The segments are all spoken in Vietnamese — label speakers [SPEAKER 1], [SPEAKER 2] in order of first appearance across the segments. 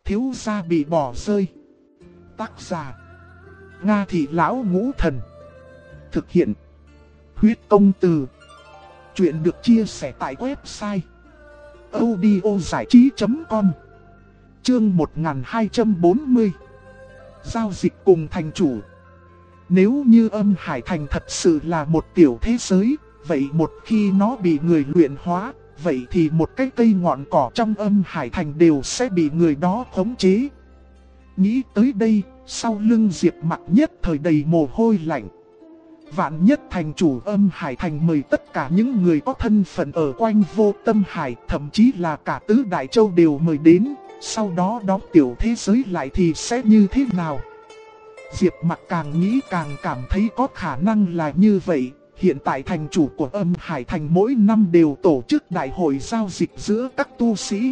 [SPEAKER 1] Thiếu gia bị bỏ rơi. Tác giả Nga Thị Lão Ngũ Thần. Thực hiện Huyết Công Từ. Chuyện được chia sẻ tại website audiozảichí.com. Chương 1240. Giao dịch cùng thành chủ. Nếu như Âm Hải Thành thật sự là một tiểu thế giới, vậy một khi nó bị người luyện hóa, vậy thì một cái cây ngọn cỏ trong Âm Hải Thành đều sẽ bị người đó khống chế. Nghĩ tới đây, sau lưng Diệp Mặc nhất thời đầy mồ hôi lạnh. Vạn nhất thành chủ Âm Hải Thành mời tất cả những người có thân phận ở quanh Vô Tâm Hải, thậm chí là cả Tứ Đại Châu đều mời đến, sau đó đóng tiểu thế giới lại thì sẽ như thế nào? Diệp Mặc càng nghĩ càng cảm thấy có khả năng là như vậy. Hiện tại thành chủ của Âm Hải Thành mỗi năm đều tổ chức đại hội giao dịch giữa các tu sĩ.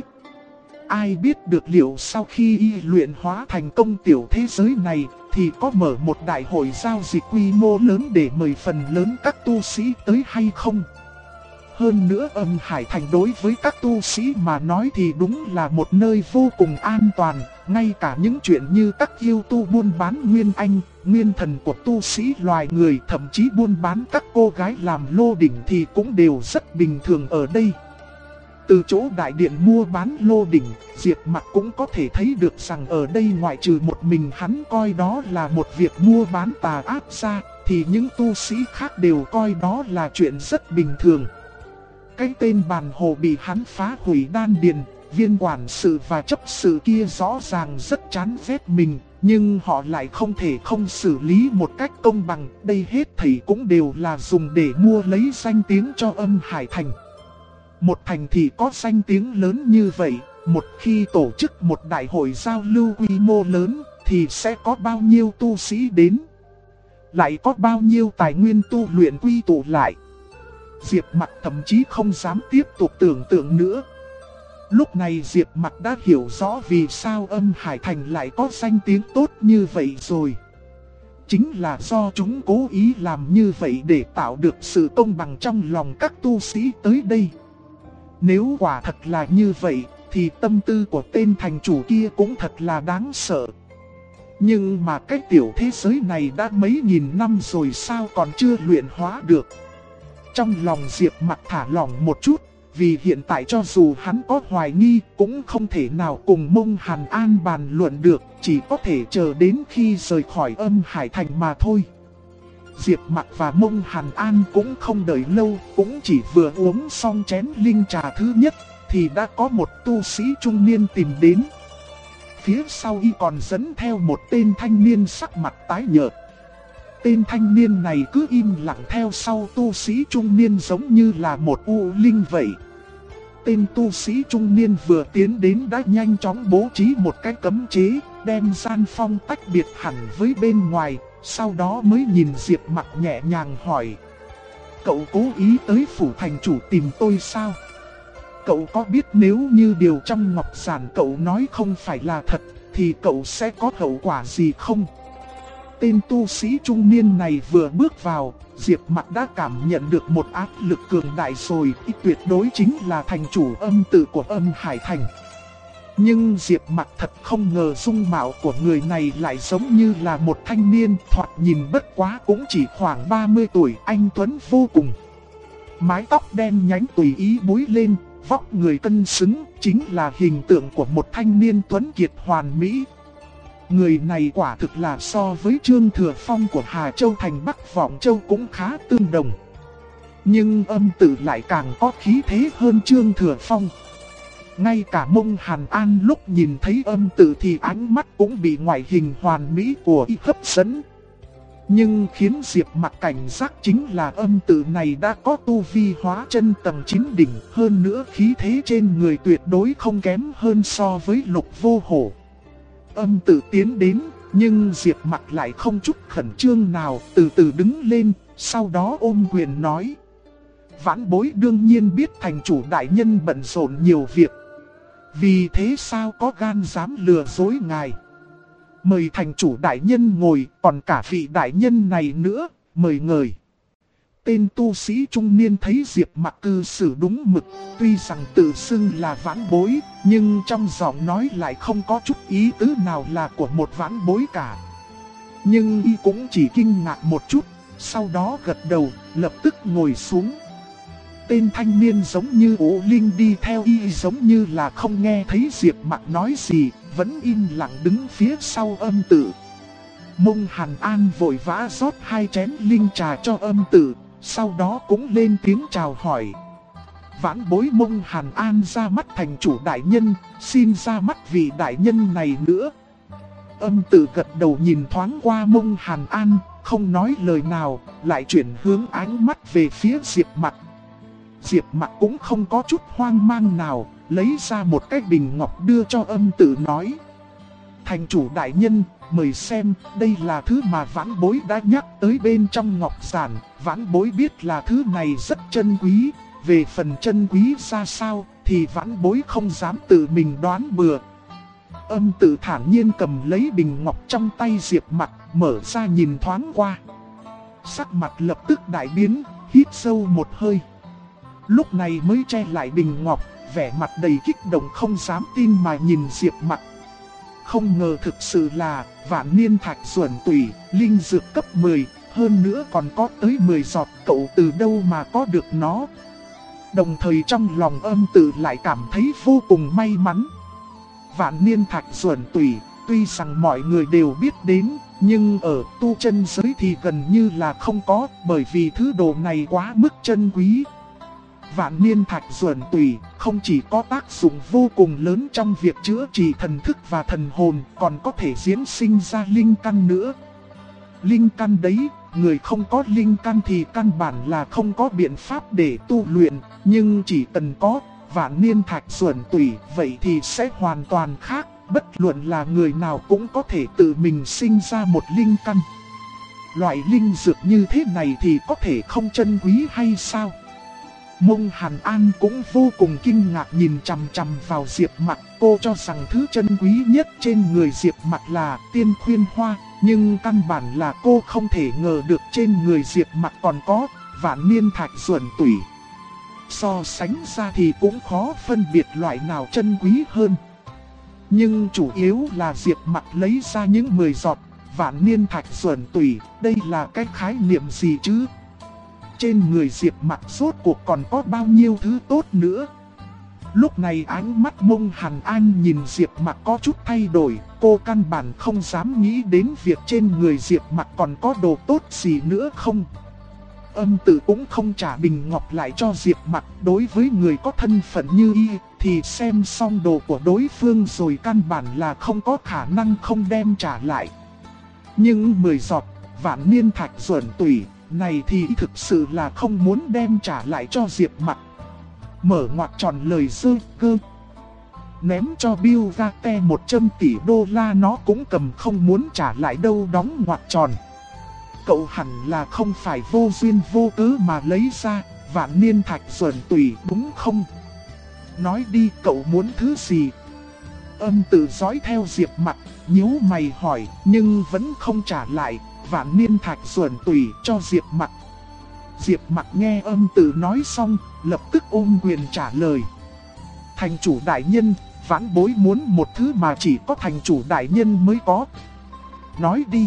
[SPEAKER 1] Ai biết được liệu sau khi y luyện hóa thành công tiểu thế giới này thì có mở một đại hội giao dịch quy mô lớn để mời phần lớn các tu sĩ tới hay không? Hơn nữa Âm Hải Thành đối với các tu sĩ mà nói thì đúng là một nơi vô cùng an toàn. Ngay cả những chuyện như các yêu tu buôn bán nguyên anh, nguyên thần của tu sĩ loài người, thậm chí buôn bán các cô gái làm lô đỉnh thì cũng đều rất bình thường ở đây. Từ chỗ đại điện mua bán lô đỉnh, Diệp Mặc cũng có thể thấy được rằng ở đây ngoại trừ một mình hắn coi đó là một việc mua bán tà ác ra, thì những tu sĩ khác đều coi đó là chuyện rất bình thường. Cái tên Bàn Hồ bị hắn phá hủy đan điền, viên quản sự và chấp sự kia rõ ràng rất chán ghét mình, nhưng họ lại không thể không xử lý một cách công bằng. Đây hết thảy cũng đều là dùng để mua lấy danh tiếng cho Âm Hải Thành. Một thành thị có danh tiếng lớn như vậy, một khi tổ chức một đại hội giao lưu quy mô lớn thì sẽ có bao nhiêu tu sĩ đến, lại có bao nhiêu tài nguyên tu luyện quy tụ lại. Diệp Mặc thậm chí không dám tiếp tục tưởng tượng nữa. Lúc này Diệp Mặc đã hiểu rõ vì sao Âm Hải Thành lại có danh tiếng tốt như vậy rồi. Chính là do chúng cố ý làm như vậy để tạo được sự công bằng trong lòng các tu sĩ tới đây. Nếu quả thật là như vậy, thì tâm tư của tên thành chủ kia cũng thật là đáng sợ. Nhưng mà cái tiểu thế giới này đã mấy nghìn năm rồi sao còn chưa luyện hóa được. Trong lòng Diệp Mặc thả lỏng một chút, vì hiện tại cho dù hắn có hoài nghi cũng không thể nào cùng Mông Hàn An bàn luận được, chỉ có thể chờ đến khi rời khỏi Âm Hải Thành mà thôi. Diệp Mặc và Mông Hàn An cũng không đợi lâu, cũng chỉ vừa uống xong chén linh trà thứ nhất thì đã có một tu sĩ trung niên tìm đến. Phía sau y còn dẫn theo một tên thanh niên sắc mặt tái nhợt. Tên thanh niên này cứ im lặng theo sau tu sĩ trung niên giống như là một u linh vậy. Tên tu sĩ trung niên vừa tiến đến đã nhanh chóng bố trí một cái cấm chế, đem gian phong tách biệt hẳn với bên ngoài, sau đó mới nhìn Diệp Mặc nhẹ nhàng hỏi: "Cậu cố ý tới phủ thành chủ tìm tôi sao? Cậu có biết nếu như điều trong ngọc giản cậu nói không phải là thật, thì cậu sẽ có hậu quả gì không?" Tên tu sĩ trung niên này vừa bước vào, Diệp Mặc đã cảm nhận được một áp lực cường đại rồi, y tuyệt đối chính là thành chủ Âm Tự của Âm Hải Thành. Nhưng Diệp Mặc thật không ngờ dung mạo của người này lại giống như là một thanh niên, thoạt nhìn bất quá cũng chỉ khoảng 30 tuổi, anh tuấn vô cùng. Mái tóc đen nhánh tùy ý búi lên, vóc người cân xứng, chính là hình tượng của một thanh niên tuấn kiệt hoàn mỹ. Người này quả thực là so với Trương Thừa Phong của Hà Châu thành Bắc Vọng Châu cũng khá tương đồng. Nhưng Âm Tự lại càng có khí thế hơn Trương Thừa Phong. Ngay cả Mông Hàn An lúc nhìn thấy Âm Tự thì ánh mắt cũng bị ngoại hình hoàn mỹ của y hấp dẫn. Nhưng khiến Diệp Mặc cảnh giác chính là Âm Tự này đã có tu vi hóa chân tầng 9 đỉnh, hơn nữa khí thế trên người tuyệt đối không kém hơn so với Lục Vô Hổ. Âm Tự tiến đến, nhưng Diệp Mặc lại không chút khẩn trương nào, từ từ đứng lên, sau đó ôm quyền nói: "Vãn bối đương nhiên biết thành chủ đại nhân bận rộn nhiều việc, vì thế sao có gan dám lừa dối ngài. Mời thành chủ đại nhân ngồi, còn cả vị đại nhân này nữa, mời ngời." Tên tu sĩ trung niên thấy Diệp Mặc cư xử đúng mực, tuy rằng tự xưng là vãn bối, nhưng trong giọng nói lại không có chút ý tứ nào là của một vãn bối cả. Nhưng y cũng chỉ kinh ngạc một chút, sau đó gật đầu, lập tức ngồi xuống. Tên thanh niên giống như ổ linh đi theo y giống như là không nghe thấy Diệp Mặc nói gì, vẫn im lặng đứng phía sau Âm Tử. Mông Hàn An vội vã rót 2 chén linh trà cho Âm Tử, sau đó cũng lên tiếng chào hỏi. Vãn bối Mông Hàn An ra mắt thành chủ đại nhân, xin ra mắt vị đại nhân này nữa. Âm Tử gật đầu nhìn thoáng qua Mông Hàn An, không nói lời nào, lại chuyển hướng ánh mắt về phía Diệp Mặc. Diệp Mặc cũng không có chút hoang mang nào, lấy ra một cái bình ngọc đưa cho Âm Tử nói. Thành chủ đại nhân, mời xem, đây là thứ mà vãn bối đã nhắc tới bên trong ngọc giản. Vãn bối biết là thứ này rất chân quý, về phần chân quý ra sao thì vãn bối không dám tự mình đoán bừa. Âm Tử thản nhiên cầm lấy bình ngọc trong tay Diệp Mặc, mở ra nhìn thoáng qua. Sắc mặt lập tức đại biến, hít sâu một hơi. Lúc này mới che lại bình ngọc, vẻ mặt đầy kích động không dám tin mà nhìn Diệp Mặc. Không ngờ thực sự là vạn niên thạch duẩn tủy, linh dược cấp 10, hơn nữa còn có tới 10 giọt, cậu từ đâu mà có được nó. Đồng thời trong lòng Âm Tử lại cảm thấy vô cùng may mắn. Vạn niên thạch duẩn tủy, tuy rằng mọi người đều biết đến, nhưng ở tu chân giới thì gần như là không có, bởi vì thứ đồ này quá mức chân quý. Vạn niên thạch duẩn tủy không chỉ có tác dụng vô cùng lớn trong việc chữa trị thần thức và thần hồn, còn có thể diễn sinh ra linh căn nữa. Linh căn đấy, người không có linh căn thì căn bản là không có biện pháp để tu luyện, nhưng chỉ cần có vạn niên thạch duẩn tủy vậy thì sẽ hoàn toàn khác, bất luận là người nào cũng có thể tự mình sinh ra một linh căn. Loại linh dược như thế này thì có thể không chân quý hay sao? Mông Hàn An cũng vô cùng kinh ngạc nhìn chằm chằm vào Diệp Mặc. Cô cho rằng thứ chân quý nhất trên người Diệp Mặc là tiên khuyên hoa, nhưng căn bản là cô không thể ngờ được trên người Diệp Mặc còn có vạn niên thạch duẩn tủy. So sánh ra thì cũng khó phân biệt loại nào chân quý hơn. Nhưng chủ yếu là Diệp Mặc lấy ra những 10 giọt vạn niên thạch duẩn tủy, đây là cái khái niệm gì chứ? Trên người Diệp Mặc rốt cuộc còn có bao nhiêu thứ tốt nữa. Lúc này ánh mắt Mông Hàn An nhìn Diệp Mặc có chút thay đổi, cô căn bản không dám nghĩ đến việc trên người Diệp Mặc còn có đồ tốt gì nữa không. Âm Tử cũng không trả bình ngọc lại cho Diệp Mặc, đối với người có thân phận như y thì xem xong đồ của đối phương rồi căn bản là không có khả năng không đem trả lại. Nhưng 10 giọt vạn niên thạch duẩn tủy này thì thực sự là không muốn đem trả lại cho Diệp Mặc. Mở ngoặc tròn lời dơ cơ. Ném cho Bill Gates 100 tỷ đô la nó cũng cầm không muốn trả lại đâu, đóng ngoặc tròn. Cậu hẳn là không phải vô duyên vô cớ mà lấy ra vạn niên thạch duẩn tủy đúng không? Nói đi, cậu muốn thứ gì? Âm Tử dõi theo Diệp Mặc, nhíu mày hỏi nhưng vẫn không trả lại vạn niên thạch duẩn tủy cho Diệp Mặc. Diệp Mặc nghe Âm Tử nói xong, lập tức ôm quyền trả lời. Thành chủ đại nhân, vãn bối muốn một thứ mà chỉ có thành chủ đại nhân mới có. Nói đi.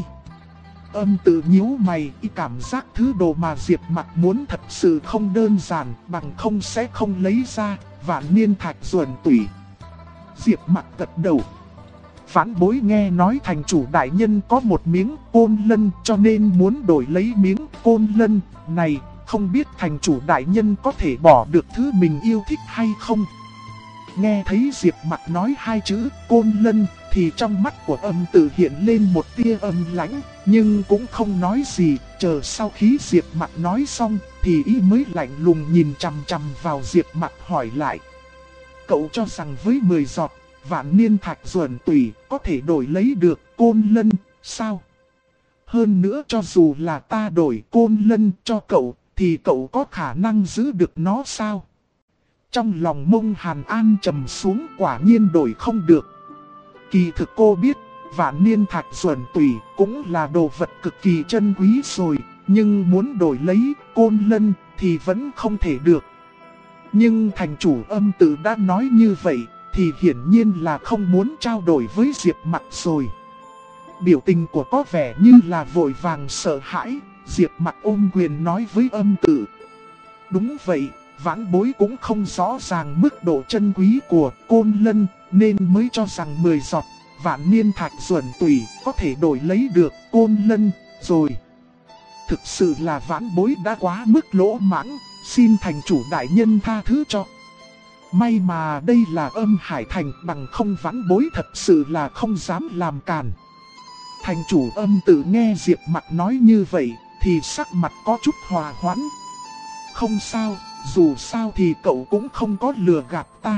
[SPEAKER 1] Âm Tử nhíu mày, y cảm giác thứ đồ mà Diệp Mặc muốn thật sự không đơn giản, bằng không sẽ không lấy ra vạn niên thạch duẩn tủy. Diệp Mặc gật đầu. Vãn bối nghe nói thành chủ đại nhân có một miếng côn lân cho nên muốn đổi lấy miếng côn lân này, không biết thành chủ đại nhân có thể bỏ được thứ mình yêu thích hay không. Nghe thấy Diệp Mặc nói 2 chữ côn lân thì trong mắt của Âm Tử hiện lên một tia âm lãnh, nhưng cũng không nói gì, chờ sau khi Diệp Mặc nói xong thì y mới lạnh lùng nhìn chằm chằm vào Diệp Mặc hỏi lại. Cậu cho rằng với 10 giọt vạn niên thạch duẩn tủy có thể đổi lấy được côn lân sao? Hơn nữa cho dù là ta đổi côn lân cho cậu thì cậu có khả năng giữ được nó sao? Trong lòng Mông Hàn An trầm xuống, quả nhiên đổi không được. Kỳ thực cô biết vạn niên thạch duẩn tủy cũng là đồ vật cực kỳ chân quý rồi, nhưng muốn đổi lấy Côn Lân thì vẫn không thể được. Nhưng thành chủ Âm Tự đã nói như vậy, thì hiển nhiên là không muốn trao đổi với Diệp Mặc rồi. Biểu tình của có vẻ như là vội vàng sợ hãi, Diệp Mặc ôm quyền nói với Âm Tự. Đúng vậy, vãn bối cũng không rõ ràng mức độ chân quý của Côn Lân, nên mới cho rằng 10 giọt Vạn Niên Thạch Duẩn Tủy có thể đổi lấy được Côn Lân rồi. Thực sự là vãn bối đã quá mức lỗ mãng, xin thành chủ đại nhân tha thứ cho. May mà đây là Âm Hải Thành, bằng không vãn bối thật sự là không dám làm càn. Thành chủ Âm Tự nghe Diệp Mặc nói như vậy thì sắc mặt có chút hòa hoãn. Không sao, dù sao thì cậu cũng không có lừa gạt ta.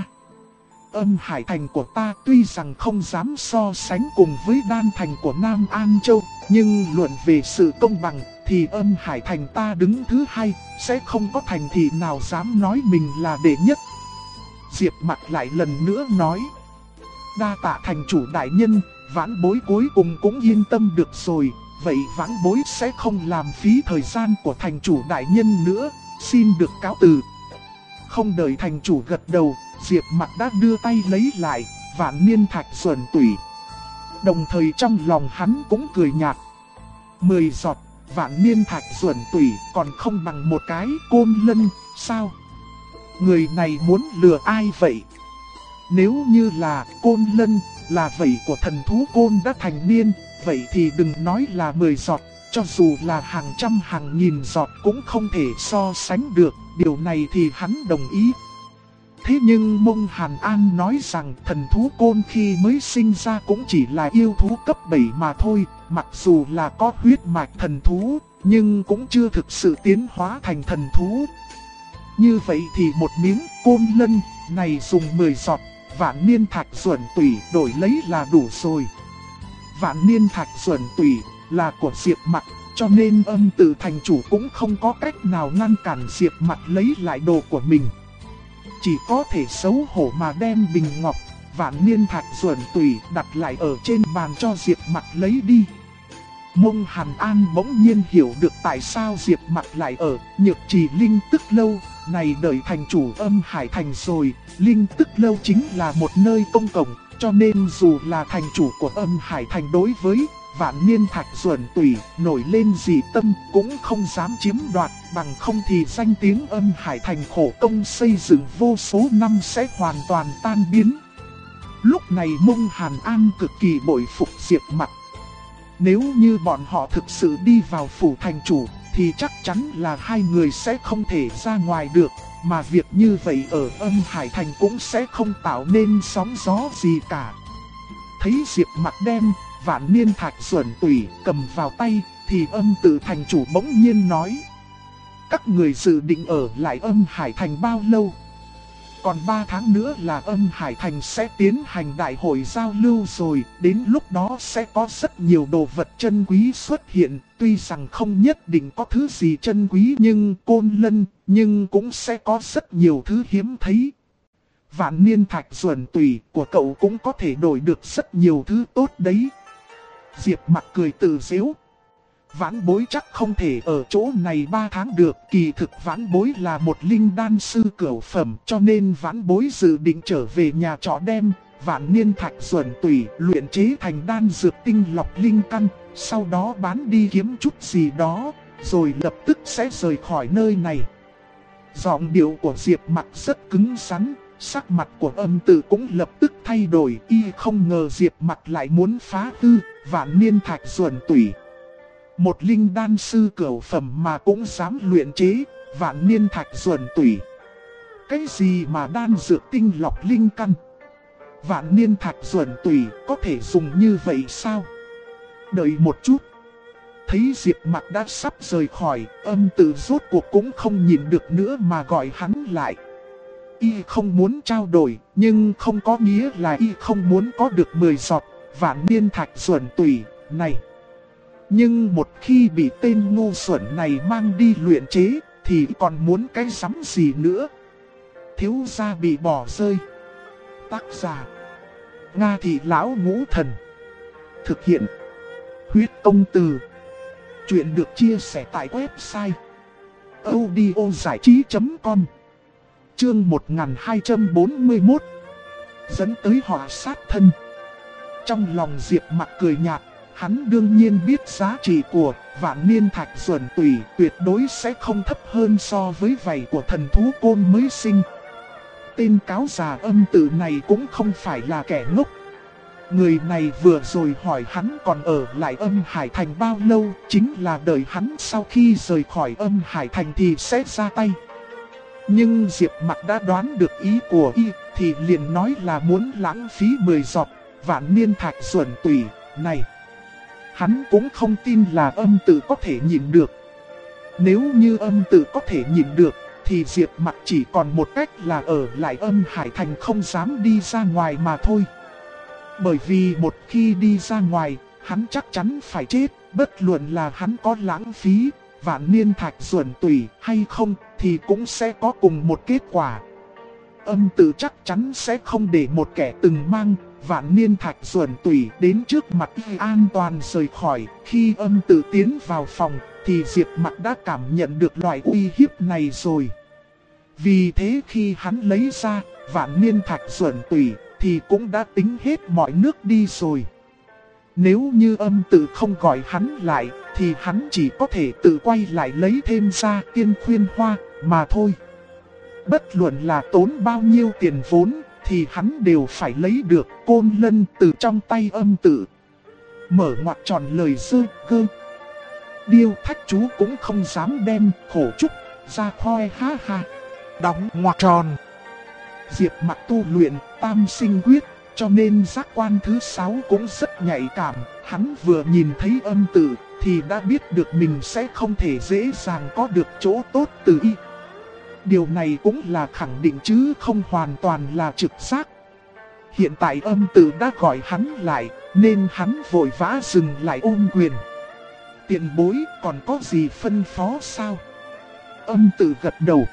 [SPEAKER 1] Âm Hải Thành của ta tuy rằng không dám so sánh cùng với Đan Thành của Nam An Châu, nhưng luận về sự công bằng thì Âm Hải Thành ta đứng thứ hai, sẽ không có thành thị nào dám nói mình là đệ nhất. Diệp Mặc lại lần nữa nói. Đa tạ thành chủ đại nhân, vãn bối cuối cùng cũng yên tâm được rồi, vậy vãn bối sẽ không làm phí thời gian của thành chủ đại nhân nữa, xin được cáo từ. Không đợi thành chủ gật đầu, Diệp Mặc đã đưa tay lấy lại Vạn Niên Thạch Duẩn Tủy. Đồng thời trong lòng hắn cũng cười nhạt. 10 giọt Vạn Niên Thạch Duẩn Tủy còn không bằng một cái Côn Lân, sao? Người này muốn lừa ai vậy? Nếu như là Côn Lân, là vảy của thần thú Côn đã thành niên, vậy thì đừng nói là 10 giọt, cho dù là hàng trăm hàng nghìn giọt cũng không thể so sánh được, điều này thì hắn đồng ý. Thế nhưng Mông Hàn An nói rằng thần thú Côn khi mới sinh ra cũng chỉ là yêu thú cấp 7 mà thôi, mặc dù là có huyết mạch thần thú, nhưng cũng chưa thực sự tiến hóa thành thần thú. Như vậy thì một miếng Côn Lân này dùng 10 giọt Vạn Niên Thạch Duẩn Tủy đổi lấy là đủ rồi. Vạn Niên Thạch Duẩn Tủy là của Diệp Mặc, cho nên Âm Tự thành chủ cũng không có cách nào ngăn cản Diệp Mặc lấy lại đồ của mình. Chỉ có thể xấu hổ mà đem bình ngọc Vạn Niên Thạch Duẩn Tủy đặt lại ở trên bàn cho Diệp Mặc lấy đi. Mông Hàn An bỗng nhiên hiểu được tại sao Diệp Mặc lại ở Nhược Trì Linh Tức Lâu. Này đợi thành chủ Âm Hải Thành rồi, Linh Tức Lâu chính là một nơi công cộng, cho nên dù là thành chủ của Âm Hải Thành đối với Vạn Niên Thạch Duẩn Tủy nổi lên dị tâm cũng không dám chiếm đoạt, bằng không thì danh tiếng Âm Hải Thành khổ công xây dựng vô số năm sẽ hoàn toàn tan biến. Lúc này Mông Hàn An cực kỳ bội phục Diệp Mặc. Nếu như bọn họ thực sự đi vào phủ thành chủ thì chắc chắn là hai người sẽ không thể ra ngoài được, mà việc như vậy ở Âm Hải Thành cũng sẽ không tạo nên sóng gió gì cả. Thấy Diệp Mặc đem Vạn Niên Thạch Duẩn Tủy cầm vào tay thì Âm Tự thành chủ bỗng nhiên nói. Các người dự định ở lại Âm Hải Thành bao lâu? Còn 3 tháng nữa là Âm Hải Thành sẽ tiến hành đại hội giao lưu rồi, đến lúc đó sẽ có rất nhiều đồ vật chân quý xuất hiện, tuy rằng không nhất định có thứ gì chân quý nhưng Côn Lân, nhưng cũng sẽ có rất nhiều thứ hiếm thấy. Vạn Niên Thạch Duẩn Tủy của cậu cũng có thể đổi được rất nhiều thứ tốt đấy. Diệp Mặc cười tự giễu. Vãn bối chắc không thể ở chỗ này 3 tháng được, kỳ thực vãn bối là một linh đan sư cửu phẩm, cho nên vãn bối dự định trở về nhà trọ đem Vạn Niên Thạch Duẩn Tủy luyện chế thành đan dược tinh lọc linh căn, sau đó bán đi kiếm chút gì đó, rồi lập tức sẽ rời khỏi nơi này. Giọng điệu của Diệp Mặc rất cứng rắn, sắc mặt của Âm Tự cũng lập tức thay đổi, y không ngờ Diệp Mặc lại muốn phá hư Vạn Niên Thạch Duẩn Tủy. Một linh đan sư cửu phẩm mà cũng dám luyện chế Vạn Niên Thạch Duẩn Tủy. Cái gì mà đan dược tinh lọc linh căn? Vạn Niên Thạch Duẩn Tủy có thể dùng như vậy sao? Đợi một chút. Thấy Diệp Mặc đã sắp rời khỏi, Âm Tự rốt cuộc cũng không nhìn được nữa mà gọi hắn lại. Y không muốn trao đổi, nhưng không có nghĩa là y không muốn có được 10 giọt Vạn Niên Thạch Duẩn Tủy này. Nhưng một khi bị tên ngu xuẩn này mang đi luyện chế thì còn muốn cái rắm gì nữa. Thiếu gia bị bỏ rơi. Tác giả Nga Thị Lão Ngũ Thần. Thực hiện Huyết Công Từ. Chuyện được chia sẻ tại website audiozảichí.com. Chương 1241. Dẫn tới họa sát thân. Trong lòng Diệp Mặc cười nhạt, hắn đương nhiên biết giá trị của Vạn Niên Thạch Duẩn Tủy tuyệt đối sẽ không thấp hơn so với vảy của thần thú côn mới sinh. Tên cáo già Âm Tự này cũng không phải là kẻ ngốc. Người này vừa rồi hỏi hắn còn ở lại Âm Hải Thành bao lâu, chính là đợi hắn sau khi rời khỏi Âm Hải Thành thì sẽ ra tay. Nhưng Diệp Mặc đã đoán được ý của y, thì liền nói là muốn lãng phí 10 giọt Vạn Niên Thạch Duẩn Tủy này. Hắn cũng không tin là Âm Tự có thể nhịn được. Nếu như Âm Tự có thể nhịn được, thì Diệp Mặc chỉ còn một cách là ở lại Âm Hải Thành không dám đi ra ngoài mà thôi. Bởi vì một khi đi ra ngoài, hắn chắc chắn phải chết, bất luận là hắn có lãng phí Vạn Niên Thạch Duẩn Tủy hay không, thì cũng sẽ có cùng một kết quả. Âm Tự chắc chắn sẽ không để một kẻ từng mang Vạn Niên Thạch Duẩn Tủy đến trước mặt y an toàn rời khỏi. Khi Âm Tự tiến vào phòng, thì Diệp Mặc đã cảm nhận được loại uy hiếp này rồi. Vì thế khi hắn lấy ra Vạn Niên Thạch Duẩn Tủy, thì cũng đã tính hết mọi nước đi rồi. Nếu như Âm Tự không gọi hắn lại, thì hắn chỉ có thể tự quay lại lấy thêm ra Tiên Khuyên Hoa mà thôi. Bất luận là tốn bao nhiêu tiền vốn, thì hắn đều phải lấy được Côn Lân từ trong tay Âm Tự. Mở ngoặc tròn lời dơ cơ. Điêu Thách Chú cũng không dám đem khổ trúc ra khoe ha ha. Đóng ngoặc tròn. Diệp Mặc tu luyện Tam Sinh Quyết, cho nên giác quan thứ 6 cũng rất nhạy cảm. Hắn vừa nhìn thấy Âm Tự thì đã biết được mình sẽ không thể dễ dàng có được chỗ tốt từ y. Điều này cũng là khẳng định chứ không hoàn toàn là trực giác. Hiện tại Âm Tự đã gọi hắn lại, nên hắn vội vã dừng lại ôm quyền. Tiền bối còn có gì phân phó sao? Âm Tự gật đầu.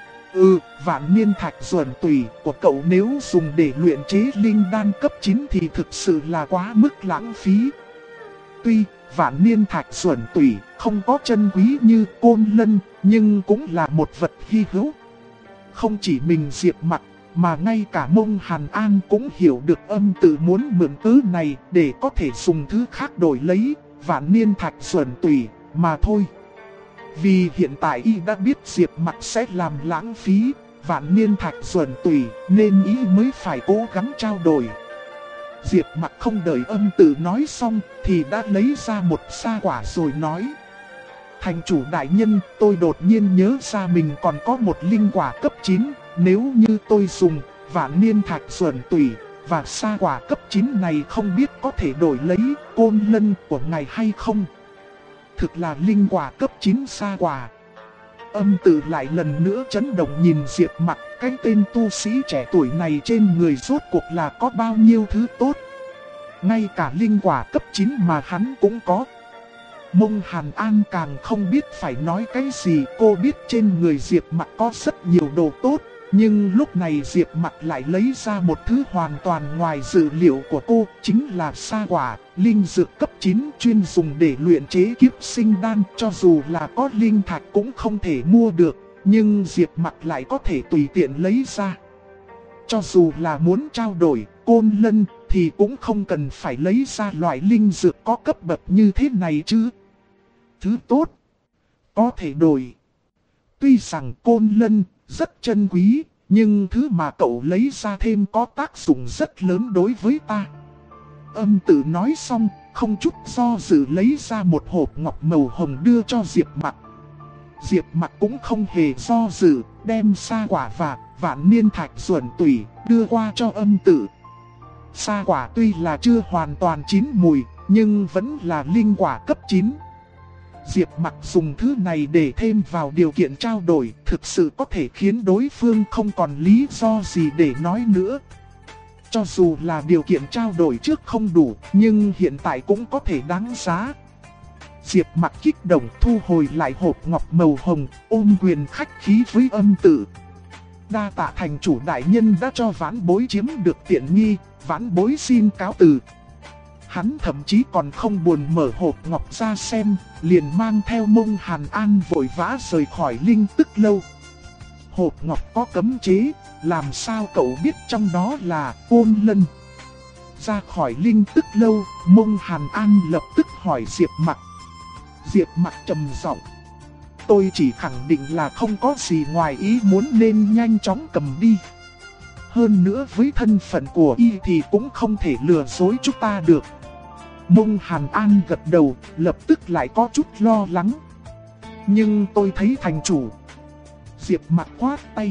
[SPEAKER 1] Vạn Niên Thạch Duẩn Tủy của cậu nếu dùng để luyện chế linh đan cấp 9 thì thực sự là quá mức lãng phí. Tuy Vạn Niên Thạch Duẩn Tủy không có chân quý như Côn Lân, nhưng cũng là một vật hy hữu. Không chỉ mình Diệp Mặc, mà ngay cả Mông Hàn An cũng hiểu được Âm Tự muốn mượn cớ này để có thể dùng thứ khác đổi lấy Vạn Niên Thạch Duẩn Tủy mà thôi. Vì hiện tại y đã biết Diệp Mặc sẽ làm lãng phí Vạn Niên Thạch Duẩn Tủy, nên y mới phải cố gắng trao đổi. Diệp Mặc không đợi Âm Tự nói xong thì đã lấy ra một sa quả rồi nói: Thành chủ đại nhân, tôi đột nhiên nhớ ra mình còn có một linh quả cấp 9. Nếu như tôi dùng Vạn Niên Thạch Duẩn Tủy và sa quả cấp 9 này, không biết có thể đổi lấy Côn Lân của ngài hay không? Thực là linh quả cấp 9 sa quả. Âm Tự lại lần nữa chấn động nhìn Diệp Mặc, cái tên tu sĩ trẻ tuổi này trên người rốt cuộc là có bao nhiêu thứ tốt. Ngay cả linh quả cấp 9 mà hắn cũng có. Mông Hàn An càng không biết phải nói cái gì. Cô biết trên người Diệp Mặc có rất nhiều đồ tốt, nhưng lúc này Diệp Mặc lại lấy ra một thứ hoàn toàn ngoài dự liệu của cô, chính là sa quả, linh dược cấp 9 chuyên dùng để luyện chế kiếp sinh đan. Cho dù là có linh thạch cũng không thể mua được, nhưng Diệp Mặc lại có thể tùy tiện lấy ra. Cho dù là muốn trao đổi Côn Lân thì cũng không cần phải lấy ra loại linh dược có cấp bậc như thế này chứ. Thứ tốt có thể đổi. Tuy rằng Côn Lân rất chân quý, nhưng thứ mà cậu lấy ra thêm có tác dụng rất lớn đối với ta. Âm Tự nói xong, không chút do dự lấy ra một hộp ngọc màu hồng đưa cho Diệp Mặc. Diệp Mặc cũng không hề do dự, đem sa quả và Vạn Niên Thạch Duẩn Tủy đưa qua cho Âm Tự. Sa quả tuy là chưa hoàn toàn chín mùi, nhưng vẫn là linh quả cấp 9. Diệp Mặc dùng thứ này để thêm vào điều kiện trao đổi, thực sự có thể khiến đối phương không còn lý do gì để nói nữa. Cho dù là điều kiện trao đổi trước không đủ, nhưng hiện tại cũng có thể đáng giá. Diệp Mặc kích động thu hồi lại hộp ngọc màu hồng, ôm quyền khách khí với Âm Tự. Đa tạ thành chủ đại nhân đã cho vãn bối chiếm được tiện nghi, vãn bối xin cáo từ. Hắn thậm chí còn không buồn mở hộp ngọc ra xem, liền mang theo Mông Hàn An vội vã rời khỏi Linh Tức Lâu. Hộp ngọc có cấm chế, làm sao cậu biết trong đó là Côn Lân? Ra khỏi Linh Tức Lâu, Mông Hàn An lập tức hỏi Diệp Mặc. Diệp Mặc trầm giọng: tôi chỉ khẳng định là không có gì ngoài ý muốn nên nhanh chóng cầm đi. Hơn nữa với thân phận của y thì cũng không thể lừa dối chúng ta được. Mông Hàn An gật đầu, lập tức lại có chút lo lắng. Nhưng tôi thấy thành chủ. Diệp Mặc quát tay.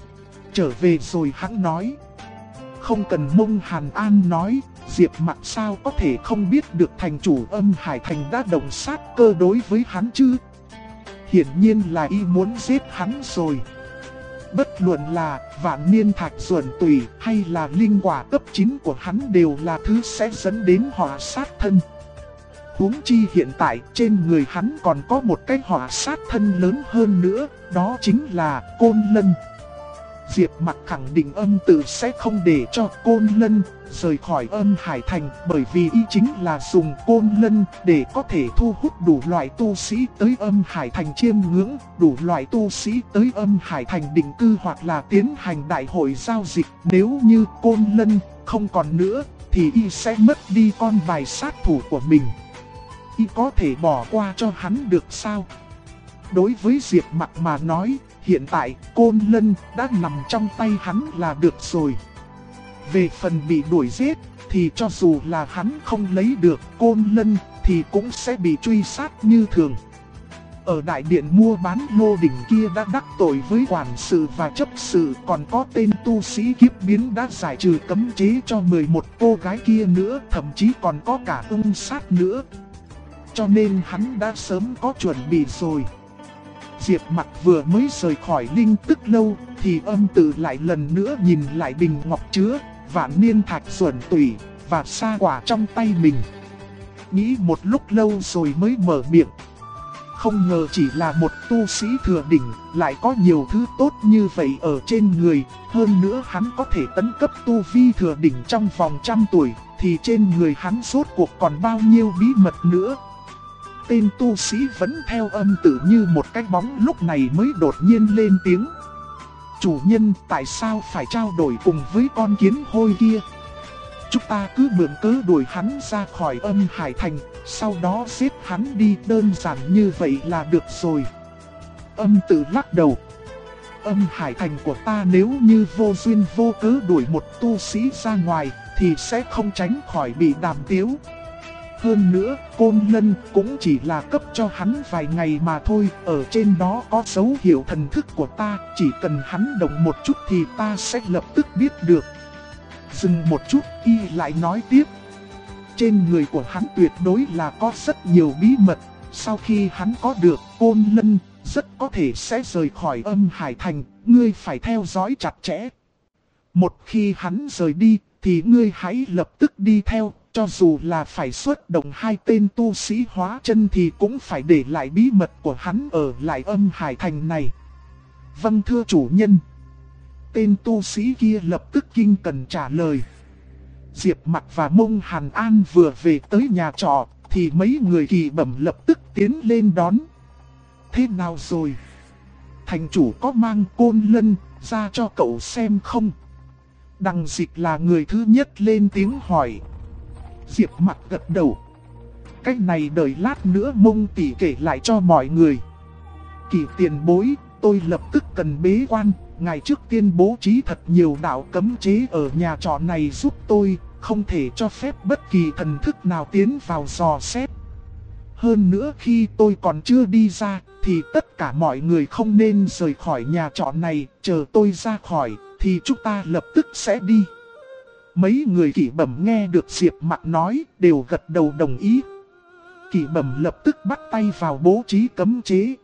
[SPEAKER 1] Trở về rồi hắn nói. Không cần Mông Hàn An nói, Diệp Mặc sao có thể không biết được thành chủ Âm Hải Thành đã động sát cơ đối với hắn chứ. Hiển nhiên là y muốn giết hắn rồi. Bất luận là Vạn Niên Thạch Duẩn Tùy hay là linh quả cấp 9 của hắn đều là thứ sẽ dẫn đến họa sát thân. Huống chi hiện tại trên người hắn còn có một cái họa sát thân lớn hơn nữa, đó chính là Côn Lân. Diệp Mặc khẳng định Âm Tự sẽ không để cho Côn Lân rời khỏi Âm Hải Thành, bởi vì y chính là dùng Côn Lân để có thể thu hút đủ loại tu sĩ tới Âm Hải Thành chiêm ngưỡng, đủ loại tu sĩ tới Âm Hải Thành định cư hoặc là tiến hành đại hội giao dịch. Nếu như Côn Lân không còn nữa thì y sẽ mất đi con bài sát thủ của mình. Y có thể bỏ qua cho hắn được sao? Đối với Diệp Mặc mà nói, hiện tại Côn Lân đã nằm trong tay hắn là được rồi. Về phần bị đuổi giết thì cho dù là hắn không lấy được Côn Lân thì cũng sẽ bị truy sát như thường. Ở đại điện mua bán Lô Đỉnh kia đã đắc tội với quản sự và chấp sự, còn có tên tu sĩ kiếp biến đã giải trừ cấm chế cho 11 cô gái kia nữa, thậm chí còn có cả ung sát nữa. Cho nên hắn đã sớm có chuẩn bị rồi. Diệp Mặc vừa mới rời khỏi Linh Tức Lâu thì Âm Tự lại lần nữa nhìn lại bình ngọc chứa Vạn Niên Thạch Duẩn Tùy và sa quả trong tay mình. Nghĩ một lúc lâu rồi mới mở miệng. Không ngờ chỉ là một tu sĩ thừa đỉnh lại có nhiều thứ tốt như vậy ở trên người. Hơn nữa hắn có thể tấn cấp tu vi thừa đỉnh trong vòng 100 tuổi. Thì trên người hắn rốt cuộc còn bao nhiêu bí mật nữa. Tên tu sĩ vẫn theo Âm Tự như một cái bóng, lúc này mới đột nhiên lên tiếng. Chủ nhân, tại sao phải trao đổi cùng với con kiến hôi kia? Chúng ta cứ mượn cớ đuổi hắn ra khỏi Âm Hải Thành, sau đó giết hắn đi, đơn giản như vậy là được rồi. Âm Tự lắc đầu. Âm Hải Thành của ta nếu như vô duyên vô cớ đuổi một tu sĩ ra ngoài thì sẽ không tránh khỏi bị đàm tiếu. Hơn nữa, Côn Lân cũng chỉ là cấp cho hắn vài ngày mà thôi, ở trên đó có dấu hiệu thần thức của ta, chỉ cần hắn động một chút thì ta sẽ lập tức biết được. Dừng một chút, y lại nói tiếp. Trên người của hắn tuyệt đối là có rất nhiều bí mật, sau khi hắn có được Côn Lân, rất có thể sẽ rời khỏi Âm Hải Thành, ngươi phải theo dõi chặt chẽ. Một khi hắn rời đi, thì ngươi hãy lập tức đi theo. Cho dù là phải xuất động 2 tên tu sĩ hóa chân thì cũng phải để lại bí mật của hắn ở lại Âm Hải Thành này. Vâng thưa chủ nhân. Tên tu sĩ kia lập tức kinh cần trả lời. Diệp Mặc và Mông Hàn An vừa về tới nhà trọ thì mấy người Kỳ Bẩm lập tức tiến lên đón. Thế nào rồi? Thành chủ có mang Côn Lân ra cho cậu xem không? Đằng Dịch là người thứ nhất lên tiếng hỏi. Diệp Mặc gật đầu. Cách này đợi lát nữa Mông tỷ kể lại cho mọi người. Kỳ tiền bối, tôi lập tức cần bế quan. Ngày trước tiên bố trí thật nhiều đạo cấm chế ở nhà trọ này giúp tôi. Không thể cho phép bất kỳ thần thức nào tiến vào dò xét. Hơn nữa khi tôi còn chưa đi ra thì tất cả mọi người không nên rời khỏi nhà trọ này. Chờ tôi ra khỏi thì chúng ta lập tức sẽ đi. Mấy người Kỳ Bẩm nghe được Diệp Mặc nói đều gật đầu đồng ý. Kỳ Bẩm lập tức bắt tay vào bố trí cấm chế.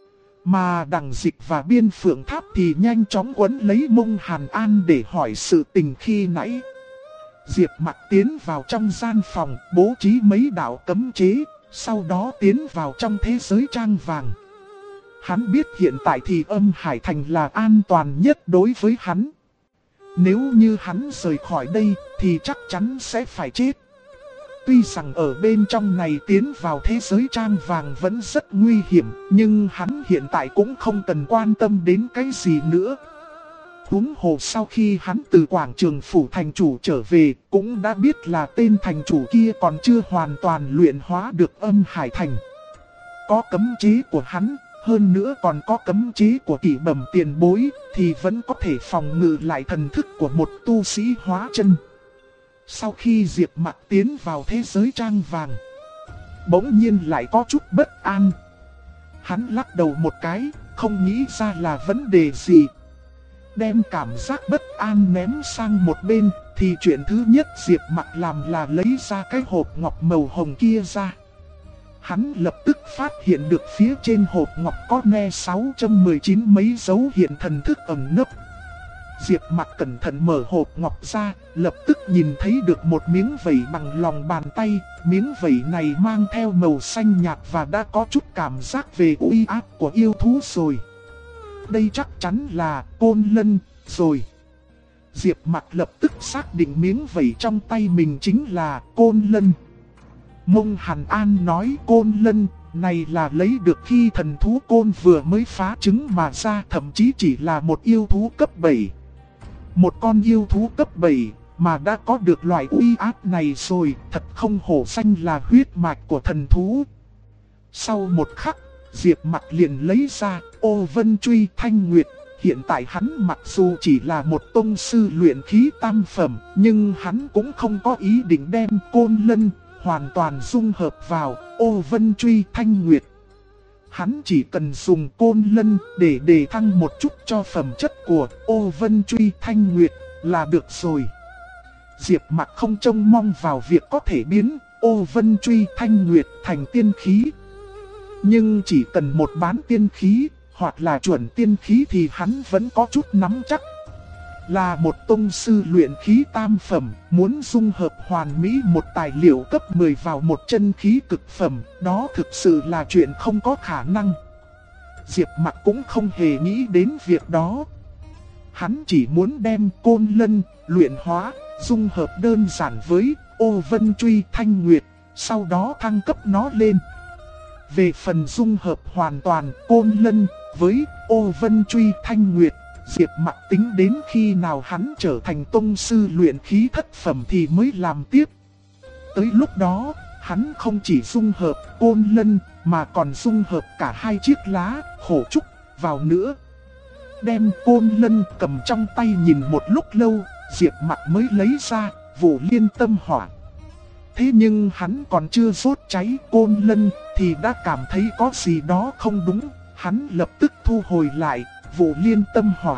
[SPEAKER 1] Mà Đằng Dịch và Biên Phượng Tháp thì nhanh chóng quấn lấy Mông Hàn An để hỏi sự tình khi nãy. Diệp Mặc tiến vào trong gian phòng bố trí mấy đạo cấm chế, sau đó tiến vào trong thế giới trang vàng. Hắn biết hiện tại thì Âm Hải Thành là an toàn nhất đối với hắn. Nếu như hắn rời khỏi đây thì chắc chắn sẽ phải chết. Tuy rằng ở bên trong này tiến vào thế giới trang vàng vẫn rất nguy hiểm, nhưng hắn hiện tại cũng không cần quan tâm đến cái gì nữa. Huống hồ sau khi hắn từ quảng trường phủ thành chủ trở về, cũng đã biết là tên thành chủ kia còn chưa hoàn toàn luyện hóa được âm hải thành. Có cấm chế của hắn, hơn nữa còn có cấm chế của kỷ bẩm tiền bối, thì vẫn có thể phòng ngự lại thần thức của một tu sĩ hóa chân. Sau khi Diệp Mặc tiến vào thế giới trang vàng, bỗng nhiên lại có chút bất an. Hắn lắc đầu một cái, không nghĩ ra là vấn đề gì. Đem cảm giác bất an ném sang một bên, thì chuyện thứ nhất Diệp Mặc làm là lấy ra cái hộp ngọc màu hồng kia ra. Hắn lập tức phát hiện được phía trên hộp ngọc có ne 619 mấy dấu hiện thần thức ẩn nấp. Diệp Mặc cẩn thận mở hộp ngọc ra, lập tức nhìn thấy được một miếng vảy bằng lòng bàn tay. Miếng vảy này mang theo màu xanh nhạt và đã có chút cảm giác về uy áp của yêu thú rồi. Đây chắc chắn là Côn Lân rồi. Diệp Mặc lập tức xác định miếng vảy trong tay mình chính là Côn Lân. Mông Hàn An nói Côn Lân này là lấy được khi thần thú Côn vừa mới phá trứng mà ra, thậm chí chỉ là một yêu thú cấp 7. Một con yêu thú cấp 7 mà đã có được loại uy áp này rồi, thật không hổ danh là huyết mạch của thần thú. Sau một khắc, Diệp Mặc liền lấy ra Ô Vân Truy Thanh Nguyệt. Hiện tại hắn mặc dù chỉ là một tông sư luyện khí tam phẩm, nhưng hắn cũng không có ý định đem Côn Lân hoàn toàn dung hợp vào Ô Vân Truy Thanh Nguyệt. Hắn chỉ cần dùng Côn Lân để đề thăng một chút cho phẩm chất của Ô Vân Truy Thanh Nguyệt là được rồi. Diệp Mặc không trông mong vào việc có thể biến Ô Vân Truy Thanh Nguyệt thành tiên khí. Nhưng chỉ cần một bán tiên khí hoặc là chuẩn tiên khí thì hắn vẫn có chút nắm chắc. Là một tông sư luyện khí tam phẩm, muốn dung hợp hoàn mỹ một tài liệu cấp 10 vào một chân khí cực phẩm, đó thực sự là chuyện không có khả năng. Diệp Mặc cũng không hề nghĩ đến việc đó. Hắn chỉ muốn đem Côn Lân luyện hóa, dung hợp đơn giản với Ô Vân Truy Thanh Nguyệt, sau đó thăng cấp nó lên. Về phần dung hợp hoàn toàn Côn Lân với Ô Vân Truy Thanh Nguyệt, Diệp Mặc tính đến khi nào hắn trở thành tông sư luyện khí thất phẩm thì mới làm tiếp. Tới lúc đó, hắn không chỉ dung hợp Côn Lân mà còn dung hợp cả hai chiếc lá khổ trúc vào nữa. Đem Côn Lân cầm trong tay nhìn một lúc lâu, Diệp Mặc mới lấy ra Vụ Liên Tâm Hỏa. Thế nhưng hắn còn chưa đốt cháy Côn Lân thì đã cảm thấy có gì đó không đúng. Hắn lập tức thu hồi lại Vụ Liên Tâm Hỏa.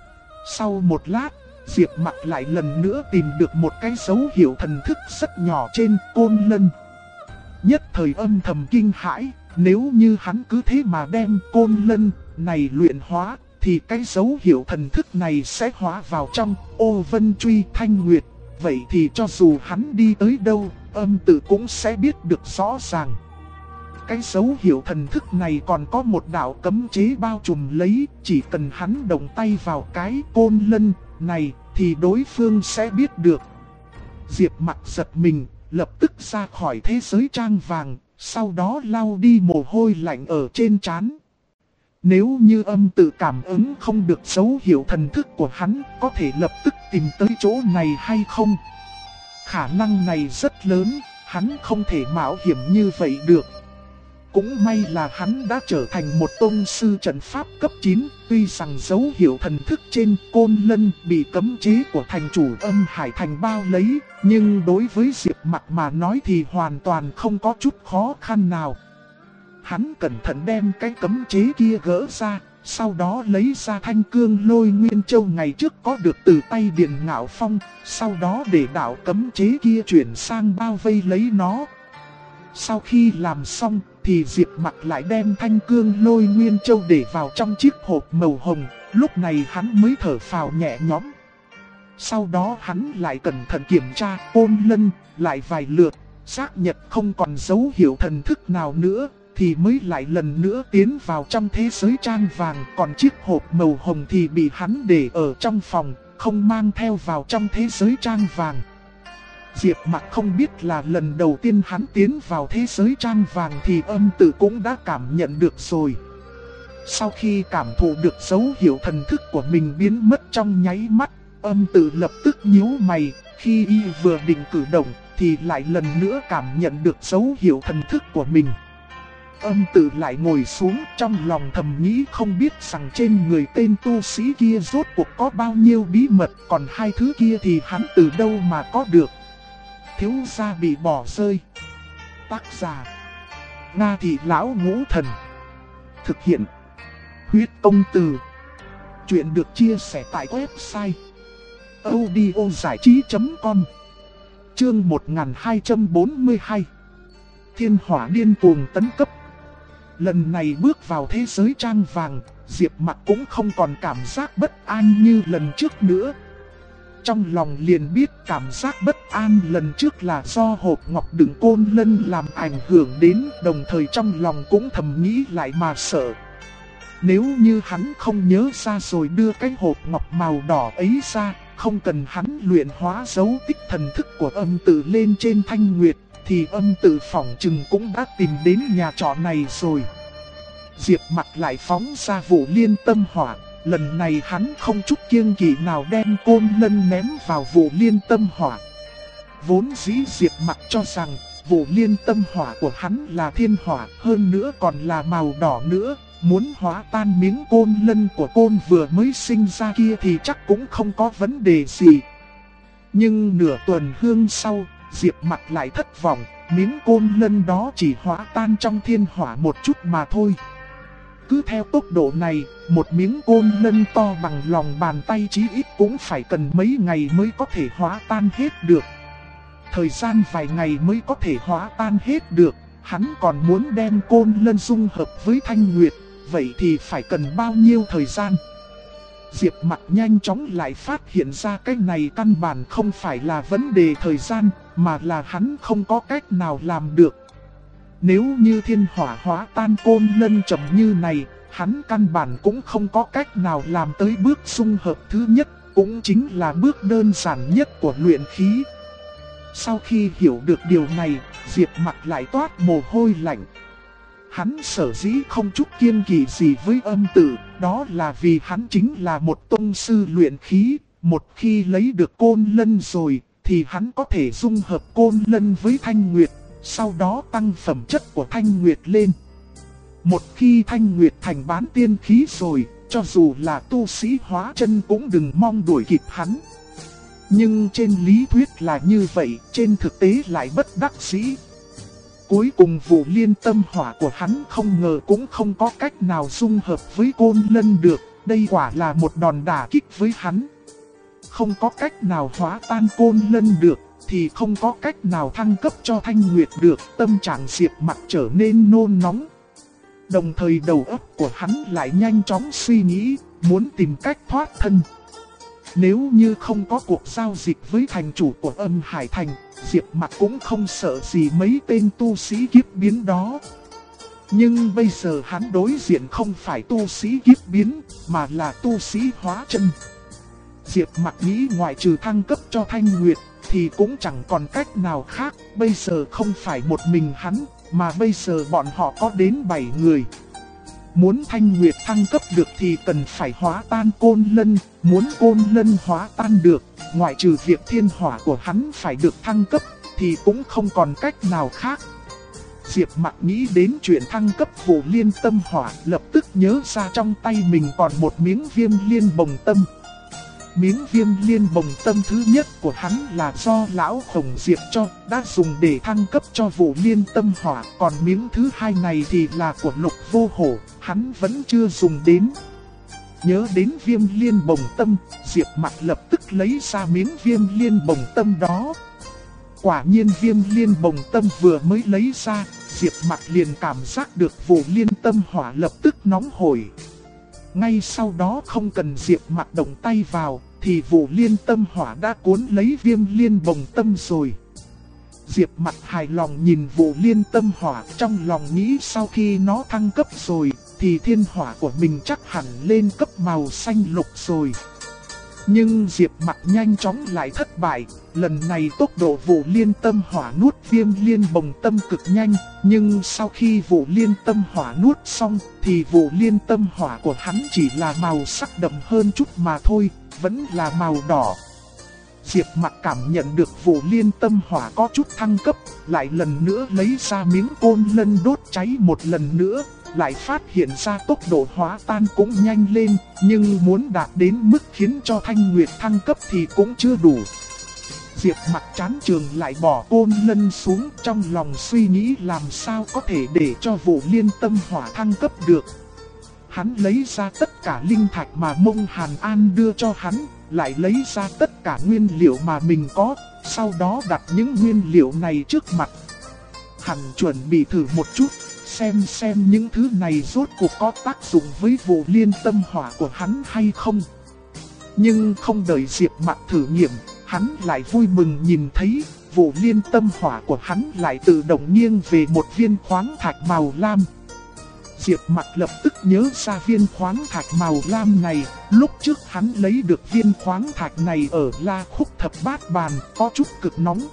[SPEAKER 1] Sau một lát, Diệp Mặc lại lần nữa tìm được một cái dấu hiệu thần thức rất nhỏ trên Côn Lân. Nhất thời âm thầm kinh hãi, nếu như hắn cứ thế mà đem Côn Lân này luyện hóa, thì cái dấu hiệu thần thức này sẽ hóa vào trong Ô Vân Truy Thanh Nguyệt. Vậy thì cho dù hắn đi tới đâu, âm tự cũng sẽ biết được rõ ràng. Cái dấu hiệu thần thức này còn có một đạo cấm chế bao trùm lấy, chỉ cần hắn động tay vào cái Côn Lân này thì đối phương sẽ biết được. Diệp Mặc giật mình, lập tức ra khỏi thế giới trang vàng, sau đó lau đi mồ hôi lạnh ở trên trán. Nếu như âm tự cảm ứng không được dấu hiệu thần thức của hắn, có thể lập tức tìm tới chỗ này hay không? Khả năng này rất lớn, hắn không thể mạo hiểm như vậy được. Cũng may là hắn đã trở thành một tông sư trận pháp cấp 9, tuy rằng dấu hiệu thần thức trên Côn Lân bị cấm chế của thành chủ Âm Hải Thành bao lấy, nhưng đối với Diệp Mặc mà nói thì hoàn toàn không có chút khó khăn nào. Hắn cẩn thận đem cái cấm chế kia gỡ ra, sau đó lấy ra thanh cương lôi nguyên châu ngày trước có được từ tay Điền Ngạo Phong, sau đó để đạo cấm chế kia chuyển sang bao vây lấy nó. Sau khi làm xong thì Diệp Mặc lại đem thanh cương lôi nguyên châu để vào trong chiếc hộp màu hồng, lúc này hắn mới thở phào nhẹ nhõm. Sau đó hắn lại cẩn thận kiểm tra Côn Lân lại vài lượt, xác nhận không còn dấu hiệu thần thức nào nữa, thì mới lại lần nữa tiến vào trong thế giới trang vàng. Còn chiếc hộp màu hồng thì bị hắn để ở trong phòng, không mang theo vào trong thế giới trang vàng. Diệp Mặc không biết là lần đầu tiên hắn tiến vào thế giới trang vàng thì âm tự cũng đã cảm nhận được rồi. Sau khi cảm thụ được dấu hiệu thần thức của mình biến mất trong nháy mắt, âm tự lập tức nhíu mày, khi y vừa định cử động thì lại lần nữa cảm nhận được dấu hiệu thần thức của mình. Âm tự lại ngồi xuống, trong lòng thầm nghĩ không biết rằng trên người tên tu sĩ kia rốt cuộc có bao nhiêu bí mật, còn hai thứ kia thì hắn từ đâu mà có được. Thiếu gia bị bỏ rơi. Tác giả: Nga Thị Lão Ngũ Thần. Thực hiện: Huyết Công Từ. Chuyện được chia sẻ tại website audiozảichí.com. Chương 1242. Thiên hỏa điên cuồng tấn cấp. Lần này bước vào thế giới trang vàng, Diệp Mặc cũng không còn cảm giác bất an như lần trước nữa. Trong lòng liền biết cảm giác bất an lần trước là do hộp ngọc đựng côn lân làm ảnh hưởng đến, đồng thời trong lòng cũng thầm nghĩ lại mà sợ. Nếu như hắn không nhớ ra rồi đưa cái hộp ngọc màu đỏ ấy ra, không cần hắn luyện hóa dấu tích thần thức của âm tự lên trên Thanh Nguyệt, thì âm tự phỏng chừng cũng đã tìm đến nhà trọ này rồi. Diệp Mặc lại phóng ra Vũ Liên Tâm Hỏa. Lần này hắn không chút kiêng kỵ nào đem côn lân ném vào Vũ Liên Tâm Hỏa. Vốn dĩ Diệp Mặc cho rằng Vũ Liên Tâm Hỏa của hắn là thiên hỏa, hơn nữa còn là màu đỏ nữa. Muốn hóa tan miếng côn lân của côn vừa mới sinh ra kia thì chắc cũng không có vấn đề gì. Nhưng nửa tuần hương sau, Diệp Mặc lại thất vọng, miếng côn lân đó chỉ hóa tan trong thiên hỏa một chút mà thôi. Cứ theo tốc độ này, một miếng côn lân to bằng lòng bàn tay chí ít cũng phải cần mấy ngày mới có thể hóa tan hết được. Thời gian vài ngày mới có thể hóa tan hết được, hắn còn muốn đem côn lân dung hợp với Thanh Nguyệt, vậy thì phải cần bao nhiêu thời gian? Diệp Mặc nhanh chóng lại phát hiện ra cái này căn bản không phải là vấn đề thời gian, mà là hắn không có cách nào làm được. Nếu như thiên hỏa hóa tan côn lân chậm như này, hắn căn bản cũng không có cách nào làm tới bước dung hợp thứ nhất, cũng chính là bước đơn giản nhất của luyện khí. Sau khi hiểu được điều này, Diệp Mặc lại toát mồ hôi lạnh. Hắn sở dĩ không chút kiêng kỵ gì với âm tự, đó là vì hắn chính là một tông sư luyện khí. Một khi lấy được côn lân rồi, thì hắn có thể dung hợp côn lân với Thanh Nguyệt, sau đó tăng phẩm chất của Thanh Nguyệt lên. Một khi Thanh Nguyệt thành bán tiên khí rồi, cho dù là tu sĩ hóa chân cũng đừng mong đuổi kịp hắn. Nhưng trên lý thuyết là như vậy, trên thực tế lại bất đắc dĩ. Cuối cùng Vũ Liên Tâm Hỏa của hắn không ngờ cũng không có cách nào dung hợp với côn lân được, đây quả là một đòn đả kích với hắn. Không có cách nào hóa tan côn lân được, thì không có cách nào thăng cấp cho Thanh Nguyệt được, tâm trạng Diệp Mặc trở nên nôn nóng. Đồng thời đầu óc của hắn lại nhanh chóng suy nghĩ, muốn tìm cách thoát thân. Nếu như không có cuộc giao dịch với thành chủ của Âm Hải Thành, Diệp Mặc cũng không sợ gì mấy tên tu sĩ kiếp biến đó. Nhưng bây giờ hắn đối diện không phải tu sĩ kiếp biến, mà là tu sĩ hóa chân. Diệp Mặc nghĩ ngoại trừ thăng cấp cho Thanh Nguyệt, thì cũng chẳng còn cách nào khác. Bây giờ không phải một mình hắn, mà bây giờ bọn họ có đến 7 người. Muốn Thanh Nguyệt thăng cấp được thì cần phải hóa tan côn lân. Muốn côn lân hóa tan được, ngoại trừ việc thiên hỏa của hắn phải được thăng cấp, thì cũng không còn cách nào khác. Diệp Mặc nghĩ đến chuyện thăng cấp Vũ Liên Tâm Hỏa, lập tức nhớ ra trong tay mình còn một miếng Viêm Liên Bồng Tâm. Miếng Viêm Liên Bồng Tâm thứ nhất của hắn là do lão Khổng Diệp cho, đã dùng để thăng cấp cho Vũ Liên Tâm Hỏa. Còn miếng thứ hai này thì là của Lục Vô Hổ, hắn vẫn chưa dùng đến. Nhớ đến Viêm Liên Bồng Tâm, Diệp Mặc lập tức lấy ra miếng Viêm Liên Bồng Tâm đó. Quả nhiên Viêm Liên Bồng Tâm vừa mới lấy ra, Diệp Mặc liền cảm giác được Vũ Liên Tâm Hỏa lập tức nóng hổi. Ngay sau đó không cần Diệp Mặc động tay vào, thì Vũ Liên Tâm Hỏa đã cuốn lấy Viêm Liên Bồng Tâm rồi. Diệp Mặc hài lòng nhìn Vũ Liên Tâm Hỏa, trong lòng nghĩ sau khi nó thăng cấp rồi, thì thiên hỏa của mình chắc hẳn lên cấp màu xanh lục rồi. Nhưng Diệp Mặc nhanh chóng lại thất bại, lần này tốc độ Vụ Liên Tâm Hỏa nuốt Viêm Liên Bồng Tâm cực nhanh, nhưng sau khi Vụ Liên Tâm Hỏa nuốt xong thì Vụ Liên Tâm Hỏa của hắn chỉ là màu sắc đậm hơn chút mà thôi, vẫn là màu đỏ. Diệp Mặc cảm nhận được Vụ Liên Tâm Hỏa có chút thăng cấp, lại lần nữa lấy ra miếng côn lân đốt cháy một lần nữa, lại phát hiện ra tốc độ hóa tan cũng nhanh lên, nhưng muốn đạt đến mức khiến cho Thanh Nguyệt thăng cấp thì cũng chưa đủ. Diệp Mặc chán chường lại bỏ côn lân xuống, trong lòng suy nghĩ làm sao có thể để cho Vụ Liên Tâm Hỏa thăng cấp được. Hắn lấy ra tất cả linh thạch mà Mông Hàn An đưa cho hắn, lại lấy ra tất cả nguyên liệu mà mình có, sau đó đặt những nguyên liệu này trước mặt. Hắn chuẩn bị thử một chút, xem những thứ này rốt cuộc có tác dụng với Vụ Liên Tâm Hỏa của hắn hay không. Nhưng không đợi Diệp Mặc thử nghiệm, hắn lại vui mừng nhìn thấy Vụ Liên Tâm Hỏa của hắn lại tự động nghiêng về một viên khoáng thạch màu lam. Diệp Mặc lập tức nhớ ra viên khoáng thạch màu lam này, lúc trước hắn lấy được viên khoáng thạch này ở La Khúc Thập Bát Bàn, có chút cực nóng.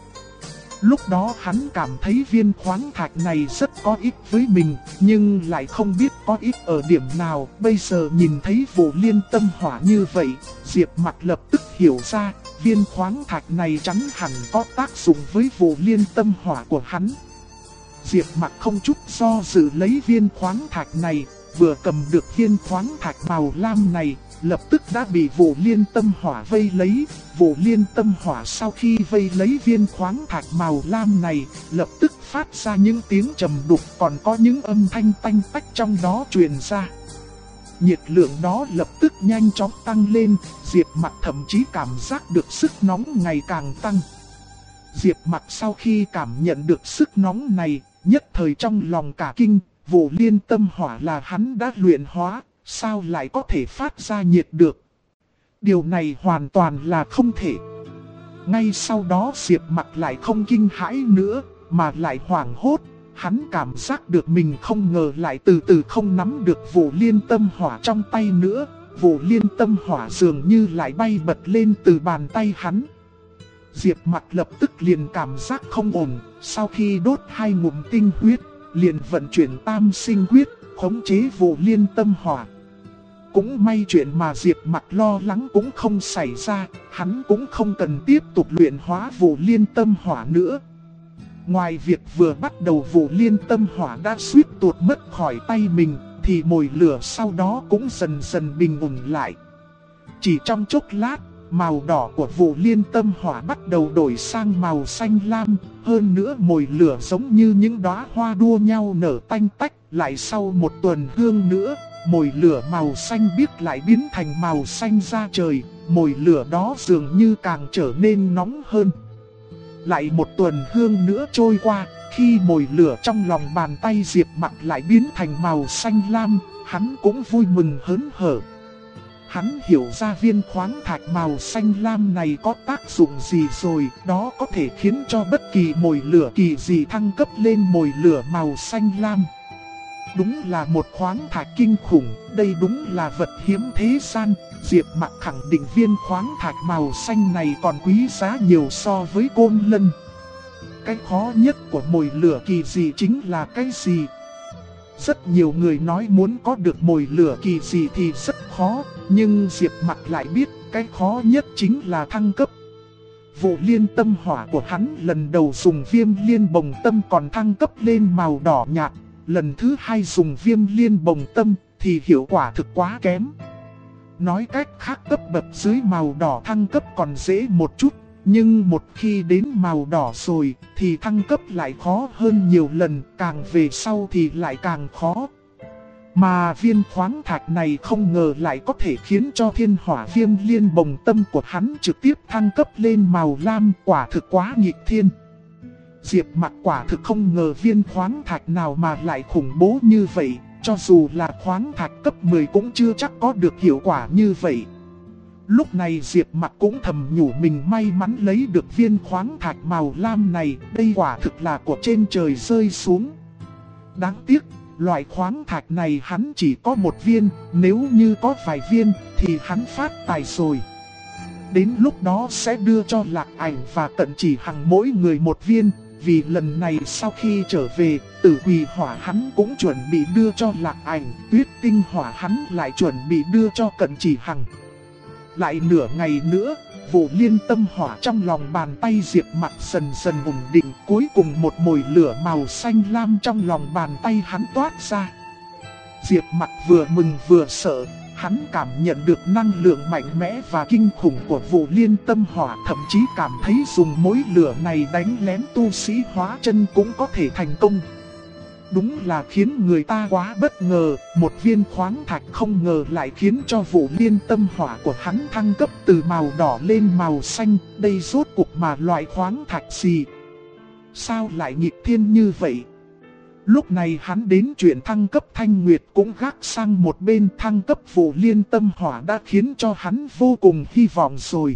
[SPEAKER 1] Lúc đó hắn cảm thấy viên khoáng thạch này rất có ích với mình, nhưng lại không biết có ích ở điểm nào. Bây giờ nhìn thấy Vụ Liên Tâm Hỏa như vậy, Diệp Mặc lập tức hiểu ra, viên khoáng thạch này chắn hẳn có tác dụng với Vụ Liên Tâm Hỏa của hắn. Diệp Mặc không chút do dự lấy viên khoáng thạch này, vừa cầm được viên khoáng thạch màu lam này, lập tức đã bị Vụ Liên Tâm Hỏa vây lấy. Vụ Liên Tâm Hỏa sau khi vây lấy viên khoáng thạch màu lam này, lập tức phát ra những tiếng trầm đục, còn có những âm thanh tanh tách trong đó truyền ra. Nhiệt lượng đó lập tức nhanh chóng tăng lên, Diệp Mặc thậm chí cảm giác được sức nóng ngày càng tăng. Diệp Mặc sau khi cảm nhận được sức nóng này, nhất thời trong lòng cả kinh, Vụ Liên Tâm Hỏa là hắn đã luyện hóa, sao lại có thể phát ra nhiệt được? Điều này hoàn toàn là không thể. Ngay sau đó Diệp Mặc lại không kinh hãi nữa, mà lại hoảng hốt. Hắn cảm giác được mình không ngờ lại từ từ không nắm được Vụ Liên Tâm Hỏa trong tay nữa. Vụ Liên Tâm Hỏa dường như lại bay bật lên từ bàn tay hắn. Diệp Mặc lập tức liền cảm giác không ổn, sau khi đốt 2 ngụm tinh huyết, liền vận chuyển Tam Sinh Quyết, khống chế Vụ Liên Tâm Hỏa. Cũng may chuyện mà Diệp Mặc lo lắng cũng không xảy ra, hắn cũng không cần tiếp tục luyện hóa Vụ Liên Tâm Hỏa nữa. Ngoài việc vừa bắt đầu Vụ Liên Tâm Hỏa đã suýt tuột mất khỏi tay mình, thì mồi lửa sau đó cũng dần dần bình ổn lại. Chỉ trong chốc lát, màu đỏ của Vụ Liên Tâm Hỏa bắt đầu đổi sang màu xanh lam, hơn nữa mồi lửa giống như những đóa hoa đua nhau nở tanh tách. Lại sau một tuần hương nữa, mồi lửa màu xanh biếc lại biến thành màu xanh da trời, mồi lửa đó dường như càng trở nên nóng hơn. Lại một tuần hương nữa trôi qua, khi mồi lửa trong lòng bàn tay Diệp Mặc lại biến thành màu xanh lam, hắn cũng vui mừng hớn hở. Hắn hiểu ra viên khoáng thạch màu xanh lam này có tác dụng gì rồi, đó có thể khiến cho bất kỳ mồi lửa kỳ gì thăng cấp lên mồi lửa màu xanh lam. Đúng là một khoáng thạch kinh khủng, đây đúng là vật hiếm thế gian. Diệp Mặc khẳng định viên khoáng thạch màu xanh này còn quý giá nhiều so với côn lân. Cái khó nhất của mồi lửa kỳ dị chính là cái gì? Rất nhiều người nói muốn có được mồi lửa kỳ dị thì rất khó, nhưng Diệp Mặc lại biết cái khó nhất chính là thăng cấp. Vụ Liên Tâm Hỏa của hắn lần đầu dùng Viêm Liên Bồng Tâm còn thăng cấp lên màu đỏ nhạt, lần thứ hai dùng Viêm Liên Bồng Tâm thì hiệu quả thực quá kém. Nói cách khác, cấp bậc dưới màu đỏ thăng cấp còn dễ một chút, nhưng một khi đến màu đỏ rồi thì thăng cấp lại khó hơn nhiều lần, càng về sau thì lại càng khó. Mà viên khoáng thạch này không ngờ lại có thể khiến cho Thiên Hỏa Viêm Liên Bồng Tâm của hắn trực tiếp thăng cấp lên màu lam, quả thực quá nghịch thiên. Diệp Mặc quả thực không ngờ viên khoáng thạch nào mà lại khủng bố như vậy, cho dù là khoáng thạch cấp 10 cũng chưa chắc có được hiệu quả như vậy. Lúc này Diệp Mặc cũng thầm nhủ mình may mắn lấy được viên khoáng thạch màu lam này, đây quả thực là của trên trời rơi xuống. Đáng tiếc, loại khoáng thạch này hắn chỉ có một viên, nếu như có vài viên thì hắn phát tài rồi. Đến lúc đó sẽ đưa cho Lạc Ảnh và Cận Chỉ Hằng mỗi người một viên. Vì lần này sau khi trở về, Tử Quỳ Hỏa hắn cũng chuẩn bị đưa cho Lạc Ảnh, Tuyết Tinh Hỏa hắn lại chuẩn bị đưa cho Cận Chỉ Hằng. Lại nửa ngày nữa, Vụ Liên Tâm Hỏa trong lòng bàn tay Diệp Mặc dần dần ổn định, cuối cùng một mồi lửa màu xanh lam trong lòng bàn tay hắn toát ra. Diệp Mặc vừa mừng vừa sợ, hắn cảm nhận được năng lượng mạnh mẽ và kinh khủng của Vụ Liên Tâm Hỏa, thậm chí cảm thấy dùng mối lửa này đánh lén tu sĩ hóa chân cũng có thể thành công. Đúng là khiến người ta quá bất ngờ, một viên khoáng thạch không ngờ lại khiến cho Vụ Liên Tâm Hỏa của hắn thăng cấp từ màu đỏ lên màu xanh. Đây rốt cuộc mà loại khoáng thạch gì? Sao lại nghịch thiên như vậy? Lúc này hắn đến chuyện thăng cấp Thanh Nguyệt cũng gác sang một bên, thăng cấp Vụ Liên Tâm Hỏa đã khiến cho hắn vô cùng hy vọng rồi.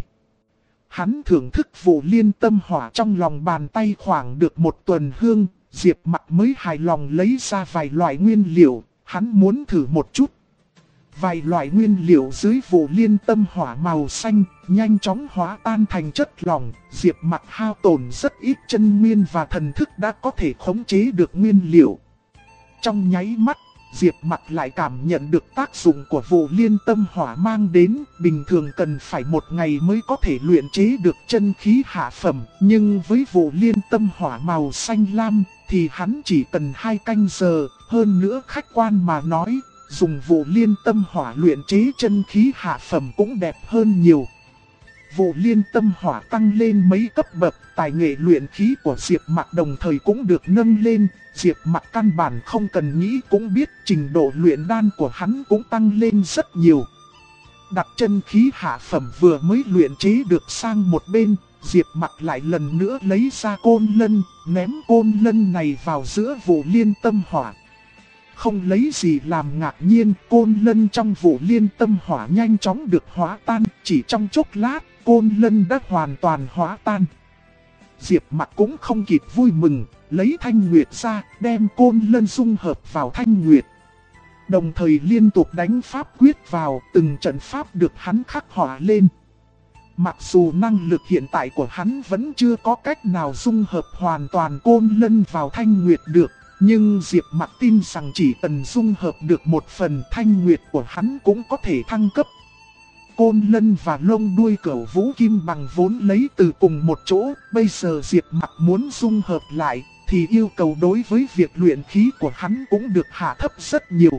[SPEAKER 1] Hắn thưởng thức Vụ Liên Tâm Hỏa trong lòng bàn tay khoảng được một tuần hương, Diệp Mặc mới hài lòng lấy ra vài loại nguyên liệu, hắn muốn thử một chút. Vài loại nguyên liệu dưới Vụ Liên Tâm Hỏa màu xanh, nhanh chóng hóa tan thành chất lỏng, Diệp Mặc hao tổn rất ít chân nguyên và thần thức đã có thể khống chế được nguyên liệu. Trong nháy mắt, Diệp Mặc lại cảm nhận được tác dụng của Vụ Liên Tâm Hỏa mang đến, bình thường cần phải một ngày mới có thể luyện chế được chân khí hạ phẩm, nhưng với Vụ Liên Tâm Hỏa màu xanh lam thì hắn chỉ cần 2 canh giờ, hơn nữa khách quan mà nói, dùng Vụ Liên Tâm Hỏa luyện chế chân khí hạ phẩm cũng đẹp hơn nhiều. Vụ Liên Tâm Hỏa tăng lên mấy cấp bậc, tài nghệ luyện khí của Diệp Mặc đồng thời cũng được nâng lên. Diệp Mặc căn bản không cần nghĩ cũng biết trình độ luyện đan của hắn cũng tăng lên rất nhiều. Đặt chân khí hạ phẩm vừa mới luyện chế được sang một bên, Diệp Mặc lại lần nữa lấy ra côn lân, ném côn lân này vào giữa Vụ Liên Tâm Hỏa. Không lấy gì làm ngạc nhiên, côn lân trong Vụ Liên Tâm Hỏa nhanh chóng được hóa tan, chỉ trong chốc lát, côn lân đã hoàn toàn hóa tan. Diệp Mặc cũng không kịp vui mừng, lấy Thanh Nguyệt ra, đem côn lân dung hợp vào Thanh Nguyệt. Đồng thời liên tục đánh pháp quyết vào, từng trận pháp được hắn khắc họa lên. Mặc dù năng lực hiện tại của hắn vẫn chưa có cách nào dung hợp hoàn toàn côn lân vào Thanh Nguyệt được, nhưng Diệp Mặc tin rằng chỉ cần dung hợp được một phần, Thanh Nguyệt của hắn cũng có thể thăng cấp. Côn lân và lông đuôi Cửu Vũ Kim Bằng vốn lấy từ cùng một chỗ, bây giờ Diệp Mặc muốn dung hợp lại thì yêu cầu đối với việc luyện khí của hắn cũng được hạ thấp rất nhiều.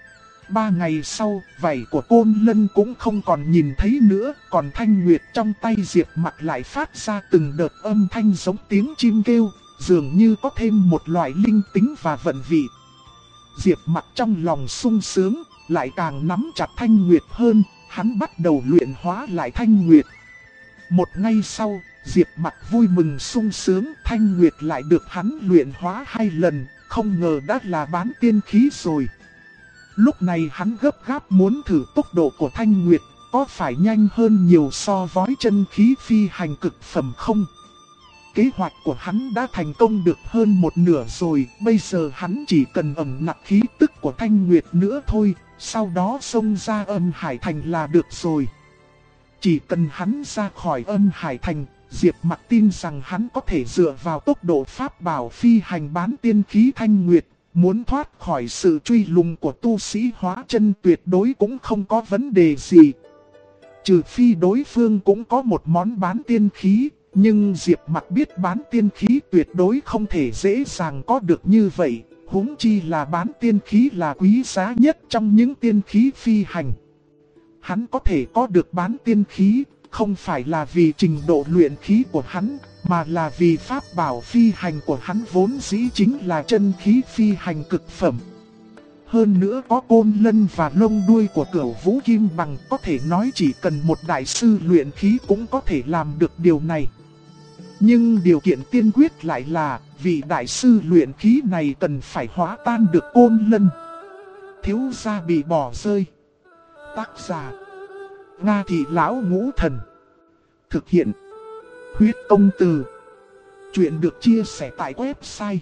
[SPEAKER 1] 3 ngày sau, vảy của côn lân cũng không còn nhìn thấy nữa, còn Thanh Nguyệt trong tay Diệp Mặc lại phát ra từng đợt âm thanh giống tiếng chim kêu, dường như có thêm một loại linh tính và vận vị. Diệp Mặc trong lòng sung sướng, lại càng nắm chặt Thanh Nguyệt hơn, hắn bắt đầu luyện hóa lại Thanh Nguyệt. Một ngày sau, Diệp Mặc vui mừng sung sướng, Thanh Nguyệt lại được hắn luyện hóa 2 lần, không ngờ đã là bán tiên khí rồi. Lúc này hắn gấp gáp muốn thử tốc độ của Thanh Nguyệt, có phải nhanh hơn nhiều so với chân khí phi hành cực phẩm không? Kế hoạch của hắn đã thành công được hơn một nửa rồi, bây giờ hắn chỉ cần ẩn nặc khí tức của Thanh Nguyệt nữa thôi, sau đó xông ra Âm Hải Thành là được rồi. Chỉ cần hắn ra khỏi Âm Hải Thành, Diệp Mặc tin rằng hắn có thể dựa vào tốc độ pháp bảo phi hành bán tiên khí Thanh Nguyệt, muốn thoát khỏi sự truy lùng của tu sĩ hóa chân tuyệt đối cũng không có vấn đề gì. Trừ phi đối phương cũng có một món bán tiên khí, nhưng Diệp Mặc biết bán tiên khí tuyệt đối không thể dễ dàng có được như vậy, huống chi là bán tiên khí là quý giá nhất trong những tiên khí phi hành. Hắn có thể có được bán tiên khí, không phải là vì trình độ luyện khí của hắn, mà là vì pháp bảo phi hành của hắn vốn dĩ chính là chân khí phi hành cực phẩm. Hơn nữa có côn lân và lông đuôi của Cửu Vũ Kim Bằng, có thể nói chỉ cần một đại sư luyện khí cũng có thể làm được điều này. Nhưng điều kiện tiên quyết lại là, vị đại sư luyện khí này cần phải hóa tan được côn lân. Thiếu gia bị bỏ rơi. Tác giả: Nga Thị Lão Ngũ Thần. Thực hiện: Huyết Công Từ. Chuyện được chia sẻ tại website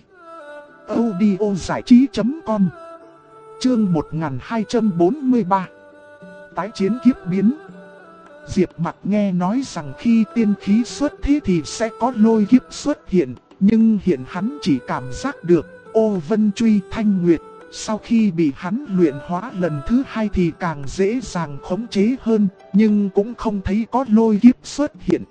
[SPEAKER 1] audiozảichí.com. Chương 1243. Tái chiến kiếp biến. Diệp Mặc nghe nói rằng khi tiên khí xuất thế thì sẽ có lôi kiếp xuất hiện, nhưng hiện hắn chỉ cảm giác được Ô Vân Truy Thanh Nguyệt. Sau khi bị hắn luyện hóa lần thứ 2 thì càng dễ dàng khống chế hơn, nhưng cũng không thấy có lôi kiếp xuất hiện.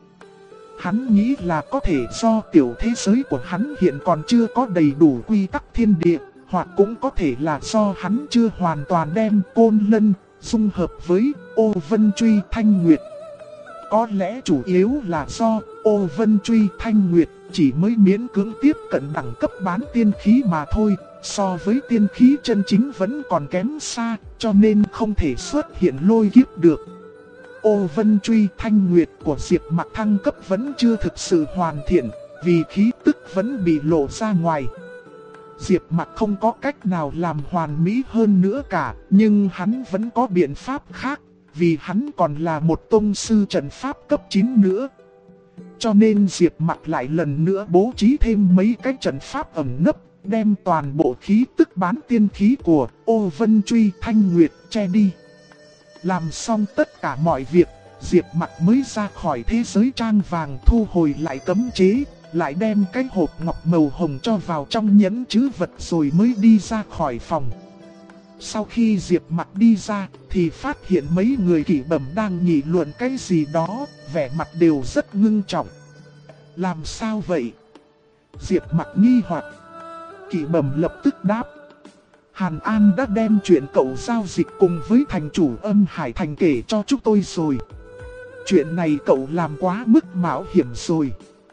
[SPEAKER 1] Hắn nghĩ là có thể do tiểu thế giới của hắn hiện còn chưa có đầy đủ quy tắc thiên địa, hoặc cũng có thể là do hắn chưa hoàn toàn đem Côn Lân dung hợp với Ô Vân Truy Thanh Nguyệt. Có lẽ chủ yếu là do Ô Vân Truy Thanh Nguyệt chỉ mới miễn cưỡng tiếp cận đẳng cấp bán tiên khí mà thôi, so với tiên khí chân chính vẫn còn kém xa, cho nên không thể xuất hiện lôi kiếp được. Ô Vân Truy Thanh Nguyệt của Diệp Mặc thăng cấp vẫn chưa thực sự hoàn thiện, vì khí tức vẫn bị lộ ra ngoài. Diệp Mặc không có cách nào làm hoàn mỹ hơn nữa cả, nhưng hắn vẫn có biện pháp khác, vì hắn còn là một tông sư trận pháp cấp 9 nữa. Cho nên Diệp Mặc lại lần nữa bố trí thêm mấy cái trận pháp ẩn nấp, đem toàn bộ khí tức bán tiên khí của Ô Vân Truy Thanh Nguyệt che đi. Làm xong tất cả mọi việc, Diệp Mặc mới ra khỏi thế giới trang vàng, thu hồi lại cấm chế, lại đem cái hộp ngọc màu hồng cho vào trong nhẫn trữ vật rồi mới đi ra khỏi phòng. Sau khi Diệp Mặc đi ra thì phát hiện mấy người Kỷ Bẩm đang nghị luận cái gì đó, vẻ mặt đều rất ngưng trọng. Làm sao vậy? Diệp Mặc nghi hoặc. Kỷ Bẩm lập tức đáp. Hàn An đã đem chuyện cậu giao dịch cùng với thành chủ Âm Hải Thành kể cho chúng tôi rồi. Chuyện này cậu làm quá mức mạo hiểm rồi.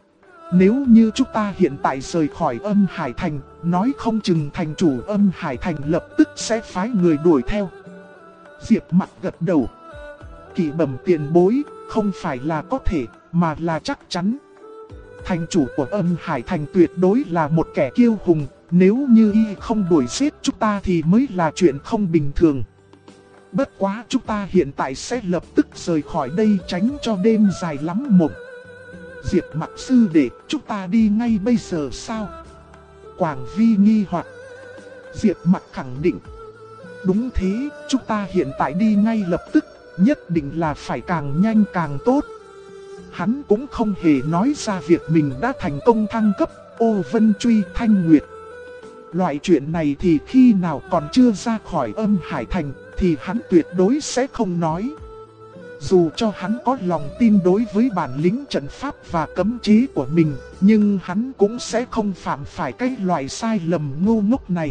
[SPEAKER 1] Nếu như chúng ta hiện tại rời khỏi Âm Hải Thành, nói không chừng thành chủ Âm Hải Thành lập tức sẽ phái người đuổi theo. Diệp Mặc gật đầu. Kỷ Bẩm tiền bối, không phải là có thể, mà là chắc chắn. Thành chủ của Âm Hải Thành tuyệt đối là một kẻ kiêu hùng, nếu như y không đuổi giết chúng ta thì mới là chuyện không bình thường. Bất quá chúng ta hiện tại sẽ lập tức rời khỏi đây tránh cho đêm dài lắm mộng. Diệp Mặc sư đệ, chúng ta đi ngay bây giờ sao? Quảng Vi nghi hoặc. Diệp Mặc khẳng định. Đúng thế, chúng ta hiện tại đi ngay lập tức, nhất định là phải càng nhanh càng tốt. Hắn cũng không hề nói ra việc mình đã thành công thăng cấp Ô Vân Truy Thanh Nguyệt. Loại chuyện này thì khi nào còn chưa ra khỏi Âm Hải Thành thì hắn tuyệt đối sẽ không nói. Dù cho hắn có lòng tin đối với bản lĩnh trận pháp và cấm chế của mình, nhưng hắn cũng sẽ không phạm phải cái loại sai lầm ngu ngốc này.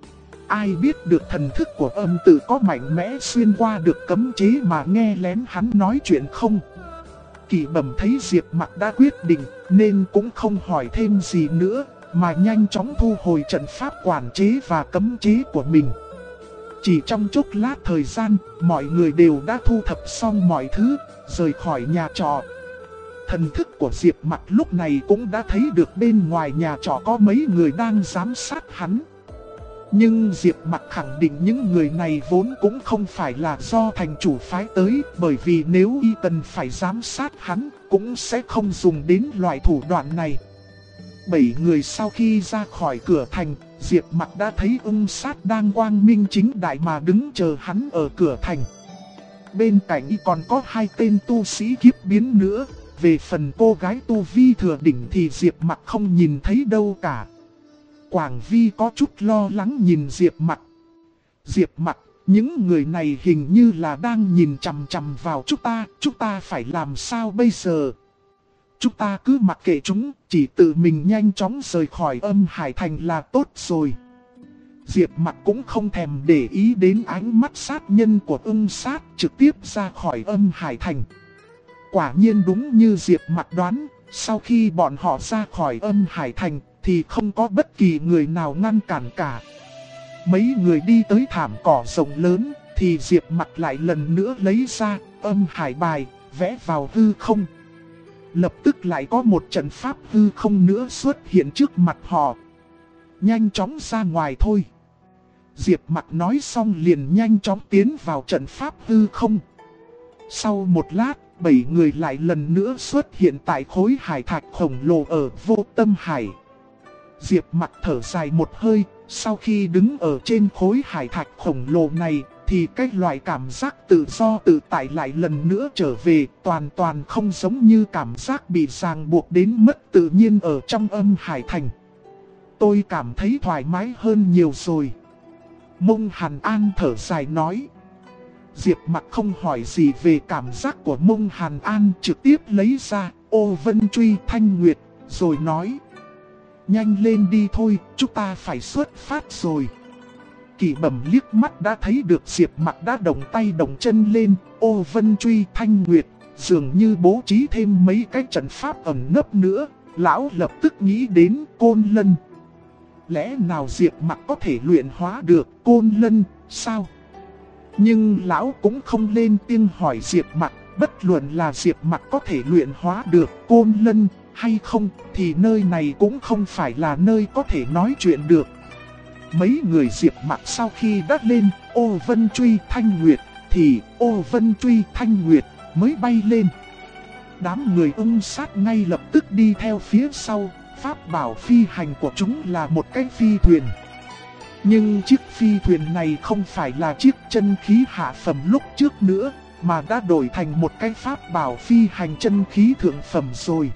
[SPEAKER 1] Ai biết được thần thức của âm tử có mạnh mẽ xuyên qua được cấm chế mà nghe lén hắn nói chuyện không? Kỷ Bẩm thấy Diệp Mặc đã quyết định nên cũng không hỏi thêm gì nữa, mà nhanh chóng thu hồi trận pháp quản chế và cấm chế của mình. Chỉ trong chốc lát thời gian, mọi người đều đã thu thập xong mọi thứ, rời khỏi nhà trọ. Thần thức của Diệp Mặc lúc này cũng đã thấy được bên ngoài nhà trọ có mấy người đang giám sát hắn. Nhưng Diệp Mặc khẳng định những người này vốn cũng không phải là do thành chủ phái tới, bởi vì nếu y cần phải giám sát hắn, cũng sẽ không dùng đến loại thủ đoạn này. 7 người sau khi ra khỏi cửa thành, Diệp Mặc đã thấy Ưng Sát đang quang minh chính đại mà đứng chờ hắn ở cửa thành. Bên cạnh y còn có 2 tên tu sĩ kiếp biến nữa, về phần cô gái tu vi thừa đỉnh thì Diệp Mặc không nhìn thấy đâu cả. Quảng Vi có chút lo lắng nhìn Diệp Mặc. Diệp Mặc, những người này hình như là đang nhìn chằm chằm vào chúng ta phải làm sao bây giờ? Chúng ta cứ mặc kệ chúng, chỉ tự mình nhanh chóng rời khỏi Âm Hải Thành là tốt rồi. Diệp Mặc cũng không thèm để ý đến ánh mắt sát nhân của Ưng Sát, trực tiếp ra khỏi Âm Hải Thành. Quả nhiên đúng như Diệp Mặc đoán, sau khi bọn họ ra khỏi Âm Hải Thành thì không có bất kỳ người nào ngăn cản cả. Mấy người đi tới thảm cỏ rộng lớn thì Diệp Mặc lại lần nữa lấy ra Âm Hải bài, vẽ vào hư không. Lập tức lại có một trận pháp hư không nữa xuất hiện trước mặt họ. Nhanh chóng ra ngoài thôi. Diệp Mặc nói xong liền nhanh chóng tiến vào trận pháp hư không. Sau một lát, 7 người lại lần nữa xuất hiện tại khối hải thạch khổng lồ ở Vô Tâm Hải. Diệp Mặc thở dài một hơi, sau khi đứng ở trên khối hải thạch khổng lồ này thì cái loại cảm giác tự do tự tại lại lần nữa trở về, toàn toàn không giống như cảm giác bị ràng buộc đến mất tự nhiên ở trong Âm Hải Thành. Tôi cảm thấy thoải mái hơn nhiều rồi. Mông Hàn An thở dài nói. Diệp Mặc không hỏi gì về cảm giác của Mông Hàn An, trực tiếp lấy ra ô vân truy thanh nguyệt, rồi nói. Nhanh lên đi thôi, chúng ta phải xuất phát rồi. Kỷ Bẩm liếc mắt đã thấy được Diệp Mặc đã động tay động chân lên ô vân truy thanh nguyệt, dường như bố trí thêm mấy cái trận pháp ẩn nấp nữa. Lão lập tức nghĩ đến Côn Lân. Lẽ nào Diệp Mặc có thể luyện hóa được Côn Lân sao? Nhưng lão cũng không lên tiếng hỏi Diệp Mặc, bất luận là Diệp Mặc có thể luyện hóa được Côn Lân hay không thì nơi này cũng không phải là nơi có thể nói chuyện được. Mấy người Diệp Mặc sau khi đã lên ô vân truy thanh nguyệt thì ô vân truy thanh nguyệt mới bay lên. Đám người ưng sát ngay lập tức đi theo phía sau. Pháp bảo phi hành của chúng là một cái phi thuyền. Nhưng chiếc phi thuyền này không phải là chiếc chân khí hạ phẩm lúc trước nữa, mà đã đổi thành một cái pháp bảo phi hành chân khí thượng phẩm rồi.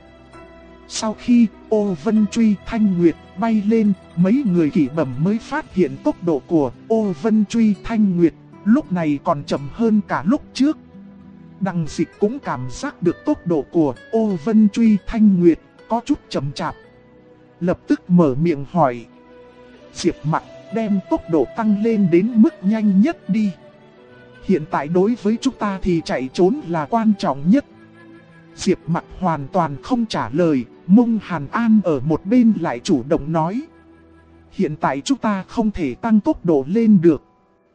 [SPEAKER 1] Sau khi ô vân truy thanh nguyệt bay lên, mấy người Kỷ Bẩm mới phát hiện tốc độ của ô vân truy thanh nguyệt lúc này còn chậm hơn cả lúc trước. Đằng Dịch cũng cảm giác được tốc độ của ô vân truy thanh nguyệt có chút chậm chạp. Lập tức mở miệng hỏi. Diệp Mặc, đem tốc độ tăng lên đến mức nhanh nhất đi. Hiện tại đối với chúng ta thì chạy trốn là quan trọng nhất. Diệp Mặc hoàn toàn không trả lời. Mông Hàn An ở một bên lại chủ động nói. Hiện tại chúng ta không thể tăng tốc độ lên được.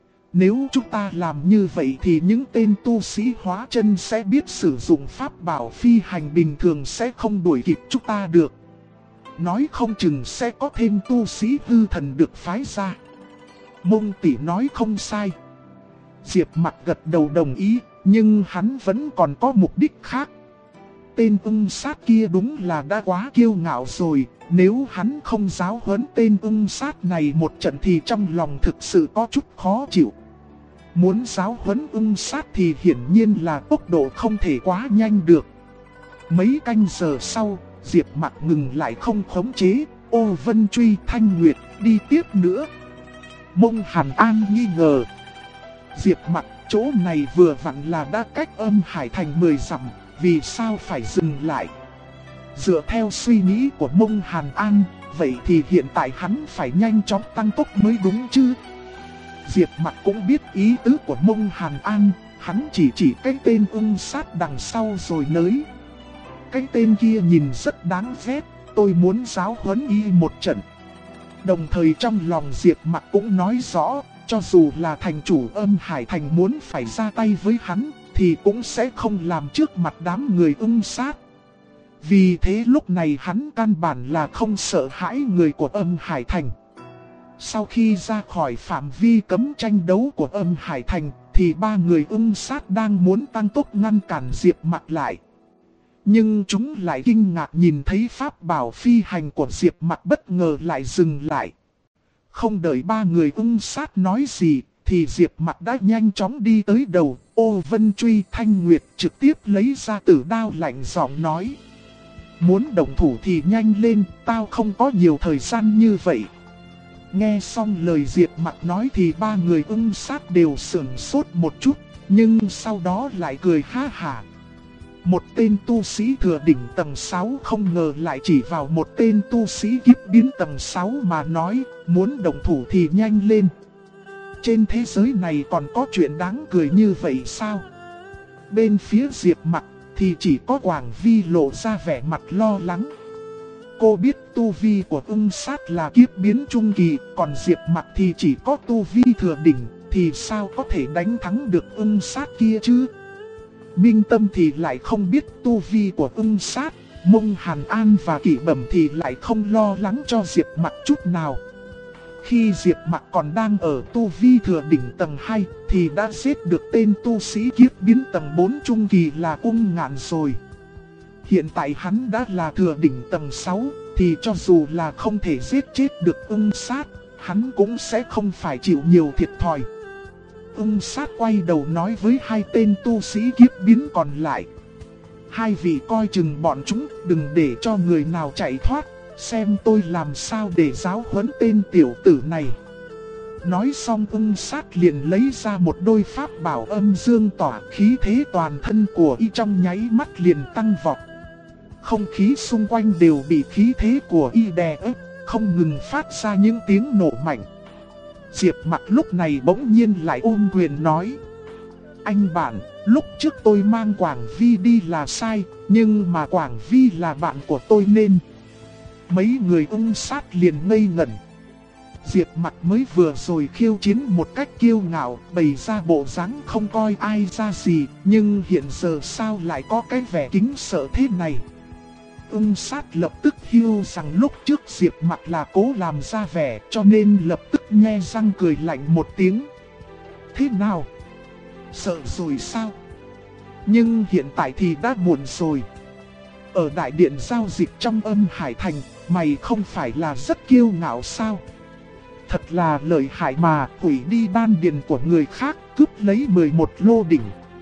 [SPEAKER 1] Nếu chúng ta làm như vậy thì những tên tu sĩ hóa chân sẽ biết sử dụng pháp bảo phi hành bình thường sẽ không đuổi kịp chúng ta được. Nói không chừng sẽ có thêm tu sĩ hư thần được phái ra. Mông tỷ nói không sai. Diệp Mặc gật đầu đồng ý, nhưng hắn vẫn còn có mục đích khác. Tên ưng sát kia đúng là đã quá kiêu ngạo rồi. Nếu hắn không giáo huấn tên ưng sát này một trận thì trong lòng thực sự có chút khó chịu. Muốn giáo huấn ưng sát thì hiển nhiên là tốc độ không thể quá nhanh được. Mấy canh giờ sau, Diệp Mặc ngừng lại không khống chế, ô vân truy thanh nguyệt đi tiếp nữa. Mông Hàn An nghi ngờ. Diệp Mặc, chỗ này vừa vặn là đã cách Âm Hải Thành 10 dặm, vì sao phải dừng lại? Dựa theo suy nghĩ của Mông Hàn An, vậy thì hiện tại hắn phải nhanh chóng tăng tốc mới đúng chứ? Diệp Mặc cũng biết ý tứ của Mông Hàn An, hắn chỉ cái tên ưng sát đằng sau rồi nới. Cái tên kia nhìn rất đáng ghét, tôi muốn giáo huấn y một trận. Đồng thời trong lòng Diệp Mặc cũng nói rõ, cho dù là thành chủ Âm Hải Thành muốn phải ra tay với hắn, thì cũng sẽ không làm trước mặt đám người ưng sát. Vì thế lúc này hắn căn bản là không sợ hãi người của Âm Hải Thành. Sau khi ra khỏi phạm vi cấm tranh đấu của Âm Hải Thành, thì ba người ưng sát đang muốn tăng tốc ngăn cản Diệp Mặc lại. Nhưng chúng lại kinh ngạc nhìn thấy pháp bảo phi hành của Diệp Mặc bất ngờ lại dừng lại. Không đợi ba người ưng sát nói gì, thì Diệp Mặc đã nhanh chóng đi tới đầu ô vân truy thanh nguyệt, trực tiếp lấy ra tử đao lạnh giọng nói. Muốn động thủ thì nhanh lên, tao không có nhiều thời gian như vậy. Nghe xong lời Diệp Mặc nói thì ba người ưng sát đều sửng sốt một chút, nhưng sau đó lại cười ha hả. Một tên tu sĩ thừa đỉnh tầng 6 không ngờ lại chỉ vào một tên tu sĩ kiếp biến tầng 6 mà nói, muốn động thủ thì nhanh lên. Trên thế giới này còn có chuyện đáng cười như vậy sao? Bên phía Diệp Mặc thì chỉ có Quảng Vi lộ ra vẻ mặt lo lắng. Cô biết tu vi của ưng sát là kiếp biến trung kỳ, còn Diệp Mặc thì chỉ có tu vi thừa đỉnh, thì sao có thể đánh thắng được ưng sát kia chứ? Minh Tâm thì lại không biết tu vi của ưng sát, Mông Hàn An và Kỷ Bẩm thì lại không lo lắng cho Diệp Mặc chút nào. Khi Diệp Mặc còn đang ở tu vi thừa đỉnh tầng 2 thì đã giết được tên tu sĩ kiếp biến tầng 4 trung kỳ là Ung Ngạn rồi. Hiện tại hắn đã là thừa đỉnh tầng 6 thì cho dù là không thể giết chết được ưng sát, hắn cũng sẽ không phải chịu nhiều thiệt thòi. Ưng sát quay đầu nói với hai tên tu sĩ kiếp biến còn lại. Hai vị coi chừng bọn chúng, đừng để cho người nào chạy thoát, xem tôi làm sao để giáo huấn tên tiểu tử này. Nói xong Ưng sát liền lấy ra một đôi pháp bảo âm dương tỏa, khí thế toàn thân của y trong nháy mắt liền tăng vọt. Không khí xung quanh đều bị khí thế của y đè ép, không ngừng phát ra những tiếng nổ mạnh. Diệp Mặc lúc này bỗng nhiên lại ôm quyền nói: anh bạn, lúc trước tôi mang Quảng Vi đi là sai, nhưng mà Quảng Vi là bạn của tôi nên. Mấy người Ưng sát liền ngây ngẩn. Diệp Mặc mới vừa rồi khiêu chiến một cách kiêu ngạo, bày ra bộ dáng không coi ai ra gì, nhưng hiện giờ sao lại có cái vẻ kính sợ thế này. Ưng sát lập tức hiểu rằng lúc trước Diệp Mặc là cố làm ra vẻ, cho nên lập tức nhe răng cười lạnh một tiếng. Thế nào? Sợ rồi sao? Nhưng hiện tại thì đã muộn rồi. Ở đại điện giao dịch trong Âm Hải Thành, mày không phải là rất kiêu ngạo sao? Thật là lợi hại mà, hủy đi đan điền của người khác, cướp lấy 11 lô đỉnh.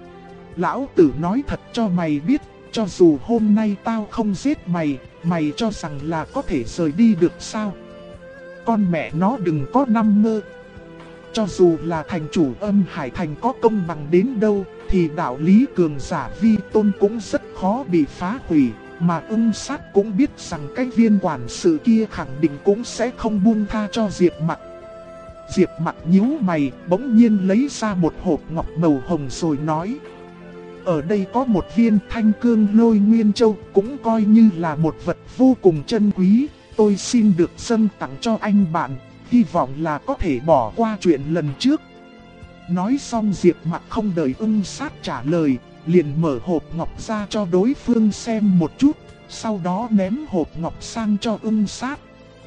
[SPEAKER 1] Lão tử nói thật cho mày biết, cho dù hôm nay tao không giết mày, mày cho rằng là có thể rời đi được sao? Con mẹ nó đừng có nằm mơ. Cho dù là thành chủ Âm Hải Thành có công bằng đến đâu, thì đạo lý cường giả vi tôn cũng rất khó bị phá hủy. Mà Ưng sát cũng biết rằng cái viên quản sự kia khẳng định cũng sẽ không buông tha cho Diệp Mặc. Diệp Mặc nhíu mày, bỗng nhiên lấy ra một hộp ngọc màu hồng rồi nói: ở đây có một viên Thanh Cương Lôi Nguyên Châu, cũng coi như là một vật vô cùng chân quý. Tôi xin được dâng tặng cho anh bạn, hy vọng là có thể bỏ qua chuyện lần trước. Nói xong Diệp Mặc không đợi Ưng sát trả lời, liền mở hộp ngọc ra cho đối phương xem một chút, sau đó ném hộp ngọc sang cho Ưng sát.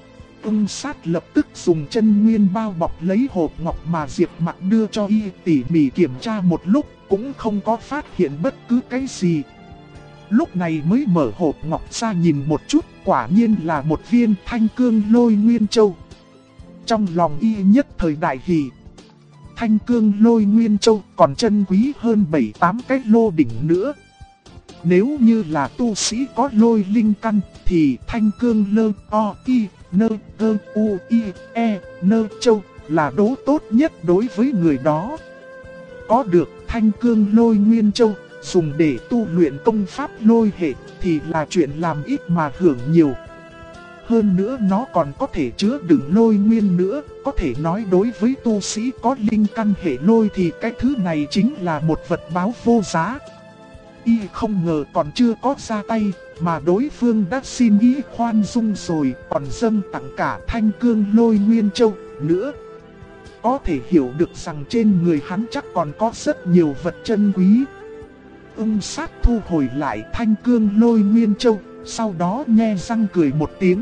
[SPEAKER 1] Ưng sát lập tức dùng chân nguyên bao bọc lấy hộp ngọc mà Diệp Mặc đưa cho y, tỉ mỉ kiểm tra một lúc, cũng không có phát hiện bất cứ cái gì. Lúc này mới mở hộp ngọc ra nhìn một chút, quả nhiên là một viên Thanh Cương Lôi Nguyên Châu. Trong lòng y nhất thời đại hỉ. Thanh Cương Lôi Nguyên Châu còn chân quý hơn 7-8 cái lô đỉnh nữa. Nếu như là tu sĩ có lôi linh căn thì Thanh Cương Lơ O I Nơ Gơ U I E Nơ Châu là đố tốt nhất đối với người đó. Có được Thanh Cương Lôi Nguyên Châu dùng để tu luyện công pháp lôi hệ thì là chuyện làm ít mà hưởng nhiều. Hơn nữa nó còn có thể chứa đựng lôi nguyên nữa, có thể nói đối với tu sĩ có linh căn hệ lôi thì cái thứ này chính là một vật báo vô giá. Y không ngờ còn chưa có ra tay, mà đối phương đã xin y khoan dung rồi, còn dâng tặng cả Thanh Cương Lôi Nguyên Châu nữa. Có thể hiểu được rằng trên người hắn chắc còn có rất nhiều vật chân quý. Ưng sát thu hồi lại Thanh Cương Lôi Nguyên Châu, sau đó nhe răng cười một tiếng.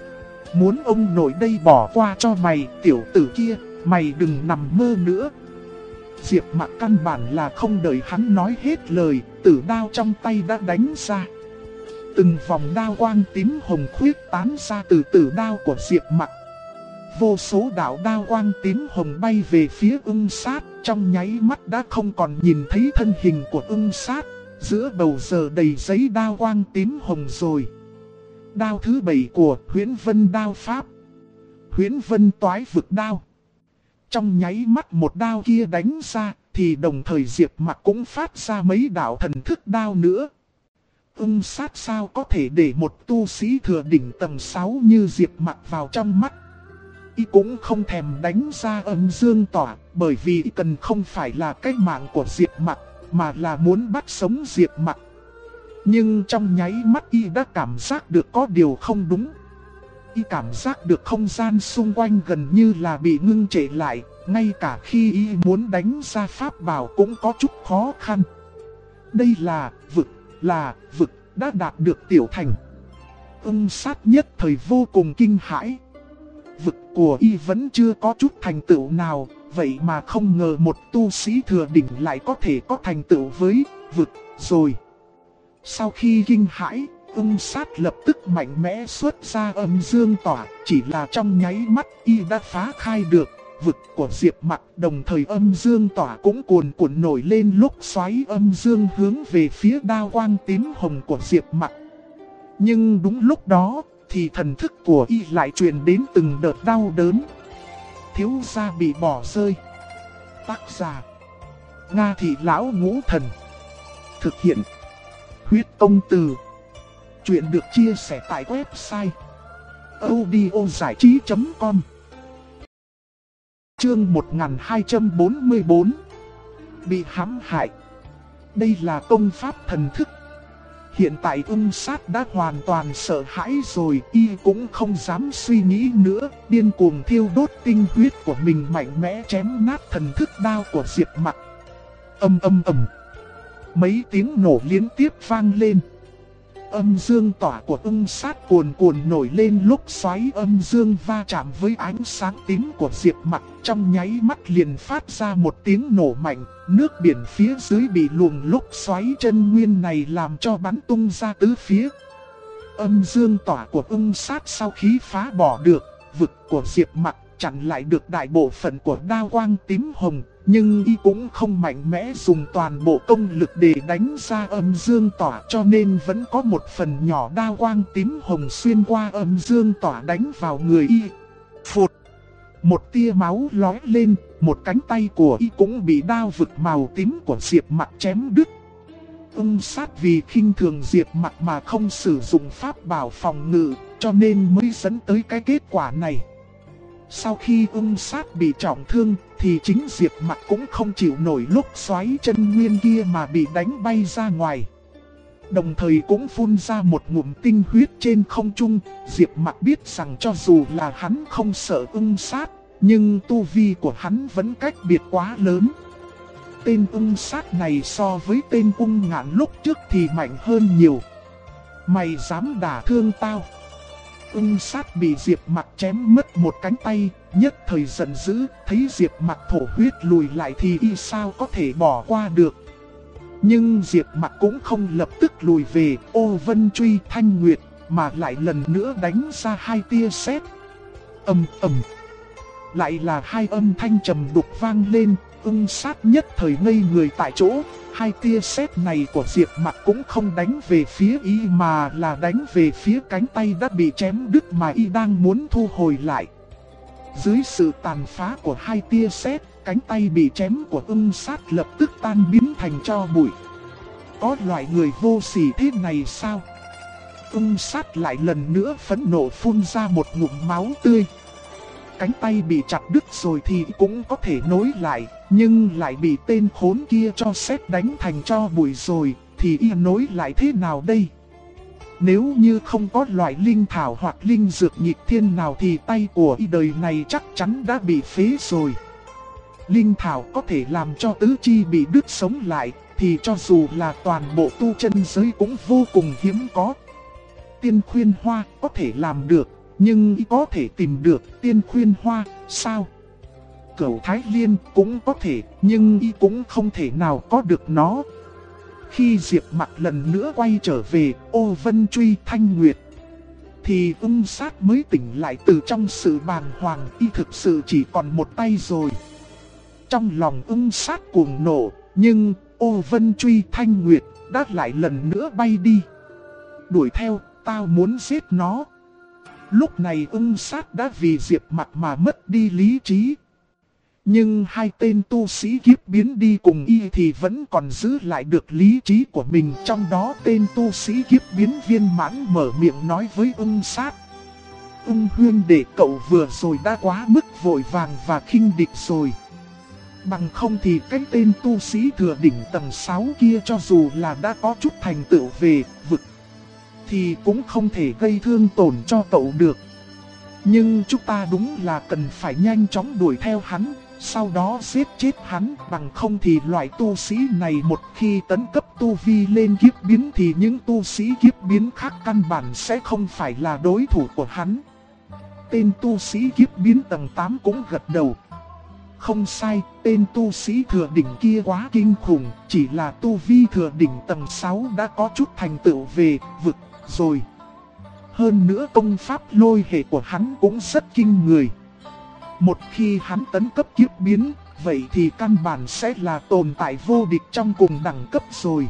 [SPEAKER 1] Muốn ông nội đây bỏ qua cho mày, tiểu tử kia, mày đừng nằm mơ nữa. Diệp Mặc căn bản là không đợi hắn nói hết lời, tử đao trong tay đã đánh ra. Từng vòng đao quang tím hồng khuyết tán ra từ tử đao của Diệp Mặc. Vô số đạo đao quang tím hồng bay về phía Ưng sát, trong nháy mắt đã không còn nhìn thấy thân hình của Ưng sát, giữa bầu giờ đầy giấy đao quang tím hồng rồi. Đao thứ 7 của Huyễn Vân Đao Pháp, Huyễn Vân Toái Vực Đao. Trong nháy mắt một đao kia đánh ra, thì đồng thời Diệp Mặc cũng phát ra mấy đạo thần thức đao nữa. Ưng sát sao có thể để một tu sĩ thừa đỉnh tầng 6 như Diệp Mặc vào trong mắt. Y cũng không thèm đánh ra âm dương tỏa, bởi vì y cần không phải là cái mạng của Diệp Mặc, mà là muốn bắt sống Diệp Mặc. Nhưng trong nháy mắt y đã cảm giác được có điều không đúng. Y cảm giác được không gian xung quanh gần như là bị ngưng trệ lại, ngay cả khi y muốn đánh ra pháp bảo cũng có chút khó khăn. Đây là vực đã đạt được tiểu thành. Ưng sát nhất thời vô cùng kinh hãi. Vực của y vẫn chưa có chút thành tựu nào, vậy mà không ngờ một tu sĩ thừa đỉnh lại có thể có thành tựu với vực rồi. Sau khi kinh hãi, Ưng sát lập tức mạnh mẽ xuất ra âm dương tỏa, chỉ là trong nháy mắt y đã phá khai được, vực của Diệp Mặc, đồng thời âm dương tỏa cũng cuồn cuộn nổi lên lúc xoáy âm dương hướng về phía đao quang tím hồng của Diệp Mặc. Nhưng đúng lúc đó, thì thần thức của y lại truyền đến từng đợt đau đớn. Thiếu gia bị bỏ rơi. Tác giả: Nga Thị Lão Ngũ Thần. Thực hiện: Huyết Công Từ. Chuyện được chia sẻ tại website audiozảichí.com. Chương 1244. Bị hãm hại. Đây là công pháp thần thức. Hiện tại sát đã hoàn toàn sợ hãi rồi, y cũng không dám suy nghĩ nữa, điên cuồng thiêu đốt tinh huyết của mình, mạnh mẽ chém nát thần thức đao của Diệp Mặc. Ầm ầm ầm. Mấy tiếng nổ liên tiếp vang lên. Âm dương tỏa của sát cuồn cuồn nổi lên lúc xoáy âm dương va chạm với ánh sáng tím của Diệp Mặc, trong nháy mắt liền phát ra một tiếng nổ mạnh, nước biển phía dưới bị luồng lúc xoáy chân nguyên này làm cho bắn tung ra tứ phía. Âm dương tỏa của sát sau khi phá bỏ được vực của Diệp Mặc, chặn lại được đại bộ phận của đao quang tím hồng, nhưng y cũng không mạnh mẽ dùng toàn bộ công lực để đánh ra âm dương tỏa, cho nên vẫn có một phần nhỏ đao quang tím hồng xuyên qua âm dương tỏa đánh vào người y. Phụt! Một tia máu lóe lên, một cánh tay của y cũng bị đao vực màu tím của Diệp Mặc chém đứt. Sát vì khinh thường Diệp Mặc mà không sử dụng pháp bảo phòng ngự, cho nên mới dẫn tới cái kết quả này. Sau khi sát bị trọng thương, thì chính Diệp Mặc cũng không chịu nổi lúc xoáy chân nguyên kia mà bị đánh bay ra ngoài. Đồng thời cũng phun ra một ngụm tinh huyết trên không trung. Diệp Mặc biết rằng cho dù là hắn không sợ sát, nhưng tu vi của hắn vẫn cách biệt quá lớn. Tên sát này so với tên Ung Ngạn lúc trước thì mạnh hơn nhiều. Mày dám đả thương tao? Sát bị Diệp Mặc chém mất một cánh tay, nhất thời giận dữ, thấy Diệp Mặc thổ huyết lùi lại thì y sao có thể bỏ qua được. Nhưng Diệp Mặc cũng không lập tức lùi về, Ô Vân Truy Thanh Nguyệt, mà lại lần nữa đánh ra hai tia sét. Ầm ầm. Lại là hai âm thanh trầm đục vang lên, sát nhất thời ngây người tại chỗ. Hai tia sét này của Diệp Mặc cũng không đánh về phía y mà là đánh về phía cánh tay đã bị chém đứt mà y đang muốn thu hồi lại. Dưới sự tàn phá của hai tia sét, cánh tay bị chém của sát lập tức tan biến thành tro bụi. Có loại người vô sỉ thế này sao? Sát lại lần nữa phẫn nộ phun ra một ngụm máu tươi. Cánh tay bị chặt đứt rồi thì cũng có thể nối lại, nhưng lại bị tên khốn kia cho sét đánh thành tro bụi rồi, thì y nối lại thế nào đây? Nếu như không có loại linh thảo hoặc linh dược nghịch thiên nào thì tay của y đời này chắc chắn đã bị phế rồi. Linh thảo có thể làm cho tứ chi bị đứt sống lại, thì cho dù là toàn bộ tu chân giới cũng vô cùng hiếm có. Tiên khuyên hoa có thể làm được, nhưng y có thể tìm được tiên khuyên hoa sao? Cửu Thái Liên cũng có thể, nhưng y cũng không thể nào có được nó. Khi Diệp Mặc lần nữa quay trở về Ô Vân Truy Thanh Nguyệt, thì sát mới tỉnh lại từ trong sự bàng hoàng, y thực sự chỉ còn một tay rồi. Trong lòng sát cuồng nộ, nhưng Ô Vân Truy Thanh Nguyệt đã lại lần nữa bay đi. Đuổi theo, tao muốn giết nó. Lúc này sát đã vì Diệp Mặc mà mất đi lý trí. Nhưng hai tên tu sĩ kiếp biến đi cùng y thì vẫn còn giữ lại được lý trí của mình. Trong đó tên tu sĩ kiếp biến viên mãn mở miệng nói với sát: Huyên đệ, cậu vừa rồi đã quá mức vội vàng và khinh địch rồi. Bằng không thì cái tên tu sĩ thừa đỉnh tầng 6 kia cho dù là đã có chút thành tựu về vực, thì cũng không thể gây thương tổn cho cậu được. Nhưng chúng ta đúng là cần phải nhanh chóng đuổi theo hắn, sau đó giết chết hắn, bằng không thì loại tu sĩ này một khi tấn cấp tu vi lên kiếp biến thì những tu sĩ kiếp biến khác căn bản sẽ không phải là đối thủ của hắn. Tên tu sĩ kiếp biến tầng 8 cũng gật đầu. Không sai, tên tu sĩ thừa đỉnh kia quá kinh khủng, chỉ là tu vi thừa đỉnh tầng 6 đã có chút thành tựu về vực rồi. Hơn nữa công pháp lôi hệ của hắn cũng rất kinh người. Một khi hắn tấn cấp kiếp biến, vậy thì căn bản sẽ là tồn tại vô địch trong cùng đẳng cấp rồi.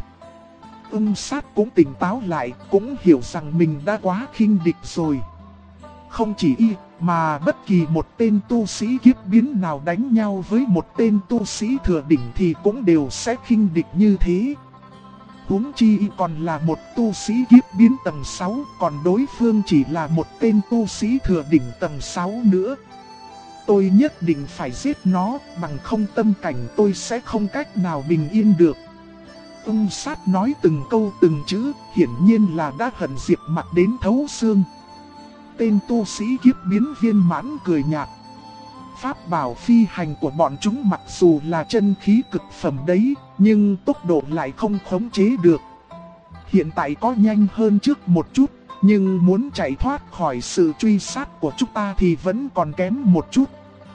[SPEAKER 1] Ưng sát cũng tỉnh táo lại, cũng hiểu rằng mình đã quá khinh địch rồi. Không chỉ y, mà bất kỳ một tên tu sĩ kiếp biến nào đánh nhau với một tên tu sĩ thừa đỉnh thì cũng đều sẽ khinh địch như thế. Huống chi y còn là một tu sĩ kiếp biến tầng 6, còn đối phương chỉ là một tên tu sĩ thừa đỉnh tầng 6 nữa. Tôi nhất định phải giết nó, bằng không tâm cảnh tôi sẽ không cách nào bình yên được. Ưng sát nói từng câu từng chữ, hiển nhiên là đã hận Diệp Mặc đến thấu xương. Tên tu sĩ kiếp biến viên mãn cười nhạt. Pháp bảo phi hành của bọn chúng mặc dù là chân khí cực phẩm đấy, nhưng tốc độ lại không khống chế được. Hiện tại có nhanh hơn trước một chút, nhưng muốn chạy thoát khỏi sự truy sát của chúng ta thì vẫn còn kém một chút.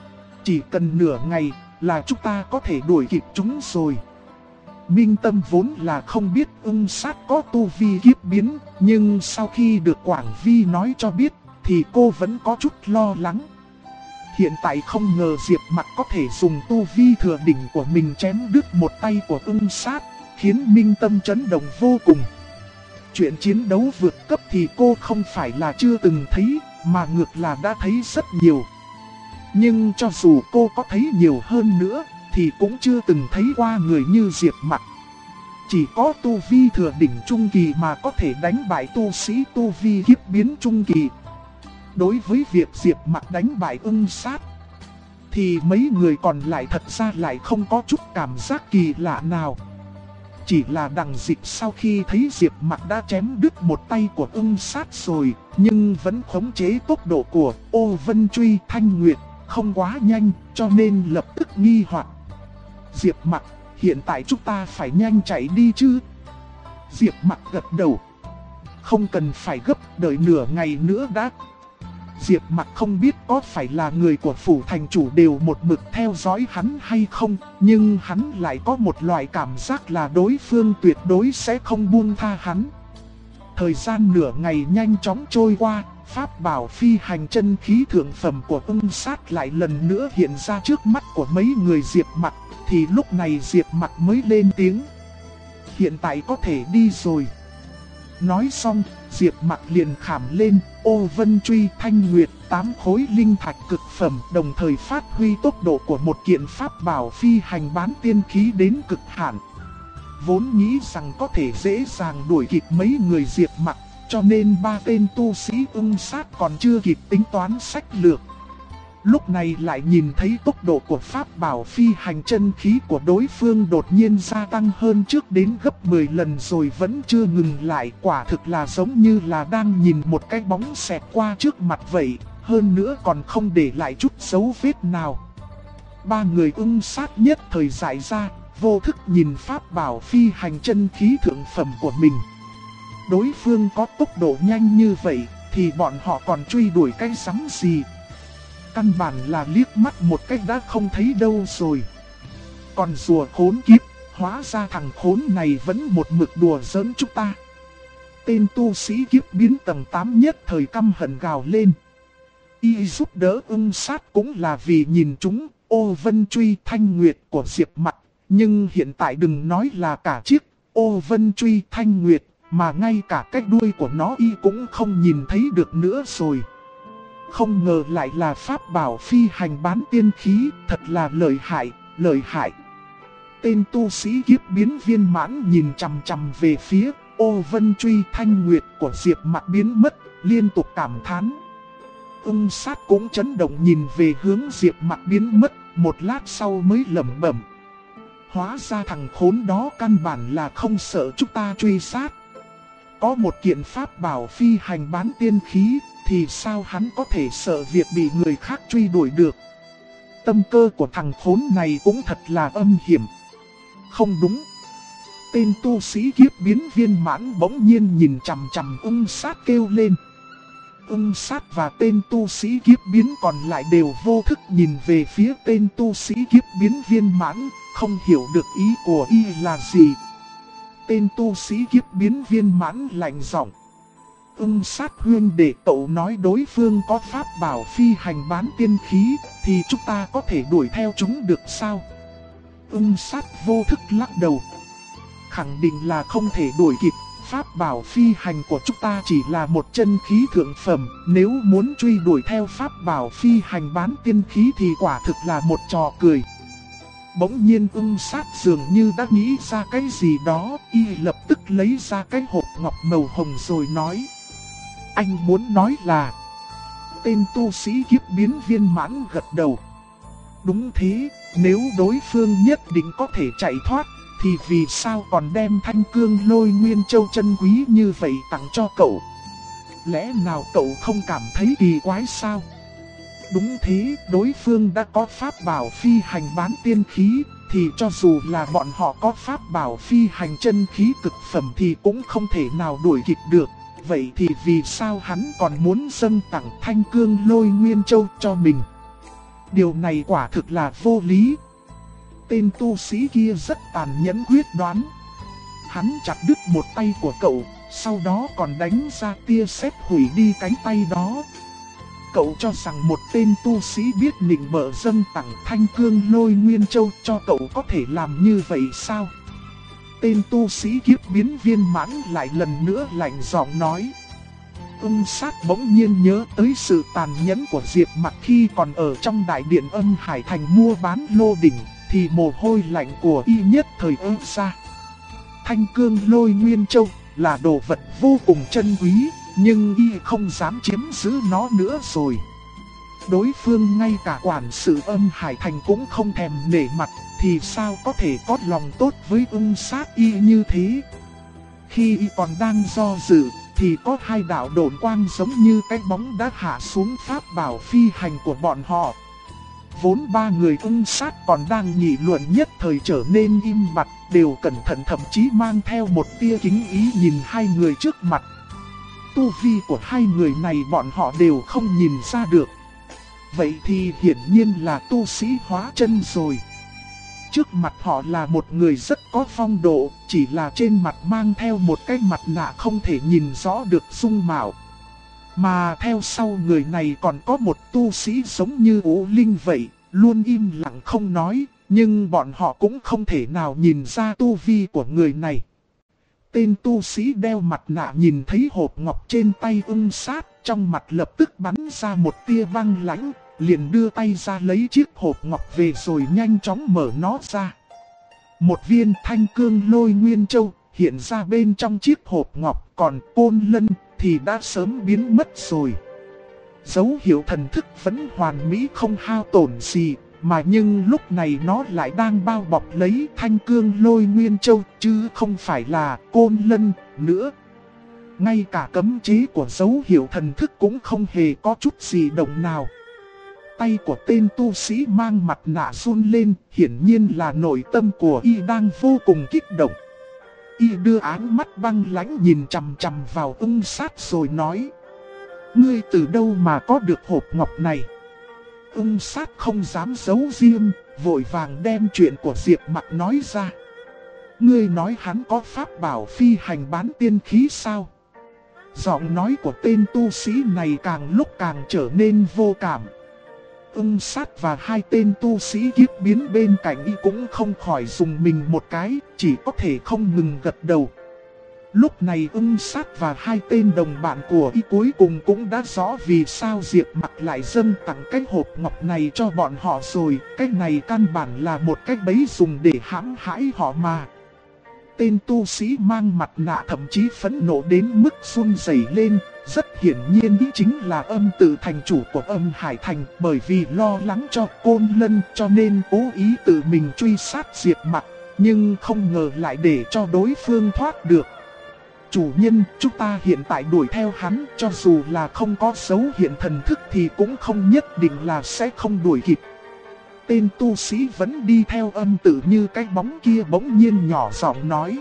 [SPEAKER 1] Chỉ cần nửa ngày là chúng ta có thể đuổi kịp chúng rồi. Minh Tâm vốn là không biết ưng sát có tu vi kiếp biến, nhưng sau khi được Quảng Vi nói cho biết thì cô vẫn có chút lo lắng. Hiện tại không ngờ Diệp Mặc có thể dùng tu vi thừa đỉnh của mình chém đứt một tay của ưng sát, khiến Minh Tâm chấn động vô cùng. Chuyện chiến đấu vượt cấp thì cô không phải là chưa từng thấy, mà ngược là đã thấy rất nhiều. Nhưng cho dù cô có thấy nhiều hơn nữa, thì cũng chưa từng thấy qua người như Diệp Mặc. Chỉ có tu vi thừa đỉnh trung kỳ mà có thể đánh bại tu sĩ tu vi kiếp biến trung kỳ. Đối với việc Diệp Mặc đánh bại ưng sát, thì mấy người còn lại thật ra lại không có chút cảm giác kỳ lạ nào. Chỉ là Đằng Dịch sau khi thấy Diệp Mặc đã chém đứt một tay của ưng sát rồi, nhưng vẫn khống chế tốc độ của Ô Vân Truy Thanh Nguyệt không quá nhanh, cho nên lập tức nghi hoặc. Diệp Mặc, hiện tại chúng ta phải nhanh chạy đi chứ? Diệp Mặc gật đầu. Không cần phải gấp, đợi nửa ngày nữa đã. Diệp Mặc không biết có phải là người của phủ thành chủ đều một mực theo dõi hắn hay không, nhưng hắn lại có một loại cảm giác là đối phương tuyệt đối sẽ không buông tha hắn. Thời gian nửa ngày nhanh chóng trôi qua, pháp bảo phi hành chân khí thượng phẩm của ưng sát lại lần nữa hiện ra trước mắt của mấy người Diệp Mặc, thì lúc này Diệp Mặc mới lên tiếng. Hiện tại có thể đi rồi. Nói xong, Diệp Mặc liền khảm lên Ô Vân Truy Thanh Nguyệt 8 khối linh thạch cực phẩm, đồng thời phát huy tốc độ của một kiện pháp bảo phi hành bán tiên khí đến cực hạn. Vốn nghĩ rằng có thể dễ dàng đuổi kịp mấy người Diệp Mặc, cho nên ba tên tu sĩ ưng sát còn chưa kịp tính toán sách lược. Lúc này lại nhìn thấy tốc độ của pháp bảo phi hành chân khí của đối phương đột nhiên gia tăng hơn trước đến gấp 10 lần rồi vẫn chưa ngừng lại, quả thực là giống như là đang nhìn một cái bóng xẹt qua trước mặt vậy, hơn nữa còn không để lại chút dấu vết nào. Ba người ưng sát nhất thời giải ra, vô thức nhìn pháp bảo phi hành chân khí thượng phẩm của mình. Đối phương có tốc độ nhanh như vậy thì bọn họ còn truy đuổi cái rắm gì? Căn bản là liếc mắt một cách đã không thấy đâu rồi. Còn rùa khốn kiếp, hóa ra thằng khốn này vẫn một mực đùa giỡn chúng ta. Tên tu sĩ kiếp biến tầng 8 nhất thời căm hận gào lên. Y giúp đỡ ưng sát cũng là vì nhìn chúng Ô Vân Truy Thanh Nguyệt của Diệp Mặc. Nhưng hiện tại đừng nói là cả chiếc Ô Vân Truy Thanh Nguyệt, mà ngay cả cái đuôi của nó y cũng không nhìn thấy được nữa rồi. Không ngờ lại là pháp bảo phi hành bán tiên khí, thật là lợi hại, lợi hại. Tên tu sĩ kiếp biến viên mãn nhìn chằm chằm về phía Ô Vân Truy Thanh Nguyệt của Diệp Mặc biến mất, liên tục cảm thán. Ưng sát cũng chấn động nhìn về hướng Diệp Mặc biến mất, một lát sau mới lẩm bẩm. Hóa ra thằng khốn đó căn bản là không sợ chúng ta truy sát. Có một kiện pháp bảo phi hành bán tiên khí, thì sao hắn có thể sợ việc bị người khác truy đuổi được. Tâm cơ của thằng khốn này cũng thật là âm hiểm. Không đúng. Tên tu sĩ kiếp biến viên mãn bỗng nhiên nhìn chằm chằm ưng sát kêu lên. Ưng sát và tên tu sĩ kiếp biến còn lại đều vô thức nhìn về phía tên tu sĩ kiếp biến viên mãn, không hiểu được ý của y là gì. Tên tu sĩ kiếp biến viên mãn lạnh giọng. Ưng Sát huynh để cậu nói đối phương có pháp bảo phi hành bán tiên khí, thì chúng ta có thể đuổi theo chúng được sao? Ưng Sát vô thức lắc đầu. Khẳng định là không thể đuổi kịp, pháp bảo phi hành của chúng ta chỉ là một chân khí thượng phẩm, nếu muốn truy đuổi theo pháp bảo phi hành bán tiên khí thì quả thực là một trò cười. Bỗng nhiên Ưng Sát dường như đã nghĩ ra cái gì đó, y lập tức lấy ra cái hộp ngọc màu hồng rồi nói. Anh muốn nói là... Tên tu sĩ kiếp biến viên mãn gật đầu. Đúng thế, nếu đối phương nhất định có thể chạy thoát, thì vì sao còn đem Thanh Cương Lôi Nguyên Châu chân quý như vậy tặng cho cậu? Lẽ nào cậu không cảm thấy kỳ quái sao? Đúng thế, đối phương đã có pháp bảo phi hành bán tiên khí, thì cho dù là bọn họ có pháp bảo phi hành chân khí cực phẩm thì cũng không thể nào đuổi kịp được. Vậy thì vì sao hắn còn muốn dâng tặng Thanh Cương Lôi Nguyên Châu cho mình? Điều này quả thực là vô lý. Tên tu sĩ kia rất tàn nhẫn quyết đoán. Hắn chặt đứt một tay của cậu, sau đó còn đánh ra tia sét hủy đi cánh tay đó. Cậu cho rằng một tên tu sĩ biết nịnh bợ dâng tặng Thanh Cương Lôi Nguyên Châu cho cậu có thể làm như vậy sao? Tên tu sĩ kiếp biến viên mãn lại lần nữa lạnh giọng nói. Ưng Sát bỗng nhiên nhớ tới sự tàn nhẫn của Diệp Mặc khi còn ở trong đại điện Âm Hải Thành mua bán lô đỉnh, thì mồ hôi lạnh của y nhất thời ứa ra. Thanh Cương Lôi Nguyên Châu là đồ vật vô cùng chân quý, nhưng y không dám chiếm giữ nó nữa rồi. Đối phương ngay cả quản sự Âm Hải Thành cũng không thèm nể mặt, thì sao có thể có lòng tốt với Ưng Sát y như thế? Khi y còn đang do dự, thì có hai đạo độn quang giống như cái bóng đã hạ xuống pháp bảo phi hành của bọn họ. Vốn ba người Ưng Sát còn đang nghị luận nhất thời trở nên im bặt, đều cẩn thận thậm chí mang theo một tia kính ý nhìn hai người trước mặt. Tu vi của hai người này bọn họ đều không nhìn ra được. Vậy thì hiển nhiên là tu sĩ hóa chân rồi. Trước mặt họ là một người rất có phong độ, chỉ là trên mặt mang theo một cái mặt nạ không thể nhìn rõ được dung mạo. Mà theo sau người này còn có một tu sĩ giống như Ú Linh vậy, luôn im lặng không nói, nhưng bọn họ cũng không thể nào nhìn ra tu vi của người này. Tên tu sĩ đeo mặt nạ nhìn thấy hộp ngọc trên tay Ưng Sát, trong mặt lập tức bắn ra một tia băng lãnh, liền đưa tay ra lấy chiếc hộp ngọc về rồi nhanh chóng mở nó ra. Một viên Thanh Cương Lôi Nguyên Châu hiện ra bên trong chiếc hộp ngọc, còn Côn Lân thì đã sớm biến mất rồi. Dấu hiệu thần thức vẫn hoàn mỹ không hao tổn gì, mà nhưng lúc này nó lại đang bao bọc lấy Thanh Cương Lôi Nguyên Châu chứ không phải là Côn Lân nữa. Ngay cả cấm chế của dấu hiệu thần thức cũng không hề có chút gì động nào. Tay của tên tu sĩ mang mặt nạ run lên, hiển nhiên là nội tâm của y đang vô cùng kích động. Y đưa ánh mắt băng lãnh nhìn chằm chằm vào Ưng Sát rồi nói. Ngươi từ đâu mà có được hộp ngọc này? Ưng Sát không dám giấu riêng, vội vàng đem chuyện của Diệp Mặc nói ra. Ngươi nói hắn có pháp bảo phi hành bán tiên khí sao? Giọng nói của tên tu sĩ này càng lúc càng trở nên vô cảm. Ưng Sát và hai tên tu sĩ kiếp biến bên cạnh y cũng không khỏi dùng mình một cái, chỉ có thể không ngừng gật đầu. Lúc này Ưng Sát và hai tên đồng bạn của y cuối cùng cũng đã rõ vì sao Diệp Mặc lại dâng tặng cái hộp ngọc này cho bọn họ rồi. Cái này căn bản là một cái bẫy dùng để hãm hại họ mà. Tên tu sĩ mang mặt nạ thậm chí phẫn nộ đến mức run rẩy lên. Rất hiển nhiên ý chính là Âm Tự thành chủ của Âm Hải Thành, bởi vì lo lắng cho Côn Lân cho nên cố ý tự mình truy sát Diệp Mặc, nhưng không ngờ lại để cho đối phương thoát được. Chủ nhân, chúng ta hiện tại đuổi theo hắn, cho dù là không có dấu hiện thần thức thì cũng không nhất định là sẽ không đuổi kịp. Tên tu sĩ vẫn đi theo Âm Tự như cái bóng kia bỗng nhiên nhỏ giọng nói.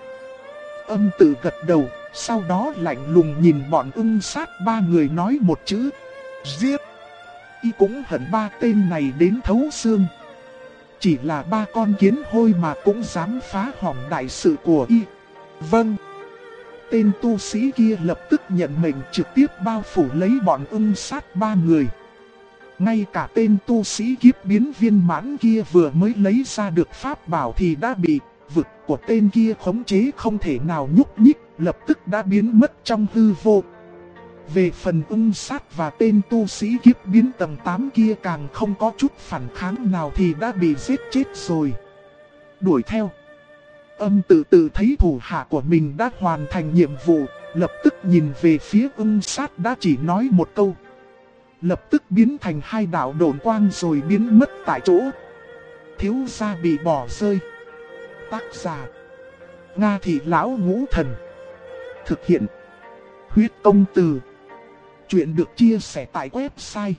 [SPEAKER 1] Âm Tự gật đầu, sau đó lạnh lùng nhìn bọn Ưng Sát ba người nói một chữ. Giết! Y cũng hận ba tên này đến thấu xương. Chỉ là ba con kiến hôi mà cũng dám phá hỏng đại sự của y. Vâng! tên tu sĩ kia lập tức nhận mệnh trực tiếp bao phủ lấy bọn ưng sát 3 người. Ngay cả tên tu sĩ kiếp biến viên mãn kia vừa mới lấy ra được pháp bảo thì đã bị vực của tên kia khống chế không thể nào nhúc nhích, lập tức đã biến mất trong hư vô. Về phần ưng sát và tên tu sĩ kiếp biến tầng 8 kia càng không có chút phản kháng nào thì đã bị giết chết rồi. Đuổi theo. Âm tự thấy thủ hạ của mình đã hoàn thành nhiệm vụ, lập tức nhìn về phía ưng sát đã chỉ nói một câu. Lập tức biến thành 2 đạo độn quang rồi biến mất tại chỗ. Thiếu gia bị bỏ rơi. Tác giả: Nga Thị Lão Ngũ Thần. Thực hiện: Huyết Công Từ. Chuyện được chia sẻ tại website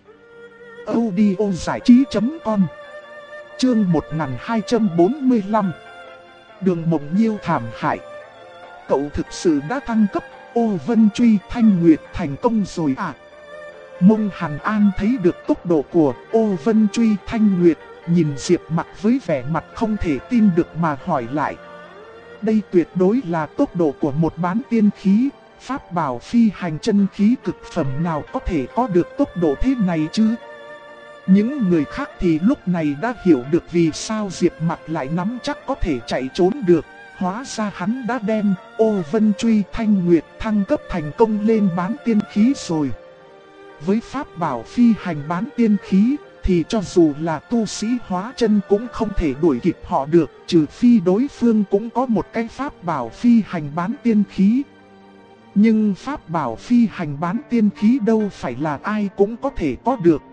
[SPEAKER 1] audiozảichí.com. Chương 1245. Đường Mộng Nhiêu thảm hại. Cậu thực sự đã thăng cấp Ô Vân Truy Thanh Nguyệt thành công rồi à? Mông Hàn An thấy được tốc độ của Ô Vân Truy Thanh Nguyệt, nhìn Diệp Mặc với vẻ mặt không thể tin được mà hỏi lại. Đây tuyệt đối là tốc độ của một bán tiên khí, pháp bảo phi hành chân khí cực phẩm nào có thể có được tốc độ thế này chứ? Những người khác thì lúc này đã hiểu được vì sao Diệp Mặc lại nắm chắc có thể chạy trốn được. Hóa ra hắn đã đem Ô Vân Truy Thanh Nguyệt thăng cấp thành công lên bán tiên khí rồi. Với pháp bảo phi hành bán tiên khí thì cho dù là tu sĩ hóa chân cũng không thể đuổi kịp họ được, trừ phi đối phương cũng có một cái pháp bảo phi hành bán tiên khí. Nhưng pháp bảo phi hành bán tiên khí đâu phải là ai cũng có thể có được.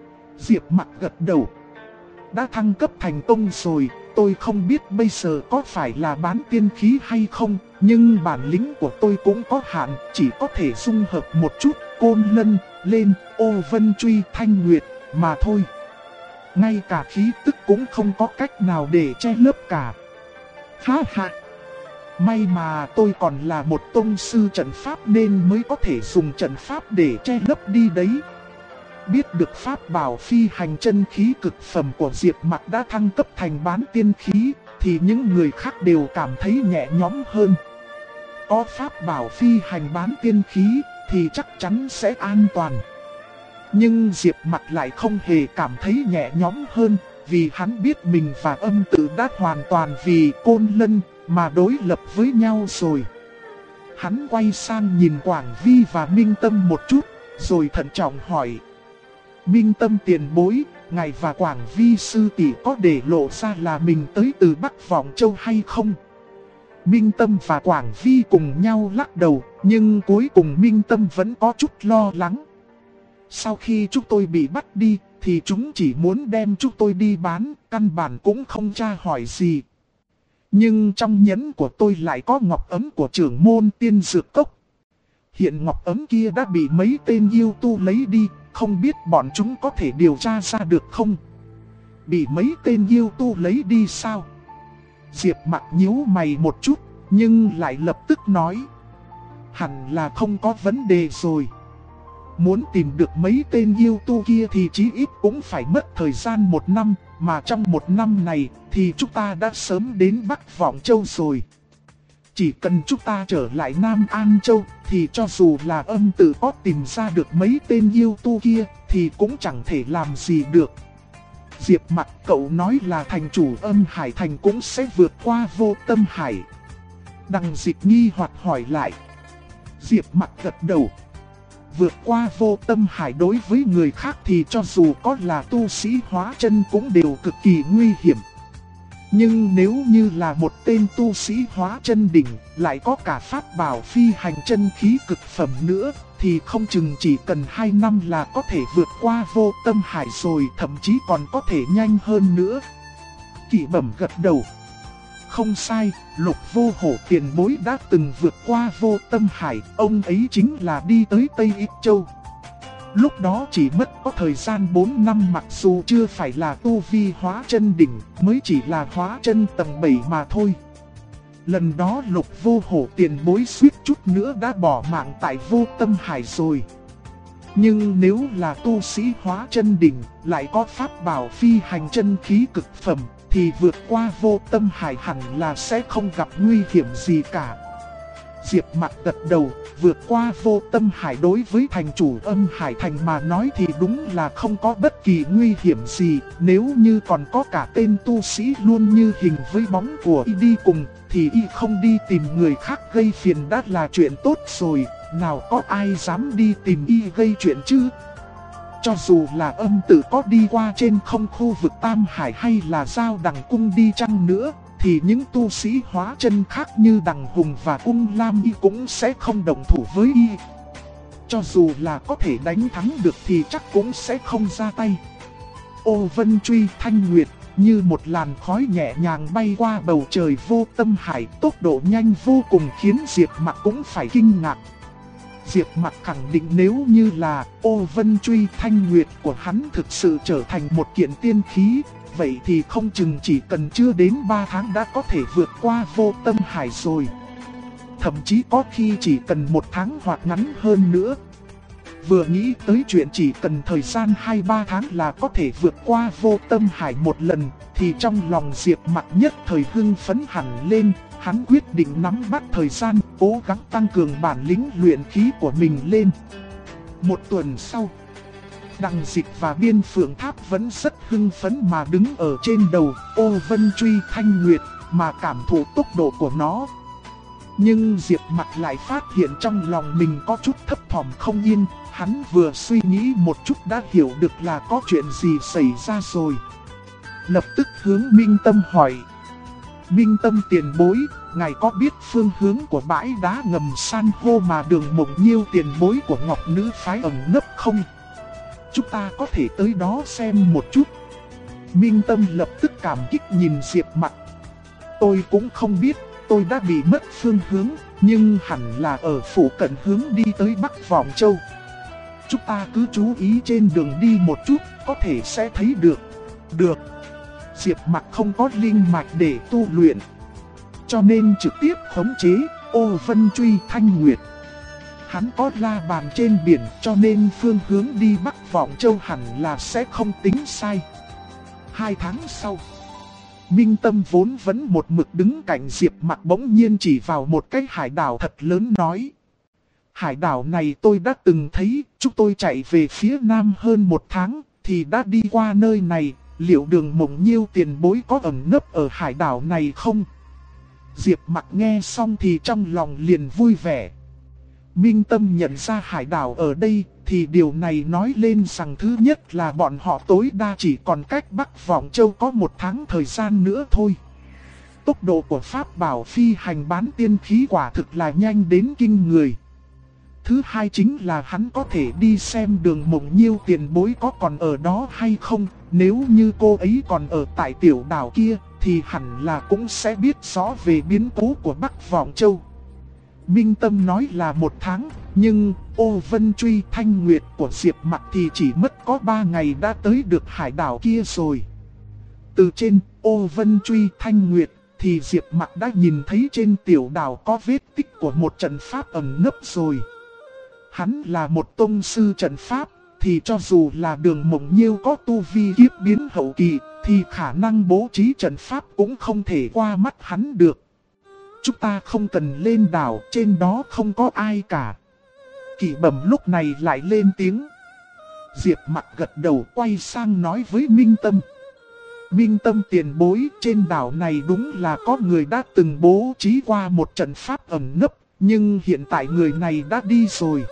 [SPEAKER 1] Diệp Mặc gật đầu. Đã thăng cấp thành công rồi, tôi không biết bây giờ có phải là bán tiên khí hay không, nhưng bản lĩnh của tôi cũng có hạn, chỉ có thể dung hợp một chút Côn Lân lên Ô Vân Truy Thanh Nguyệt mà thôi. Ngay cả khí tức cũng không có cách nào để che lấp cả. Ha ha! May mà tôi còn là một tông sư trận pháp nên mới có thể dùng trận pháp để che lấp đi đấy. Biết được pháp bảo phi hành chân khí cực phẩm của Diệp Mặc đã thăng cấp thành bán tiên khí, thì những người khác đều cảm thấy nhẹ nhõm hơn. Có pháp bảo phi hành bán tiên khí thì chắc chắn sẽ an toàn. Nhưng Diệp Mặc lại không hề cảm thấy nhẹ nhõm hơn, vì hắn biết mình và âm tự đã hoàn toàn vì Côn Lân mà đối lập với nhau rồi. Hắn quay sang nhìn Quảng Vi và Minh Tâm một chút, rồi thận trọng hỏi. Minh Tâm tiền bối, ngài và Quảng Vi sư tỷ có để lộ ra là mình tới từ Bắc Vọng Châu hay không? Minh Tâm và Quảng Vi cùng nhau lắc đầu, nhưng cuối cùng Minh Tâm vẫn có chút lo lắng. Sau khi chúng tôi bị bắt đi, thì chúng chỉ muốn đem chúng tôi đi bán, căn bản cũng không tra hỏi gì. Nhưng trong nhẫn của tôi lại có ngọc ấm của trưởng môn Tiên Dược Cốc. Hiện ngọc ấm kia đã bị mấy tên yêu tu lấy đi, không biết bọn chúng có thể điều tra ra được không? Bị mấy tên yêu tu lấy đi sao? Diệp Mặc nhíu mày một chút, nhưng lại lập tức nói. Hẳn là không có vấn đề rồi. Muốn tìm được mấy tên yêu tu kia thì chí ít cũng phải mất thời gian 1 năm, mà trong 1 năm này thì chúng ta đã sớm đến Bắc Vọng Châu rồi. Chỉ cần chúng ta trở lại Nam An Châu thì cho dù là âm tự có tìm ra được mấy tên yêu tu kia thì cũng chẳng thể làm gì được. Diệp Mặc, cậu nói là thành chủ Âm Hải Thành cũng sẽ vượt qua Vô Tâm Hải. Đằng Dịch nghi hoặc hỏi lại. Diệp Mặc gật đầu. Vượt qua Vô Tâm Hải đối với người khác thì cho dù có là tu sĩ hóa chân cũng đều cực kỳ nguy hiểm. Nhưng nếu như là một tên tu sĩ hóa chân đỉnh, lại có cả pháp bảo phi hành chân khí cực phẩm nữa, thì không chừng chỉ cần 2 năm là có thể vượt qua Vô Tâm Hải rồi, thậm chí còn có thể nhanh hơn nữa. Kỷ Bẩm gật đầu. Không sai, Lục Vô Hổ tiền bối đã từng vượt qua Vô Tâm Hải, ông ấy chính là đi tới Tây Ích Châu. Lúc đó chỉ mất có thời gian 4 năm, mặc dù chưa phải là tu vi hóa chân đỉnh, mới chỉ là hóa chân tầng 7 mà thôi. Lần đó Lục Vô Hổ tiền bối suýt chút nữa đã bỏ mạng tại Vô Tâm Hải rồi. Nhưng nếu là tu sĩ hóa chân đỉnh, lại có pháp bảo phi hành chân khí cực phẩm, thì vượt qua Vô Tâm Hải hẳn là sẽ không gặp nguy hiểm gì cả. Diệp Mặc gật đầu, vượt qua vô tâm hải đối với thành chủ Âm Hải Thành mà nói thì đúng là không có bất kỳ nguy hiểm gì. Nếu như còn có cả tên tu sĩ luôn như hình với bóng của y đi cùng, thì y không đi tìm người khác gây phiền đã là chuyện tốt rồi. Nào có ai dám đi tìm y gây chuyện chứ? Cho dù là âm tử có đi qua trên không khu vực Tam Hải hay là Giao Đằng Cung đi chăng nữa, thì những tu sĩ hóa chân khác như Đằng Hùng và Ung Lam y cũng sẽ không đồng thủ với y. Cho dù là có thể đánh thắng được thì chắc cũng sẽ không ra tay. Ô Vân Truy Thanh Nguyệt như một làn khói nhẹ nhàng bay qua bầu trời vô tâm hải, tốc độ nhanh vô cùng khiến Diệp Mặc cũng phải kinh ngạc. Diệp Mặc khẳng định nếu như là Ô Vân Truy Thanh Nguyệt của hắn thực sự trở thành một kiện tiên khí, vậy thì không chừng chỉ cần chưa đến 3 tháng đã có thể vượt qua vô tâm hải rồi. Thậm chí có khi chỉ cần 1 tháng hoặc ngắn hơn nữa. Vừa nghĩ tới chuyện chỉ cần thời gian 2-3 tháng là có thể vượt qua vô tâm hải một lần, thì trong lòng Diệp Mặc nhất thời hưng phấn hẳn lên. Hắn quyết định nắm bắt thời gian, cố gắng tăng cường bản lĩnh luyện khí của mình lên. 1 tuần sau, Đằng Dịch và Biên Phượng Tháp vẫn rất hưng phấn mà đứng ở trên đầu Ô Vân Truy Thanh Nguyệt mà cảm thụ tốc độ của nó. Nhưng Diệp Mặc lại phát hiện trong lòng mình có chút thấp thỏm không yên. Hắn vừa suy nghĩ một chút đã hiểu được là có chuyện gì xảy ra rồi. Lập tức hướng Minh Tâm hỏi: Minh Tâm tiền bối, ngài có biết phương hướng của bãi đá ngầm san hô mà Đường Mộng Nhiêu tiền bối của Ngọc Nữ phái ẩn nấp không? Chúng ta có thể tới đó xem một chút. Minh Tâm lập tức cảm kích nhìn Diệp Mặc. Tôi cũng không biết, tôi đã bị mất phương hướng, nhưng hẳn là ở phủ cận hướng đi tới Bắc Vọng Châu. Chúng ta cứ chú ý trên đường đi một chút, có thể sẽ thấy được. Được. Diệp Mặc không có linh mạch để tu luyện, cho nên trực tiếp khống chế Ô Vân Truy Thanh Nguyệt. Hắn có la bàn trên biển, cho nên phương hướng đi Bắc Vọng Châu hẳn là sẽ không tính sai. 2 tháng sau, Minh Tâm vốn vẫn một mực đứng cạnh Diệp Mặc bỗng nhiên chỉ vào một cái hải đảo thật lớn nói: Hải đảo này tôi đã từng thấy, chúng tôi chạy về phía nam hơn 1 tháng thì đã đi qua nơi này. Liệu Đường Mộng Nhiêu tiền bối có ẩn nấp ở hải đảo này không? Diệp Mặc nghe xong thì trong lòng liền vui vẻ. Minh Tâm nhận ra hải đảo ở đây thì điều này nói lên rằng thứ nhất là bọn họ tối đa chỉ còn cách Bắc Vọng Châu có 1 tháng thời gian nữa thôi. Tốc độ của pháp bảo phi hành bán tiên khí quả thực là nhanh đến kinh người. Thứ hai chính là hắn có thể đi xem Đường Mộng Nhiêu tiền bối có còn ở đó hay không. Nếu như cô ấy còn ở tại tiểu đảo kia thì hẳn là cũng sẽ biết rõ về biến cố của Bắc Vọng Châu. Minh Tâm nói là 1 tháng, nhưng Ô Vân Truy Thanh Nguyệt của Diệp Mặc thì chỉ mất có 3 ngày đã tới được hải đảo kia rồi. Từ trên Ô Vân Truy Thanh Nguyệt thì Diệp Mặc đã nhìn thấy trên tiểu đảo có vết tích của một trận pháp ẩn nấp rồi. Hắn là một tông sư trận pháp, thì cho dù là Đường Mộng Nhiêu có tu vi kiếp biến hậu kỳ, thì khả năng bố trí trận pháp cũng không thể qua mắt hắn được. Chúng ta không cần lên đảo, trên đó không có ai cả. Kỷ Bẩm lúc này lại lên tiếng. Diệp Mặc gật đầu quay sang nói với Minh Tâm: Minh Tâm tiền bối, trên đảo này đúng là có người đã từng bố trí qua một trận pháp ẩn nấp, nhưng hiện tại người này đã đi rồi.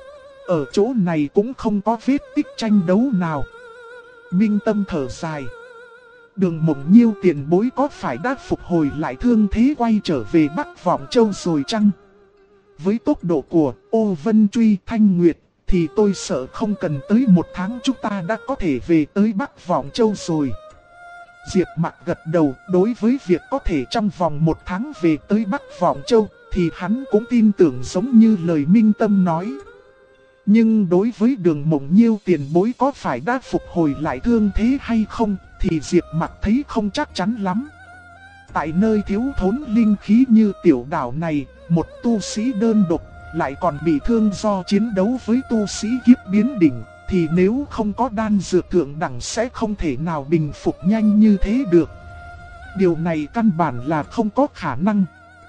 [SPEAKER 1] Ở chỗ này cũng không có vết tích tranh đấu nào. Minh Tâm thở dài. Đường Mộng Nhiêu tiền bối có phải đã phục hồi lại thương thế quay trở về Bắc Vọng Châu rồi chăng? Với tốc độ của Ô Vân Truy Thanh Nguyệt thì tôi sợ không cần tới 1 tháng chúng ta đã có thể về tới Bắc Vọng Châu rồi. Diệp Mặc gật đầu, đối với việc có thể trong vòng 1 tháng về tới Bắc Vọng Châu thì hắn cũng tin tưởng giống như lời Minh Tâm nói. Nhưng đối với Đường Mộng Nhiêu tiền bối có phải đã phục hồi lại thương thế hay không thì Diệp Mặc thấy không chắc chắn lắm. Tại nơi thiếu thốn linh khí như tiểu đảo này, một tu sĩ đơn độc lại còn bị thương do chiến đấu với tu sĩ kiếp biến đỉnh, thì nếu không có đan dược thượng đẳng sẽ không thể nào bình phục nhanh như thế được. Điều này căn bản là không có khả năng.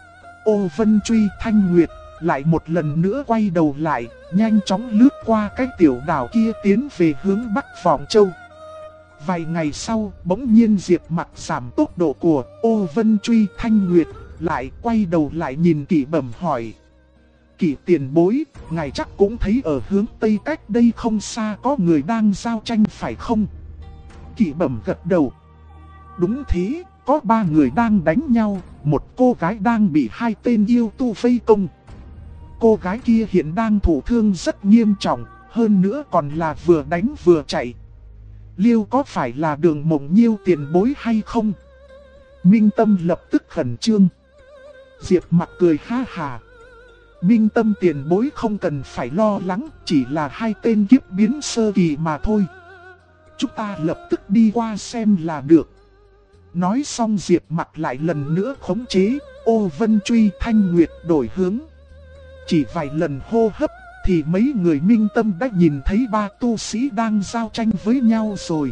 [SPEAKER 1] Ô Vân Truy Thanh Nguyệt lại một lần nữa quay đầu lại, nhanh chóng lướt qua cái tiểu đảo kia tiến về hướng Bắc Vọng Châu. Vài ngày sau, bỗng nhiên Diệp Mặc giảm tốc độ của Ô Vân Truy Thanh Nguyệt, lại quay đầu lại nhìn Kỷ Bẩm hỏi. Kỷ tiền bối, ngài chắc cũng thấy ở hướng Tây cách đây không xa có người đang giao tranh phải không? Kỷ Bẩm gật đầu. Đúng thế, có 3 người đang đánh nhau, một cô gái đang bị 2 tên yêu tu vây công. Cô gái kia hiện đang thụ thương rất nghiêm trọng, hơn nữa còn là vừa đánh vừa chạy. Liêu có phải là Đường Mộng Nhiêu tiền bối hay không? Minh Tâm lập tức khẩn trương. Diệp Mặc cười ha hà. Minh Tâm tiền bối không cần phải lo lắng, chỉ là 2 tên kiếp biến sơ kỳ mà thôi. Chúng ta lập tức đi qua xem là được. Nói xong Diệp Mặc lại lần nữa khống chế, Ô Vân Truy Thanh Nguyệt đổi hướng. Chỉ vài lần hô hấp thì mấy người Minh Tâm đã nhìn thấy 3 tu sĩ đang giao tranh với nhau rồi.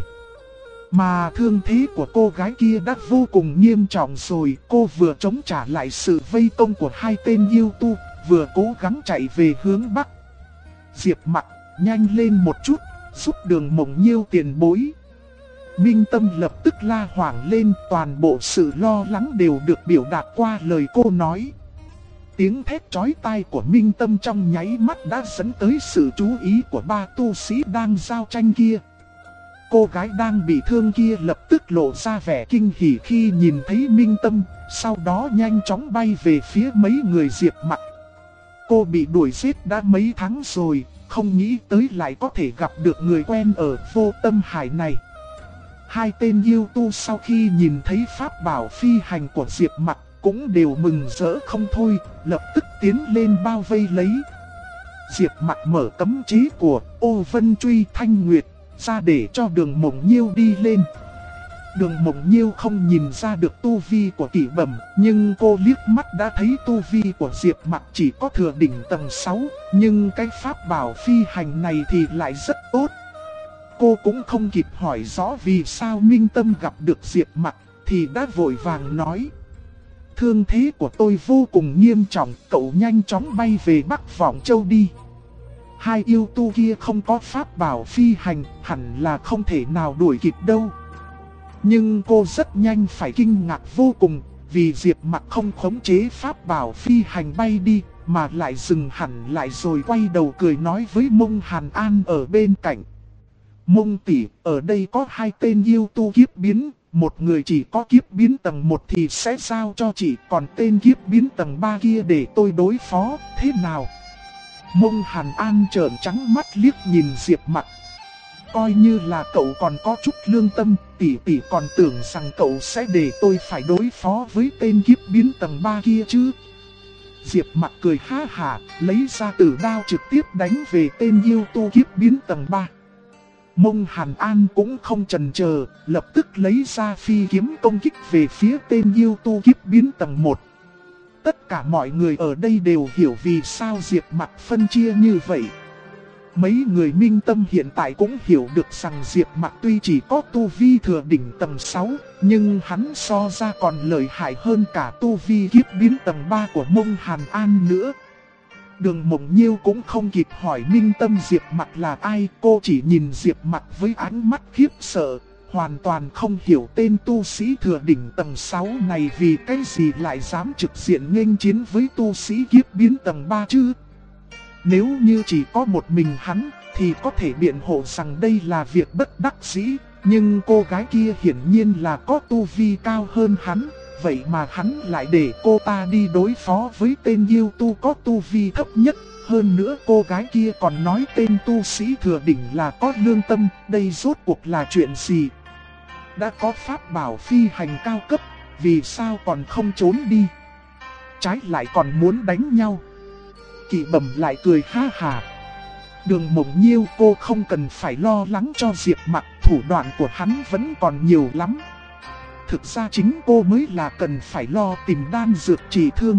[SPEAKER 1] Mà thương thế của cô gái kia đã vô cùng nghiêm trọng rồi, cô vừa chống trả lại sự vây công của 2 tên yêu tu, vừa cố gắng chạy về hướng Bắc. Diệp Mặc, nhanh lên một chút, giúp Đường Mộng Nhiêu tiền bối. Minh Tâm lập tức la hoảng lên, toàn bộ sự lo lắng đều được biểu đạt qua lời cô nói. Tiếng thét chói tai của Minh Tâm trong nháy mắt đã dẫn tới sự chú ý của 3 tu sĩ đang giao tranh kia. Cô gái đang bị thương kia lập tức lộ ra vẻ kinh hỉ khi nhìn thấy Minh Tâm, sau đó nhanh chóng bay về phía mấy người Diệp Mặc. Cô bị đuổi giết đã mấy tháng rồi, không nghĩ tới lại có thể gặp được người quen ở Vô Tâm Hải này. 2 tên yêu tu sau khi nhìn thấy pháp bảo phi hành của Diệp Mặc cũng đều mừng rỡ không thôi, lập tức tiến lên bao vây lấy. Diệp Mặc mở cấm chế của Ô Vân Truy Thanh Nguyệt ra để cho Đường Mộng Nhiêu đi lên. Đường Mộng Nhiêu không nhìn ra được tu vi của Kỷ Bẩm, nhưng cô liếc mắt đã thấy tu vi của Diệp Mặc chỉ có thừa đỉnh tầng 6, nhưng cái pháp bảo phi hành này thì lại rất tốt. Cô cũng không kịp hỏi rõ vì sao Minh Tâm gặp được Diệp Mặc, thì đã vội vàng nói. Thương thế của tôi vô cùng nghiêm trọng, cậu nhanh chóng bay về Bắc Vọng Châu đi. 2 yêu tu kia không có pháp bảo phi hành, hẳn là không thể nào đuổi kịp đâu. Nhưng cô rất nhanh phải kinh ngạc vô cùng, vì Diệp Mặc không khống chế pháp bảo phi hành bay đi, mà lại dừng hẳn lại rồi quay đầu cười nói với Mông Hàn An ở bên cạnh. Mông tỷ, ở đây có 2 tên yêu tu kiếp biến, một người chỉ có kiếp biến tầng 1 thì sẽ giao cho chị, còn tên kiếp biến tầng 3 kia để tôi đối phó, thế nào? Mông Hàn An trợn trắng mắt liếc nhìn Diệp Mặc. Coi như là cậu còn có chút lương tâm, tỷ tỷ còn tưởng rằng cậu sẽ để tôi phải đối phó với tên kiếp biến tầng 3 kia chứ. Diệp Mặc cười ha hả, lấy ra tử đao trực tiếp đánh về tên yêu tu kiếp biến tầng 3. Mông Hàn An cũng không chần chờ, lập tức lấy ra phi kiếm công kích về phía tên yêu tu kiếp biến tầng 1. Tất cả mọi người ở đây đều hiểu vì sao Diệp Mặc phân chia như vậy. Mấy người Minh Tâm hiện tại cũng hiểu được rằng Diệp Mặc tuy chỉ có tu vi thừa đỉnh tầng 6, nhưng hắn so ra còn lợi hại hơn cả tu vi kiếp biến tầng 3 của Mông Hàn An nữa. Đường Mộng Nhiêu cũng không kịp hỏi Minh Tâm Diệp Mặc là ai, cô chỉ nhìn Diệp Mặc với ánh mắt khiếp sợ, hoàn toàn không hiểu tên tu sĩ thừa đỉnh tầng 6 này vì cái gì lại dám trực diện nghênh chiến với tu sĩ kiếp biến tầng 3 chứ. Nếu như chỉ có một mình hắn thì có thể biện hộ rằng đây là việc bất đắc dĩ, nhưng cô gái kia hiển nhiên là có tu vi cao hơn hắn. Vậy mà hắn lại để cô ta đi đối phó với tên yêu tu có tu vi thấp nhất. Hơn nữa cô gái kia còn nói tên tu sĩ thừa đỉnh là có lương tâm. Đây rốt cuộc là chuyện gì? Đã có pháp bảo phi hành cao cấp, vì sao còn không trốn đi? Trái lại còn muốn đánh nhau. Kỷ Bẩm lại cười ha hà. Đường Mộng Nhiêu, cô không cần phải lo lắng cho Diệp Mặc, thủ đoạn của hắn vẫn còn nhiều lắm. Thực ra chính cô mới là cần phải lo tìm đan dược trị thương.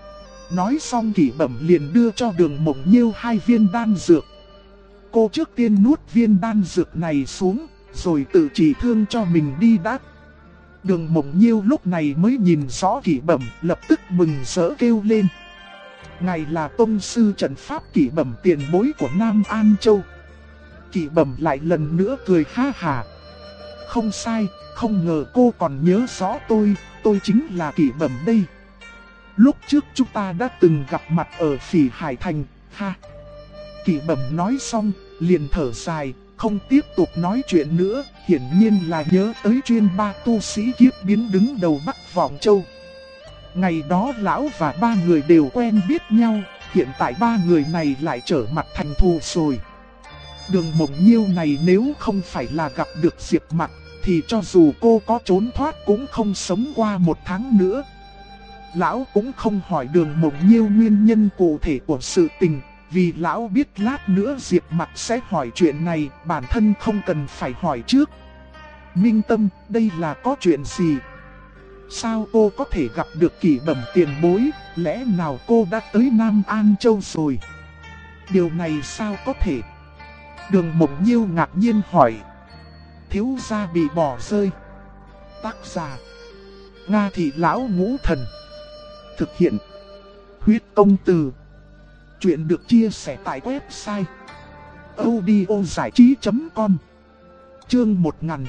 [SPEAKER 1] Nói xong Kỷ Bẩm liền đưa cho Đường Mộng Nhiêu 2 viên đan dược. Cô trước tiên nuốt viên đan dược này xuống, rồi tự trị thương cho mình đi đã. Đường Mộng Nhiêu lúc này mới nhìn rõ Kỷ Bẩm, lập tức mừng rỡ kêu lên. Ngài là tông sư trận pháp Kỷ Bẩm tiền bối của Nam An Châu. Kỷ Bẩm lại lần nữa cười ha hà. Không sai, không ngờ cô còn nhớ rõ tôi chính là Kỷ Bẩm đây. Lúc trước chúng ta đã từng gặp mặt ở Phỉ Hải Thành, ha. Kỷ Bẩm nói xong, liền thở dài, không tiếp tục nói chuyện nữa, hiển nhiên là nhớ tới chuyên ba tu sĩ kiếp biến đứng đầu Bắc Vọng Châu. Ngày đó lão và ba người đều quen biết nhau, hiện tại ba người này lại trở mặt thành thù rồi. Đường Mộng Nhiêu này nếu không phải là gặp được Diệp Mặc, thì cho dù cô có trốn thoát cũng không sống qua một tháng nữa. Lão cũng không hỏi Đường Mộng Nhiêu nguyên nhân cụ thể của sự tình, vì lão biết lát nữa Diệp Mặc sẽ hỏi chuyện này, bản thân không cần phải hỏi trước. Minh Tâm, đây là có chuyện gì? Sao cô có thể gặp được Kỷ Bẩm tiền bối, lẽ nào cô đã tới Nam An Châu rồi? Điều này sao có thể? Đường Mộng Nhiêu ngạc nhiên hỏi. Thiếu gia bị bỏ rơi. Tác giả: Nga Thị Lão Ngũ Thần. Thực hiện: Huyết Công Từ. Chuyện được chia sẻ tại website audiozảichí.com. Chương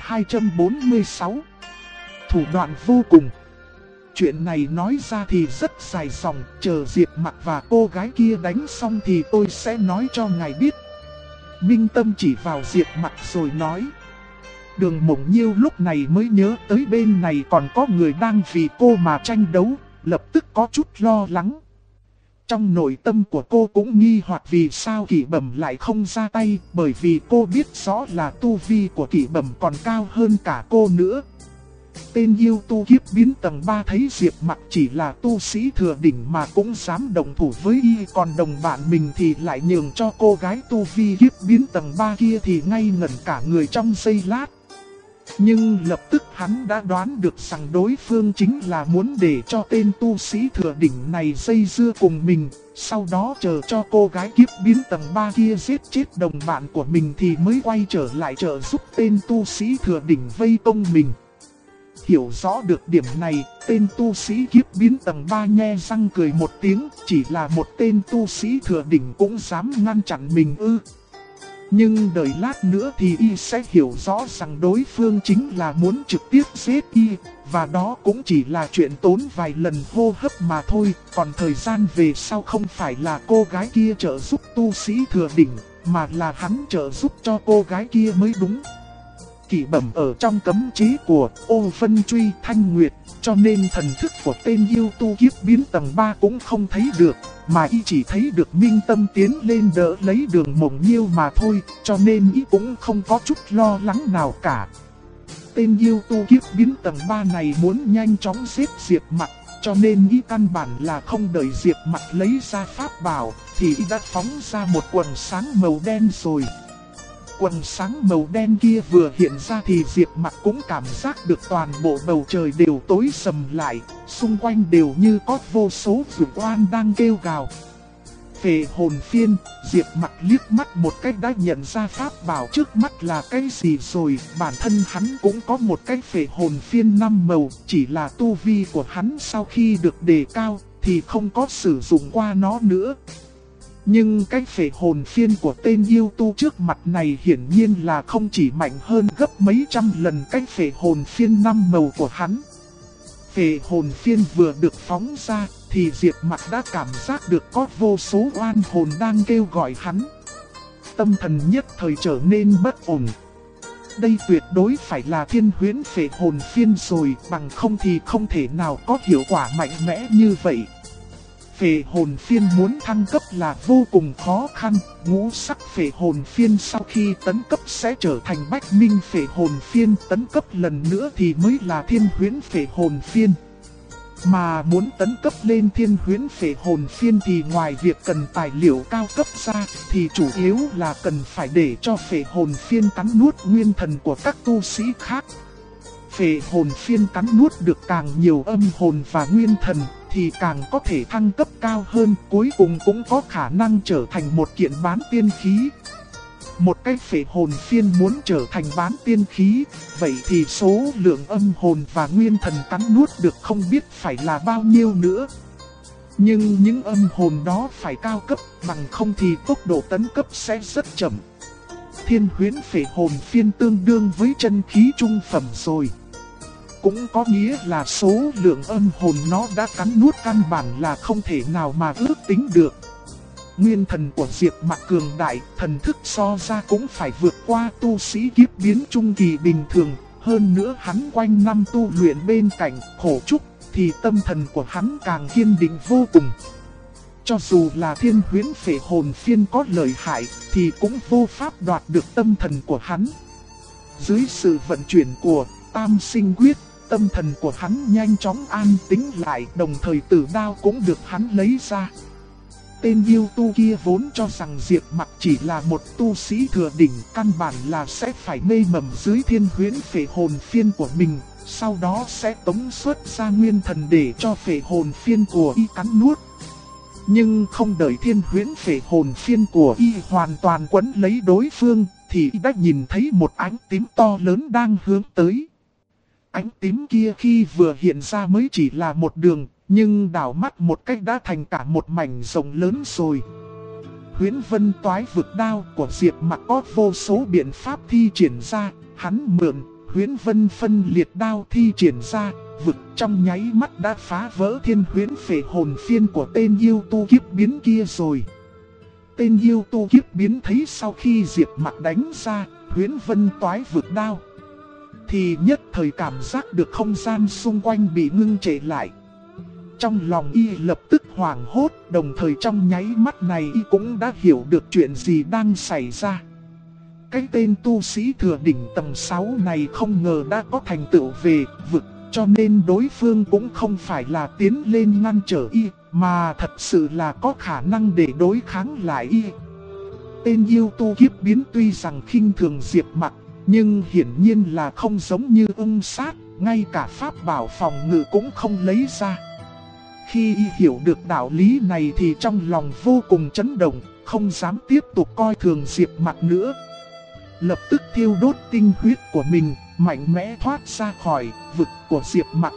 [SPEAKER 1] 1246. Thủ đoạn vô cùng. Chuyện này nói ra thì rất dài dòng, chờ Diệp Mặc và cô gái kia đánh xong thì tôi sẽ nói cho ngài biết. Minh Tâm chỉ vào Diệp Mặc rồi nói. Đường Mộng Nhiêu lúc này mới nhớ tới bên này còn có người đang vì cô mà tranh đấu, lập tức có chút lo lắng. Trong nội tâm của cô cũng nghi hoặc vì sao Kỷ Bẩm lại không ra tay, bởi vì cô biết rõ là tu vi của Kỷ Bẩm còn cao hơn cả cô nữa. Tên yêu tu kiếp biến tầng 3 thấy Diệp Mặc chỉ là tu sĩ thừa đỉnh mà cũng dám đồng thủ với y, còn đồng bạn mình thì lại nhường cho cô gái tu vi kiếp biến tầng 3 kia thì ngay ngẩn cả người trong giây lát. Nhưng lập tức hắn đã đoán được rằng đối phương chính là muốn để cho tên tu sĩ thừa đỉnh này dây dưa cùng mình, sau đó chờ cho cô gái kiếp biến tầng 3 kia giết chết đồng bạn của mình thì mới quay trở lại trợ giúp tên tu sĩ thừa đỉnh vây công mình. Hiểu rõ được điểm này, tên tu sĩ kiếp biến tầng 3 nhe răng cười một tiếng, chỉ là một tên tu sĩ thừa đỉnh cũng dám ngăn chặn mình ư. Nhưng đợi lát nữa thì y sẽ hiểu rõ rằng đối phương chính là muốn trực tiếp giết y, và đó cũng chỉ là chuyện tốn vài lần hô hấp mà thôi, còn thời gian về sau không phải là cô gái kia trợ giúp tu sĩ thừa đỉnh, mà là hắn trợ giúp cho cô gái kia mới đúng. Kỷ Bẩm ở trong cấm chế của Ô Vân Truy Thanh Nguyệt, cho nên thần thức của tên yêu tu kiếp biến tầng 3 cũng không thấy được, mà y chỉ thấy được Minh Tâm tiến lên đỡ lấy Đường Mộng Nhiêu mà thôi, cho nên y cũng không có chút lo lắng nào cả. Tên yêu tu kiếp biến tầng 3 này muốn nhanh chóng giết Diệp Mặc, cho nên y căn bản là không đợi Diệp Mặc lấy ra pháp bảo, thì y đã phóng ra một quần sáng màu đen rồi. Quần sáng màu đen kia vừa hiện ra thì Diệp Mặc cũng cảm giác được toàn bộ bầu trời đều tối sầm lại, xung quanh đều như có vô số dũng oan đang kêu gào. Phệ hồn phiên, Diệp Mặc liếc mắt một cách đã nhận ra pháp bảo trước mắt là cái gì rồi, bản thân hắn cũng có một cái phệ hồn phiên 5 màu, chỉ là tu vi của hắn sau khi được đề cao thì không có sử dụng qua nó nữa. Nhưng cái phệ hồn phiên của tên yêu tu trước mặt này hiển nhiên là không chỉ mạnh hơn gấp mấy trăm lần cái phệ hồn phiên 5 màu của hắn. Phệ hồn phiên vừa được phóng ra thì Diệp Mặc đã cảm giác được có vô số oan hồn đang kêu gọi hắn. Tâm thần nhất thời trở nên bất ổn. Đây tuyệt đối phải là Thiên Huyễn phệ hồn phiên rồi, bằng không thì không thể nào có hiệu quả mạnh mẽ như vậy. Phệ hồn phiên muốn thăng cấp là vô cùng khó khăn, ngũ sắc phệ hồn phiên sau khi tấn cấp sẽ trở thành bách minh phệ hồn phiên, tấn cấp lần nữa thì mới là thiên huyễn phệ hồn phiên. Mà muốn tấn cấp lên thiên huyễn phệ hồn phiên thì ngoài việc cần tài liệu cao cấp ra, thì chủ yếu là cần phải để cho phệ hồn phiên cắn nuốt nguyên thần của các tu sĩ khác. Phệ hồn phiên cắn nuốt được càng nhiều âm hồn và nguyên thần thì càng có thể thăng cấp cao hơn, cuối cùng cũng có khả năng trở thành một kiện bán tiên khí. Một cái phệ hồn phiên muốn trở thành bán tiên khí, vậy thì số lượng âm hồn và nguyên thần cắn nuốt được không biết phải là bao nhiêu nữa. Nhưng những âm hồn đó phải cao cấp, bằng không thì tốc độ tấn cấp sẽ rất chậm. Thiên huyễn phệ hồn phiên tương đương với chân khí trung phẩm rồi. Cũng có nghĩa là số lượng âm hồn nó đã cắn nuốt căn bản là không thể nào mà ước tính được. Nguyên thần của Diệp Mặc cường đại, thần thức so ra cũng phải vượt qua tu sĩ kiếp biến trung kỳ bình thường. Hơn nữa hắn quanh năm tu luyện bên cạnh khổ trúc, thì tâm thần của hắn càng kiên định vô cùng. Cho dù là thiên huyễn phệ hồn phiên có lợi hại, thì cũng vô pháp đoạt được tâm thần của hắn. Dưới sự vận chuyển của Tam Sinh Quyết, tâm thần của hắn nhanh chóng an tĩnh lại, đồng thời tử đao cũng được hắn lấy ra. Tên yêu tu kia vốn cho rằng Diệp Mặc chỉ là một tu sĩ thừa đỉnh, căn bản là sẽ phải mê mẩn dưới thiên huyễn phệ hồn phiên của mình, sau đó sẽ tống xuất ra nguyên thần để cho phệ hồn phiên của y cắn nuốt. Nhưng không đợi thiên huyễn phệ hồn phiên của y hoàn toàn quấn lấy đối phương, thì y đã nhìn thấy một ánh tím to lớn đang hướng tới. Ánh tím kia khi vừa hiện ra mới chỉ là một đường, nhưng đảo mắt một cách đã thành cả một mảnh rộng lớn rồi. Huyễn Vân Toái Vực Đao của Diệp Mặc có vô số biện pháp thi triển ra, hắn mượn Huyễn Vân Phân Liệt Đao thi triển ra, vực trong nháy mắt đã phá vỡ thiên huyễn phệ hồn phiên của tên yêu tu kiếp biến kia rồi. Tên yêu tu kiếp biến thấy sau khi Diệp Mặc đánh ra Huyễn Vân Toái Vực Đao, thì nhất thời cảm giác được không gian xung quanh bị ngưng trệ lại. Trong lòng y lập tức hoảng hốt, đồng thời trong nháy mắt này y cũng đã hiểu được chuyện gì đang xảy ra. Cái tên tu sĩ thừa đỉnh tầng 6 này không ngờ đã có thành tựu về vực, cho nên đối phương cũng không phải là tiến lên ngăn trở y, mà thật sự là có khả năng để đối kháng lại y. Tên yêu tu kiếp biến tuy rằng khinh thường Diệp Mặc, nhưng hiển nhiên là không giống như ung sát, ngay cả pháp bảo phòng ngự cũng không lấy ra. Khi y hiểu được đạo lý này thì trong lòng vô cùng chấn động, không dám tiếp tục coi thường Diệp Mặc nữa. Lập tức thiêu đốt tinh huyết của mình, mạnh mẽ thoát ra khỏi vực của Diệp Mặc.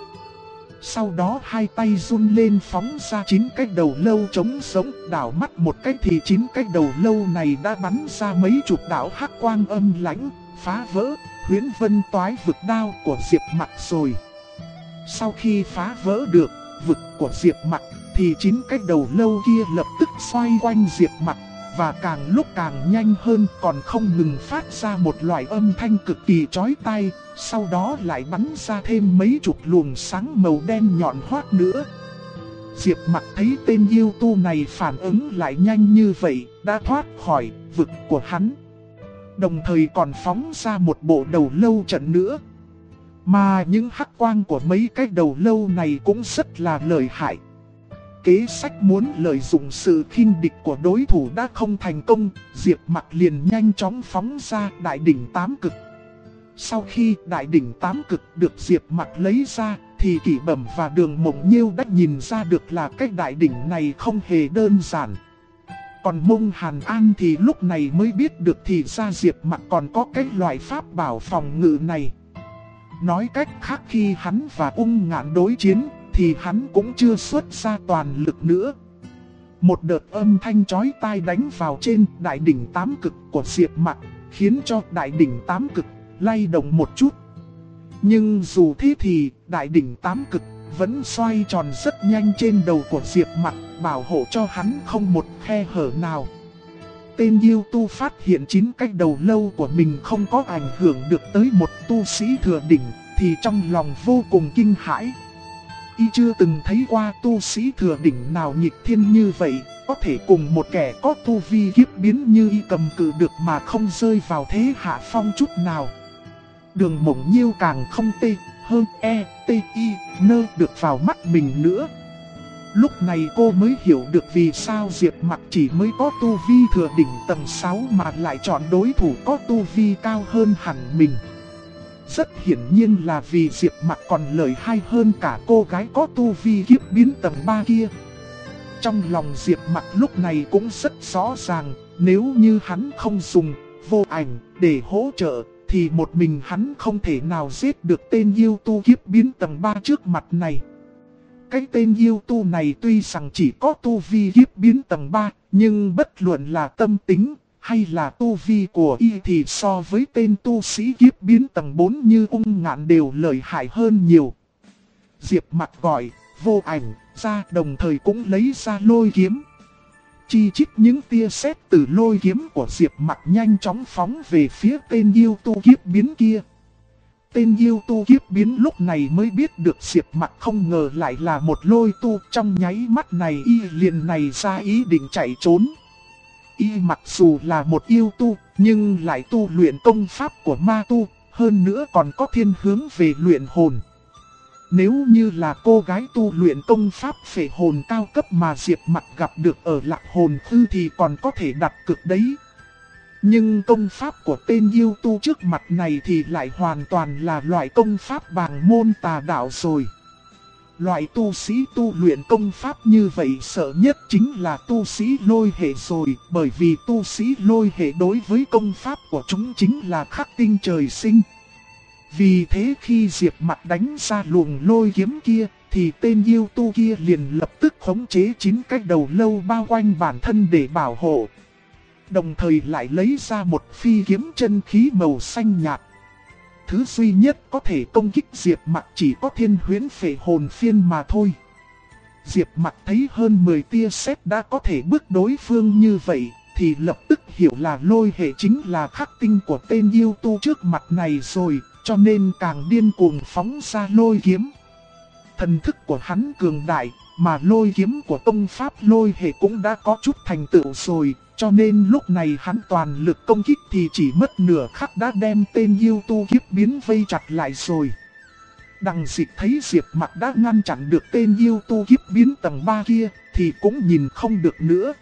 [SPEAKER 1] Sau đó hai tay run lên phóng ra 9 cái đầu lâu trống sống, đảo mắt một cách thì 9 cái đầu lâu này đã bắn ra mấy chục đạo hắc quang âm lãnh, phá vỡ Huyễn Vân Toái Vực Đao của Diệp Mặc rồi. Sau khi phá vỡ được vực của Diệp Mặc, thì 9 cái đầu lâu kia lập tức xoay quanh Diệp Mặc, và càng lúc càng nhanh hơn, còn không ngừng phát ra một loại âm thanh cực kỳ chói tai, sau đó lại bắn ra thêm mấy chục luồng sáng màu đen nhọn hoắt nữa. Diệp Mặc thấy tên yêu tu này phản ứng lại nhanh như vậy, đã thoát khỏi vực của hắn, đồng thời còn phóng ra một bộ đầu lâu trận nữa. Mà những hắc quang của mấy cái đầu lâu này cũng rất là lợi hại. Kế sách muốn lợi dụng sự khinh địch của đối thủ đã không thành công, Diệp Mặc liền nhanh chóng phóng ra Đại Đỉnh Tám Cực. Sau khi Đại Đỉnh Tám Cực được Diệp Mặc lấy ra, thì Kỷ Bẩm và Đường Mộng Nhiêu đã nhìn ra được là cái đại đỉnh này không hề đơn giản. Còn Mông Hàn An thì lúc này mới biết được thì ra Diệp Mặc còn có cái loại pháp bảo phòng ngự này. Nói cách khác, khi hắn và Ung Ngạn đối chiến thì hắn cũng chưa xuất ra toàn lực nữa. Một đợt âm thanh chói tai đánh vào trên Đại Đỉnh Tám Cực của Diệp Mặc, khiến cho Đại Đỉnh Tám Cực lay động một chút. Nhưng dù thế thì Đại Đỉnh Tám Cực vẫn xoay tròn rất nhanh trên đầu của Diệp Mặc, bảo hộ cho hắn không một khe hở nào. Tên yêu tu phát hiện 9 cái đầu lâu của mình không có ảnh hưởng được tới một tu sĩ thừa đỉnh, thì trong lòng vô cùng kinh hãi. Y chưa từng thấy qua tu sĩ thừa đỉnh nào nghịch thiên như vậy, có thể cùng một kẻ có tu vi kiếp biến như y cầm cự được mà không rơi vào thế hạ phong chút nào. Đường Mộng Nhiêu càng không nơ được vào mắt mình nữa. Lúc này cô mới hiểu được vì sao Diệp Mặc chỉ mới có tu vi thừa đỉnh tầng 6 mà lại chọn đối thủ có tu vi cao hơn hẳn mình. Rất hiển nhiên là vì Diệp Mặc còn lợi hại hơn cả cô gái có tu vi kiếp biến tầng 3 kia. Trong lòng Diệp Mặc lúc này cũng rất rõ ràng, nếu như hắn không dùng Vô Ảnh để hỗ trợ, thì một mình hắn không thể nào giết được tên yêu tu kiếp biến tầng 3 trước mặt này. Cái tên yêu tu này tuy rằng chỉ có tu vi kiếp biến tầng 3, nhưng bất luận là tâm tính hay là tu vi của y thì so với tên tu sĩ kiếp biến tầng 4 như Ung Ngạn đều lợi hại hơn nhiều. Diệp Mặc gọi Vô Ảnh ra, đồng thời cũng lấy ra lôi kiếm. Chi chít những tia sét từ lôi kiếm của Diệp Mặc nhanh chóng phóng về phía tên yêu tu kiếp biến kia. Tên yêu tu kiếp biến lúc này mới biết được Diệp Mặc không ngờ lại là một lôi tu. Trong nháy mắt này y liền này ra ý định chạy trốn. Y mặc dù là một yêu tu, nhưng lại tu luyện công pháp của ma tu, hơn nữa còn có thiên hướng về luyện hồn. Nếu như là cô gái tu luyện công pháp phệ hồn cao cấp mà Diệp Mặc gặp được ở Lạc Hồn Khư thì còn có thể đặt cược đấy. Nhưng công pháp của tên yêu tu trước mặt này thì lại hoàn toàn là loại công pháp bàng môn tà đạo rồi. Loại tu sĩ tu luyện công pháp như vậy sợ nhất chính là tu sĩ lôi hệ rồi, bởi vì tu sĩ lôi hệ đối với công pháp của chúng chính là khắc tinh trời sinh. Vì thế khi Diệp Mặc đánh ra luồng lôi kiếm kia, thì tên yêu tu kia liền lập tức khống chế 9 cái đầu lâu bao quanh bản thân để bảo hộ. Đồng thời lại lấy ra một phi kiếm chân khí màu xanh nhạt. Thứ duy nhất có thể công kích Diệp Mặc chỉ có thiên huyễn phệ hồn phiên mà thôi. Diệp Mặc thấy hơn 10 tia sét đã có thể bước đối phương như vậy, thì lập tức hiểu là lôi hệ chính là khắc tinh của tên yêu tu trước mặt này rồi, cho nên càng điên cuồng phóng ra lôi kiếm. Thần thức của hắn cường đại, mà lôi kiếm của tông pháp lôi hệ cũng đã có chút thành tựu rồi, cho nên lúc này hắn toàn lực công kích thì chỉ mất nửa khắc đã đem tên yêu tu kiếp biến vây chặt lại rồi. Đằng Dịch thấy Diệp Mặc đã ngăn chặn được tên yêu tu kiếp biến tầng 3 kia, thì cũng nhìn không được nữa.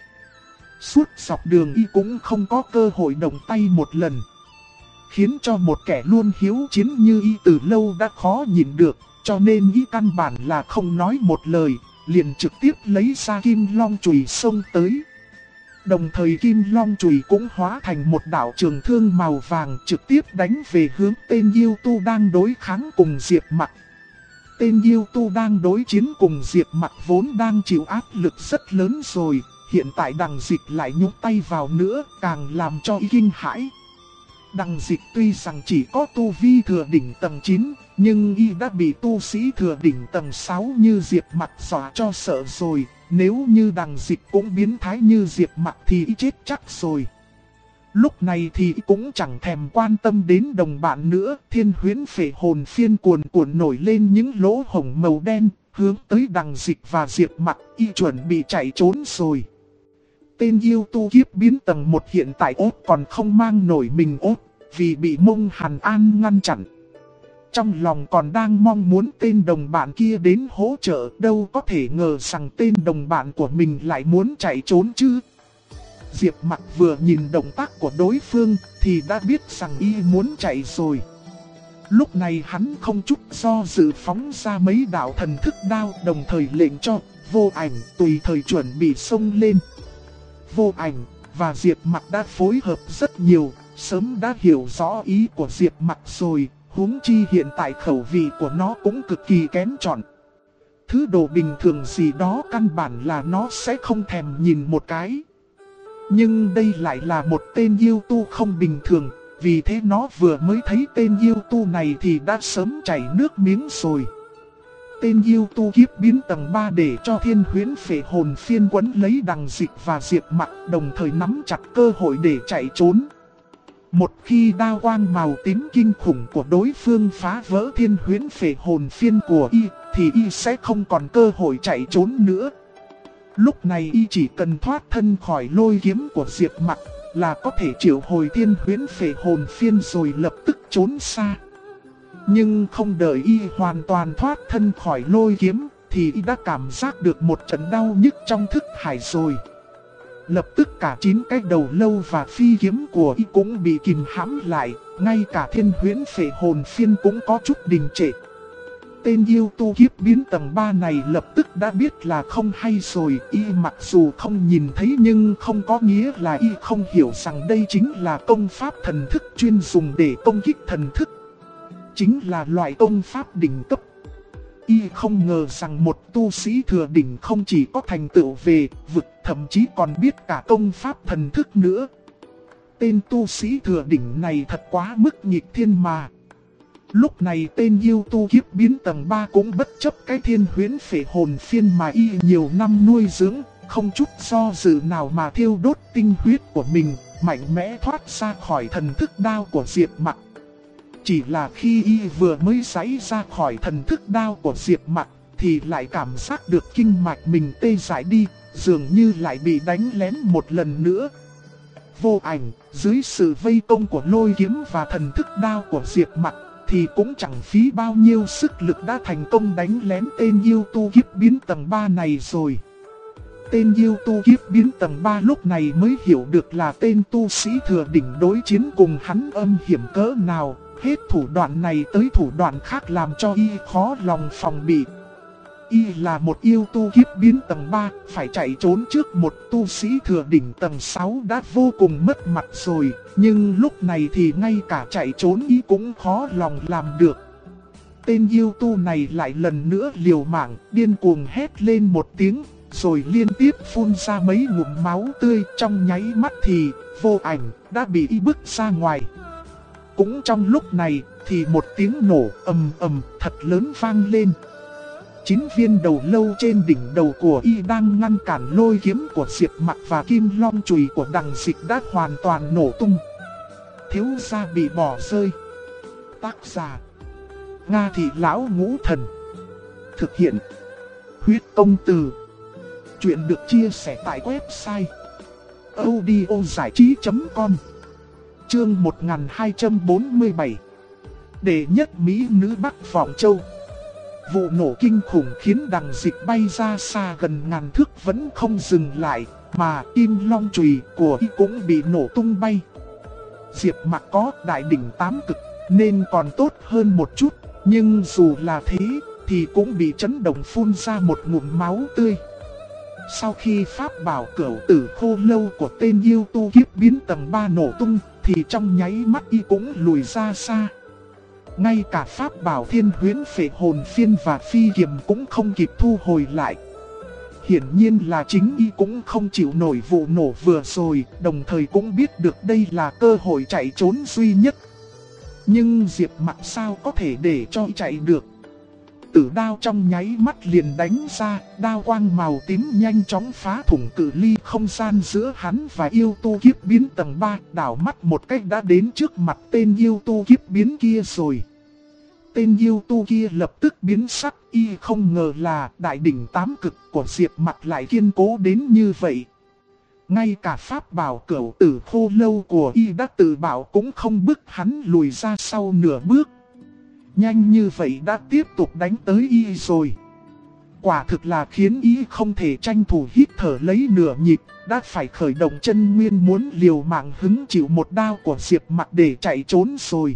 [SPEAKER 1] Suốt dọc đường y cũng không có cơ hội động tay một lần. Khiến cho một kẻ luôn hiếu chiến như y từ lâu đã khó nhìn được, cho nên y căn bản là không nói một lời, liền trực tiếp lấy ra kim long chùy xông tới. Đồng thời kim long chùy cũng hóa thành một đạo trường thương màu vàng trực tiếp đánh về hướng tên yêu tu đang đối kháng cùng Diệp Mặc. Tên yêu tu đang đối chiến cùng Diệp Mặc vốn đang chịu áp lực rất lớn rồi, hiện tại Đằng Dịch lại nhúng tay vào nữa, càng làm cho y kinh hãi. Đằng Dịch tuy rằng chỉ có tu vi thừa đỉnh tầng 9, nhưng y đã bị tu sĩ thừa đỉnh tầng 6 như Diệp Mặc dọa cho sợ rồi. Nếu như Đằng Dịch cũng biến thái như Diệp Mặc thì y chết chắc rồi. Lúc này thì y cũng chẳng thèm quan tâm đến đồng bạn nữa. Thiên huyễn phệ hồn phiên cuồn cuộn nổi lên những lỗ hổng màu đen, hướng tới Đằng Dịch và Diệp Mặc, y chuẩn bị chạy trốn rồi. Tên yêu tu kiếp biến tầng 1 hiện tại ốt còn không mang nổi mình ốt, vì bị Mông Hàn An ngăn chặn. Trong lòng còn đang mong muốn tên đồng bạn kia đến hỗ trợ, đâu có thể ngờ rằng tên đồng bạn của mình lại muốn chạy trốn chứ. Diệp Mặc vừa nhìn động tác của đối phương thì đã biết rằng y muốn chạy rồi. Lúc này hắn không chút do dự phóng ra mấy đạo thần thức đao, đồng thời lệnh cho Vô Ảnh tùy thời chuẩn bị xông lên. Vô Ảnh và Diệp Mặc đã phối hợp rất nhiều, sớm đã hiểu rõ ý của Diệp Mặc rồi, huống chi hiện tại khẩu vị của nó cũng cực kỳ kén chọn. Thứ đồ bình thường gì đó căn bản là nó sẽ không thèm nhìn một cái. Nhưng đây lại là một tên yêu tu không bình thường, vì thế nó vừa mới thấy tên yêu tu này thì đã sớm chảy nước miếng rồi. Tên yêu tu kiếp biến tầng 3 để cho thiên huyễn phệ hồn phiên quấn lấy Đằng Dịch và Diệp Mặc, đồng thời nắm chặt cơ hội để chạy trốn. Một khi đao quang màu tím kinh khủng của đối phương phá vỡ thiên huyễn phệ hồn phiên của y, thì y sẽ không còn cơ hội chạy trốn nữa. Lúc này y chỉ cần thoát thân khỏi lôi kiếm của Diệp Mặc là có thể triệu hồi thiên huyễn phệ hồn phiên rồi lập tức trốn xa. Nhưng không đợi y hoàn toàn thoát thân khỏi lôi kiếm thì y đã cảm giác được một trận đau nhức trong thức hải rồi. Lập tức cả 9 cái đầu lâu và phi kiếm của y cũng bị kìm hãm lại, ngay cả thiên huyễn phệ hồn phiên cũng có chút đình trệ. Tên yêu tu kiếp biến tầng 3 này lập tức đã biết là không hay rồi. Y mặc dù không nhìn thấy nhưng không có nghĩa là y không hiểu rằng đây chính là công pháp thần thức chuyên dùng để công kích thần thức. Chính là loại công pháp đỉnh cấp. Y không ngờ rằng một tu sĩ thừa đỉnh không chỉ có thành tựu về vực, thậm chí còn biết cả công pháp thần thức nữa. Tên tu sĩ thừa đỉnh này thật quá mức nghịch thiên mà. Lúc này tên yêu tu kiếp biến tầng 3 cũng bất chấp cái thiên huyễn phệ hồn phiên mà y nhiều năm nuôi dưỡng, không chút do dự nào mà thiêu đốt tinh huyết của mình, mạnh mẽ thoát ra khỏi thần thức đao của Diệp Mặc. Chỉ là khi y vừa mới giãy ra khỏi thần thức đao của Diệp Mặc thì lại cảm giác được kinh mạch mình tê dại đi, dường như lại bị đánh lén một lần nữa. Vô Ảnh, dưới sự vây công của lôi kiếm và thần thức đao của Diệp Mặc thì cũng chẳng phí bao nhiêu sức lực đã thành công đánh lén tên yêu tu kiếp biến tầng 3 này rồi. Tên yêu tu kiếp biến tầng 3 lúc này mới hiểu được là tên tu sĩ thừa đỉnh đối chiến cùng hắn âm hiểm cỡ nào. Hết thủ đoạn này tới thủ đoạn khác làm cho y khó lòng phòng bị. Y là một yêu tu kiếp biến tầng 3, phải chạy trốn trước một tu sĩ thừa đỉnh tầng 6 đã vô cùng mất mặt rồi. Nhưng lúc này thì ngay cả chạy trốn y cũng khó lòng làm được. Tên yêu tu này lại lần nữa liều mạng, điên cuồng hét lên một tiếng, rồi liên tiếp phun ra mấy ngụm máu tươi. Trong nháy mắt thì Vô Ảnh đã bị y bức ra ngoài. Cũng trong lúc này thì một tiếng nổ ầm ầm thật lớn vang lên. 9 viên đầu lâu trên đỉnh đầu của y đang ngăn cản lôi kiếm của Diệp Mặc và kim long chùy của Đằng Dịch đã hoàn toàn nổ tung. Thiếu gia bị bỏ rơi. Tác giả: Nga Thị Lão Ngũ Thần. Thực hiện: Huyết Công Từ. Chuyện được chia sẻ tại website audiozảichí.com. Chương 1247. Đệ nhất mỹ nữ Bắc Vọng Châu. Vụ nổ kinh khủng khiến Đằng Dịch bay ra xa gần ngàn thước vẫn không dừng lại, mà kim long chùy của y cũng bị nổ tung bay. Diệp Mặc có đại đỉnh 8 cực nên còn tốt hơn một chút, nhưng dù là thế thì cũng bị chấn động phun ra một ngụm máu tươi. Sau khi pháp bảo Cửu Tử Khô Lâu của tên yêu tu kiếp biến tầng 3 nổ tung thì trong nháy mắt y cũng lùi ra xa. Ngay cả pháp bảo Thiên Huyễn Phệ Hồn Phiên và phi kiếm cũng không kịp thu hồi lại. Hiển nhiên là chính y cũng không chịu nổi vụ nổ vừa rồi, đồng thời cũng biết được đây là cơ hội chạy trốn duy nhất. Nhưng Diệp Mặc sao có thể để cho y chạy được. Tử đao trong nháy mắt liền đánh ra, đao quang màu tím nhanh chóng phá thủng cự ly không gian giữa hắn và yêu tu kiếp biến tầng 3, đảo mắt một cách đã đến trước mặt tên yêu tu kiếp biến kia rồi. Tên yêu tu kia lập tức biến sắc, y không ngờ là đại đỉnh 8 cực của Diệp Mặc lại kiên cố đến như vậy. Ngay cả pháp bảo Cửu Tử Khô Lâu của y đã tự bảo cũng không bức hắn lùi ra sau nửa bước. Nhanh như vậy đã tiếp tục đánh tới y rồi. Quả thực là khiến y không thể tranh thủ hít thở lấy nửa nhịp, đã phải khởi động chân nguyên muốn liều mạng hứng chịu một đao của Diệp Mặc để chạy trốn rồi.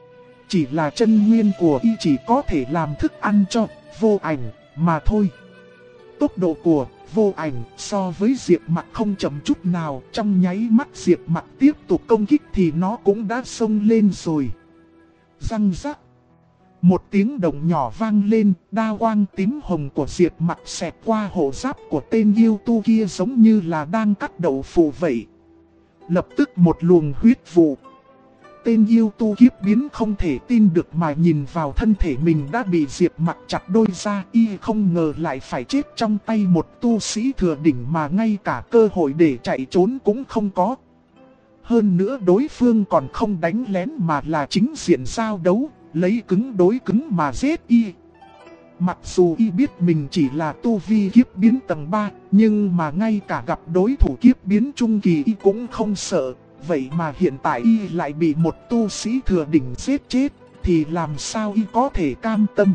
[SPEAKER 1] Chỉ là chân nguyên của y chỉ có thể làm thức ăn cho Vô Ảnh mà thôi. Tốc độ của Vô Ảnh so với Diệp Mặc không chậm chút nào, trong nháy mắt Diệp Mặc tiếp tục công kích thì nó cũng đã xông lên rồi. Răng rắc. Một tiếng động nhỏ vang lên, đao quang tím hồng của Diệp Mặc xẹt qua hộ giáp của tên yêu tu kia giống như là đang cắt đậu phụ vậy. Lập tức một luồng huyết vụ. Tên yêu tu kiếp biến không thể tin được mà nhìn vào thân thể mình đã bị Diệp Mặc chặt đôi ra. Y không ngờ lại phải chết trong tay một tu sĩ thừa đỉnh mà ngay cả cơ hội để chạy trốn cũng không có. Hơn nữa đối phương còn không đánh lén mà là chính diện giao đấu, lấy cứng đối cứng mà giết y. Mặc dù y biết mình chỉ là tu vi kiếp biến tầng 3, nhưng mà ngay cả gặp đối thủ kiếp biến trung kỳ y cũng không sợ. Vậy mà hiện tại y lại bị một tu sĩ thừa đỉnh giết chết, thì làm sao y có thể cam tâm.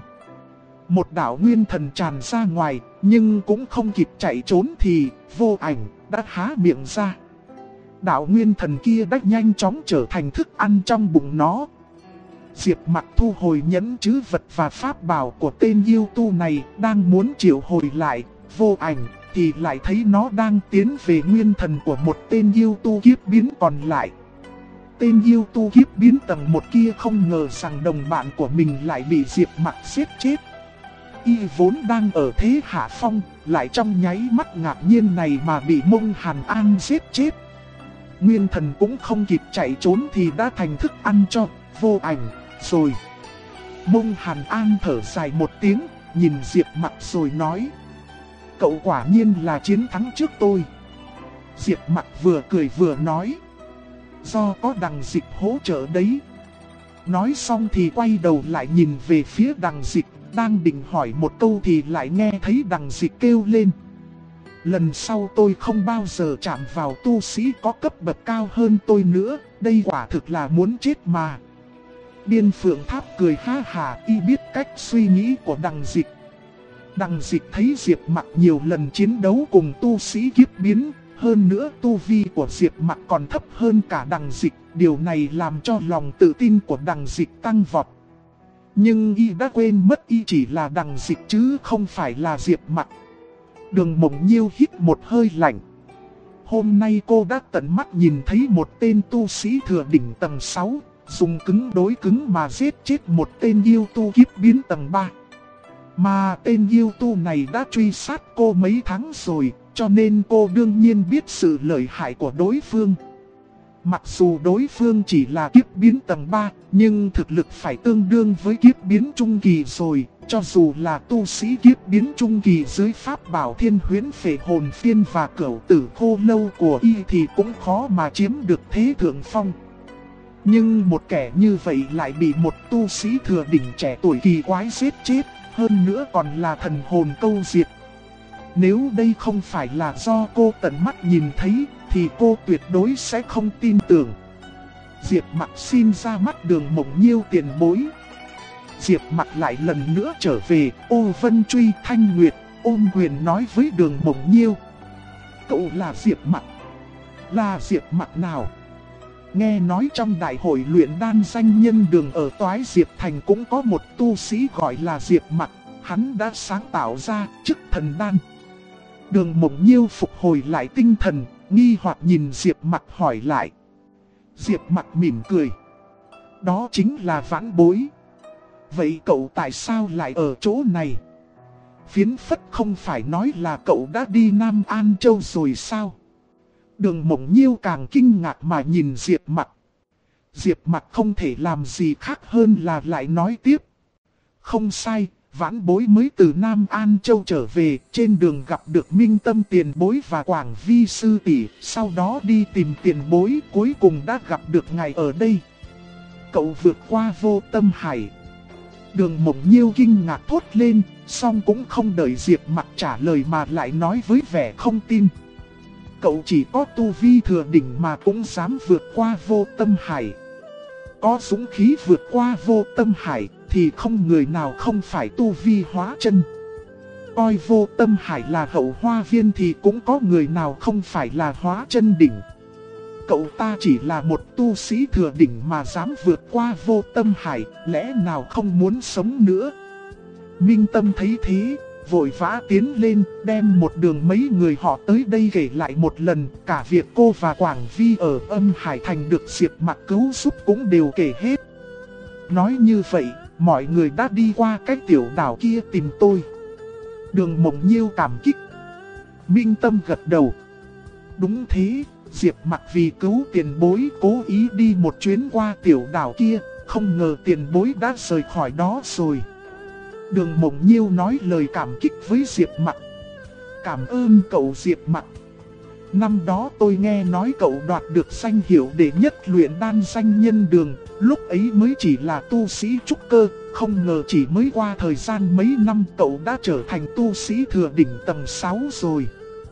[SPEAKER 1] Một đạo nguyên thần tràn ra ngoài, nhưng cũng không kịp chạy trốn thì Vô Ảnh đã há miệng ra. Đạo nguyên thần kia đã nhanh chóng trở thành thức ăn trong bụng nó. Diệp Mặc thu hồi nhẫn trữ vật và pháp bảo của tên yêu tu này, đang muốn triệu hồi lại Vô Ảnh, thì lại thấy nó đang tiến về nguyên thần của một tên yêu tu kiếp biến còn lại. Tên yêu tu kiếp biến tầng 1 kia không ngờ rằng đồng bạn của mình lại bị Diệp Mặc giết chết. Y vốn đang ở thế hạ phong, lại trong nháy mắt ngạc nhiên này mà bị Mông Hàn An giết chết. Nguyên thần cũng không kịp chạy trốn thì đã thành thức ăn cho Vô Ảnh rồi. Mông Hàn An thở dài một tiếng, nhìn Diệp Mặc rồi nói: cậu quả nhiên là chiến thắng trước tôi. Diệp Mặc vừa cười vừa nói: do có Đằng Dịch hỗ trợ đấy. Nói xong thì quay đầu lại nhìn về phía Đằng Dịch, đang định hỏi một câu thì lại nghe thấy Đằng Dịch kêu lên: lần sau tôi không bao giờ chạm vào tu sĩ có cấp bậc cao hơn tôi nữa, đây quả thực là muốn chết mà. Điên Phượng Tháp cười ha hà, y biết cách suy nghĩ của Đằng Dịch. Đằng Dịch thấy Diệp Mặc nhiều lần chiến đấu cùng tu sĩ kiếp biến, hơn nữa tu vi của Diệp Mặc còn thấp hơn cả Đằng Dịch, điều này làm cho lòng tự tin của Đằng Dịch tăng vọt. Nhưng y đã quên mất y chỉ là Đằng Dịch chứ không phải là Diệp Mặc. Đường Mộng Nhiêu hít một hơi lạnh. Hôm nay cô đã tận mắt nhìn thấy một tên tu sĩ thừa đỉnh tầng 6, dùng cứng đối cứng mà giết chết một tên yêu tu kiếp biến tầng 3. Mà tên yêu tu này đã truy sát cô mấy tháng rồi, cho nên cô đương nhiên biết sự lợi hại của đối phương. Mặc dù đối phương chỉ là kiếp biến tầng 3, nhưng thực lực phải tương đương với kiếp biến trung kỳ rồi. Cho dù là tu sĩ kiếp biến trung kỳ dưới pháp bảo Thiên Huyễn Phệ Hồn Phiên và Cửu Tử Khô Lâu của y thì cũng khó mà chiếm được thế thượng phong. Nhưng một kẻ như vậy lại bị một tu sĩ thừa đỉnh trẻ tuổi kỳ quái giết chết, hơn nữa còn là thần hồn câu diệt. Nếu đây không phải là do cô tận mắt nhìn thấy, thì cô tuyệt đối sẽ không tin tưởng. Diệp Mặc xin ra mắt Đường Mộng Nhiêu tiền bối. Diệp Mặc lại lần nữa trở về, Ô Vân Truy Thanh Nguyệt, ôm quyền nói với Đường Mộng Nhiêu: cậu là Diệp Mặc? Là Diệp Mặc nào? Nghe nói trong đại hội luyện đan danh nhân Đường ở Toái Diệp Thành cũng có một tu sĩ gọi là Diệp Mặc, hắn đã sáng tạo ra Chức Thần Đan. Đường Mộng Nhiêu phục hồi lại tinh thần, nghi hoặc nhìn Diệp Mặc hỏi lại. Diệp Mặc mỉm cười: đó chính là Vãn Bối. Vậy cậu tại sao lại ở chỗ này? Phiến phất không phải nói là cậu đã đi Nam An Châu rồi sao? Đường Mộng Nhiêu càng kinh ngạc mà nhìn Diệp Mặc. Diệp Mặc không thể làm gì khác hơn là lại nói tiếp: không sai, Vãn Bối mới từ Nam An Châu trở về, trên đường gặp được Minh Tâm tiền bối và Quảng Vi sư tỷ, sau đó đi tìm tiền bối, cuối cùng đã gặp được ngài ở đây. Cậu vượt qua Vô Tâm Hải. Đường Mộng Nhiêu kinh ngạc thốt lên, song cũng không đợi Diệp Mặc trả lời mà lại nói với vẻ không tin: cậu chỉ có tu vi thừa đỉnh mà cũng dám vượt qua Vô Tâm Hải. Có dũng khí vượt qua Vô Tâm Hải thì không người nào không phải tu vi hóa chân. Coi Vô Tâm Hải là hậu hoa viên thì cũng có người nào không phải là hóa chân đỉnh. Cậu ta chỉ là một tu sĩ thừa đỉnh mà dám vượt qua Vô Tâm Hải, lẽ nào không muốn sống nữa? Minh Tâm thấy thế, vội vã tiến lên, đem một đường mấy người họ tới đây kể lại một lần, cả việc cô và Quảng Vi ở Âm Hải Thành được Diệp Mặc cứu giúp cũng đều kể hết. Nói như vậy, mọi người đã đi qua cái tiểu đảo kia tìm tôi. Đường Mộng Nhiêu cảm kích. Minh Tâm gật đầu. Đúng thế, Diệp Mặc vì cứu tiền bối cố ý đi một chuyến qua tiểu đảo kia, không ngờ tiền bối đã rời khỏi đó rồi. Đường Mộng Nhiêu nói lời cảm kích với Diệp Mặc. Cảm ơn cậu Diệp Mặc. Năm đó tôi nghe nói cậu đoạt được danh hiệu đệ nhất luyện đan danh nhân Đường, lúc ấy mới chỉ là tu sĩ trúc cơ, không ngờ chỉ mới qua thời gian mấy năm cậu đã trở thành tu sĩ thừa đỉnh tầng 6 rồi.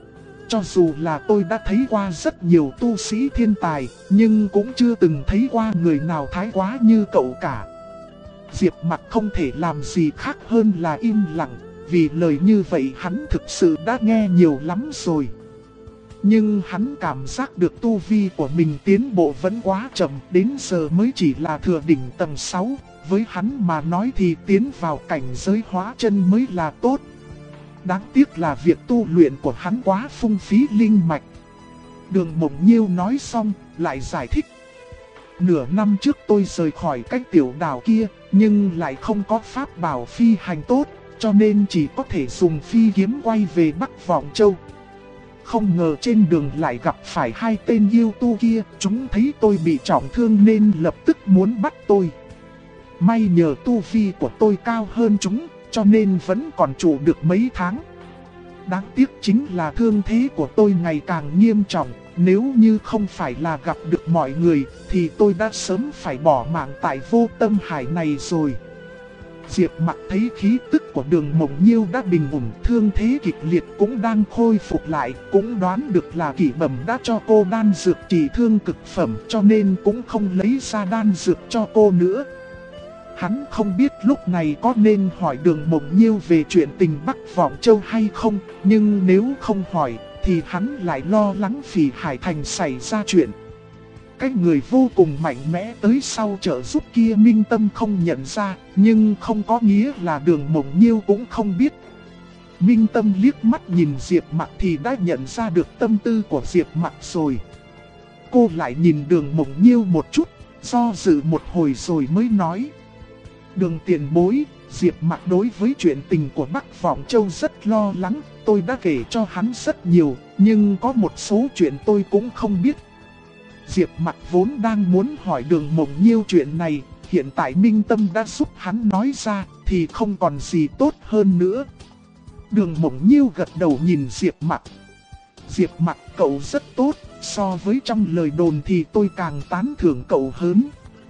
[SPEAKER 1] Cho dù là tôi đã thấy qua rất nhiều tu sĩ thiên tài, nhưng cũng chưa từng thấy qua người nào thái quá như cậu cả. Diệp Mặc không thể làm gì khác hơn là im lặng, vì lời như vậy hắn thực sự đã nghe nhiều lắm rồi. Nhưng hắn cảm giác được tu vi của mình tiến bộ vẫn quá chậm, đến giờ mới chỉ là thừa đỉnh tầng 6, Với hắn mà nói thì tiến vào cảnh giới hóa chân mới là tốt. Đáng tiếc là việc tu luyện của hắn quá phung phí linh mạch. Đường Mộng Nhiêu nói xong, lại giải thích. Nửa năm trước tôi rời khỏi cách tiểu đảo kia, nhưng lại không có pháp bảo phi hành tốt, cho nên chỉ có thể dùng phi kiếm quay về Bắc Vọng Châu. Không ngờ trên đường lại gặp phải hai tên yêu tu kia, chúng thấy tôi bị trọng thương nên lập tức muốn bắt tôi. May nhờ tu vi của tôi cao hơn chúng, cho nên vẫn còn trụ được mấy tháng. Đáng tiếc chính là thương thế của tôi ngày càng nghiêm trọng, nếu như không phải là gặp được mọi người thì tôi đã sớm phải bỏ mạng tại Vô Tâm Hải này rồi. Diệp Mặc thấy khí tức của Đường Mộng Nhiêu đã bình ổn, thương thế kịch liệt cũng đang khôi phục lại, cũng đoán được là Kỷ Bẩm đã cho cô đan dược trị thương cực phẩm, cho nên cũng không lấy ra đan dược cho cô nữa. Hắn không biết lúc này có nên hỏi Đường Mộng Nhiêu về chuyện tình Bắc Vọng Châu hay không, nhưng nếu không hỏi thì hắn lại lo lắng Phỉ Hải Thành xảy ra chuyện. Cái người vô cùng mạnh mẽ tới sau trợ giúp kia Minh Tâm không nhận ra, nhưng không có nghĩa là Đường Mộng Nhiêu cũng không biết. Minh Tâm liếc mắt nhìn Diệp Mặc thì đã nhận ra được tâm tư của Diệp Mặc rồi. Cô lại nhìn Đường Mộng Nhiêu một chút, do dự một hồi rồi mới nói. Đường tiền bối, Diệp Mặc đối với chuyện tình của Bắc Vọng Châu rất lo lắng, tôi đã kể cho hắn rất nhiều, nhưng có một số chuyện tôi cũng không biết. Diệp Mặc vốn đang muốn hỏi Đường Mộng Nhiêu chuyện này, hiện tại Minh Tâm đã giúp hắn nói ra, thì không còn gì tốt hơn nữa. Đường Mộng Nhiêu gật đầu nhìn Diệp Mặc. Diệp Mặc cậu rất tốt, so với trong lời đồn thì tôi càng tán thưởng cậu hơn.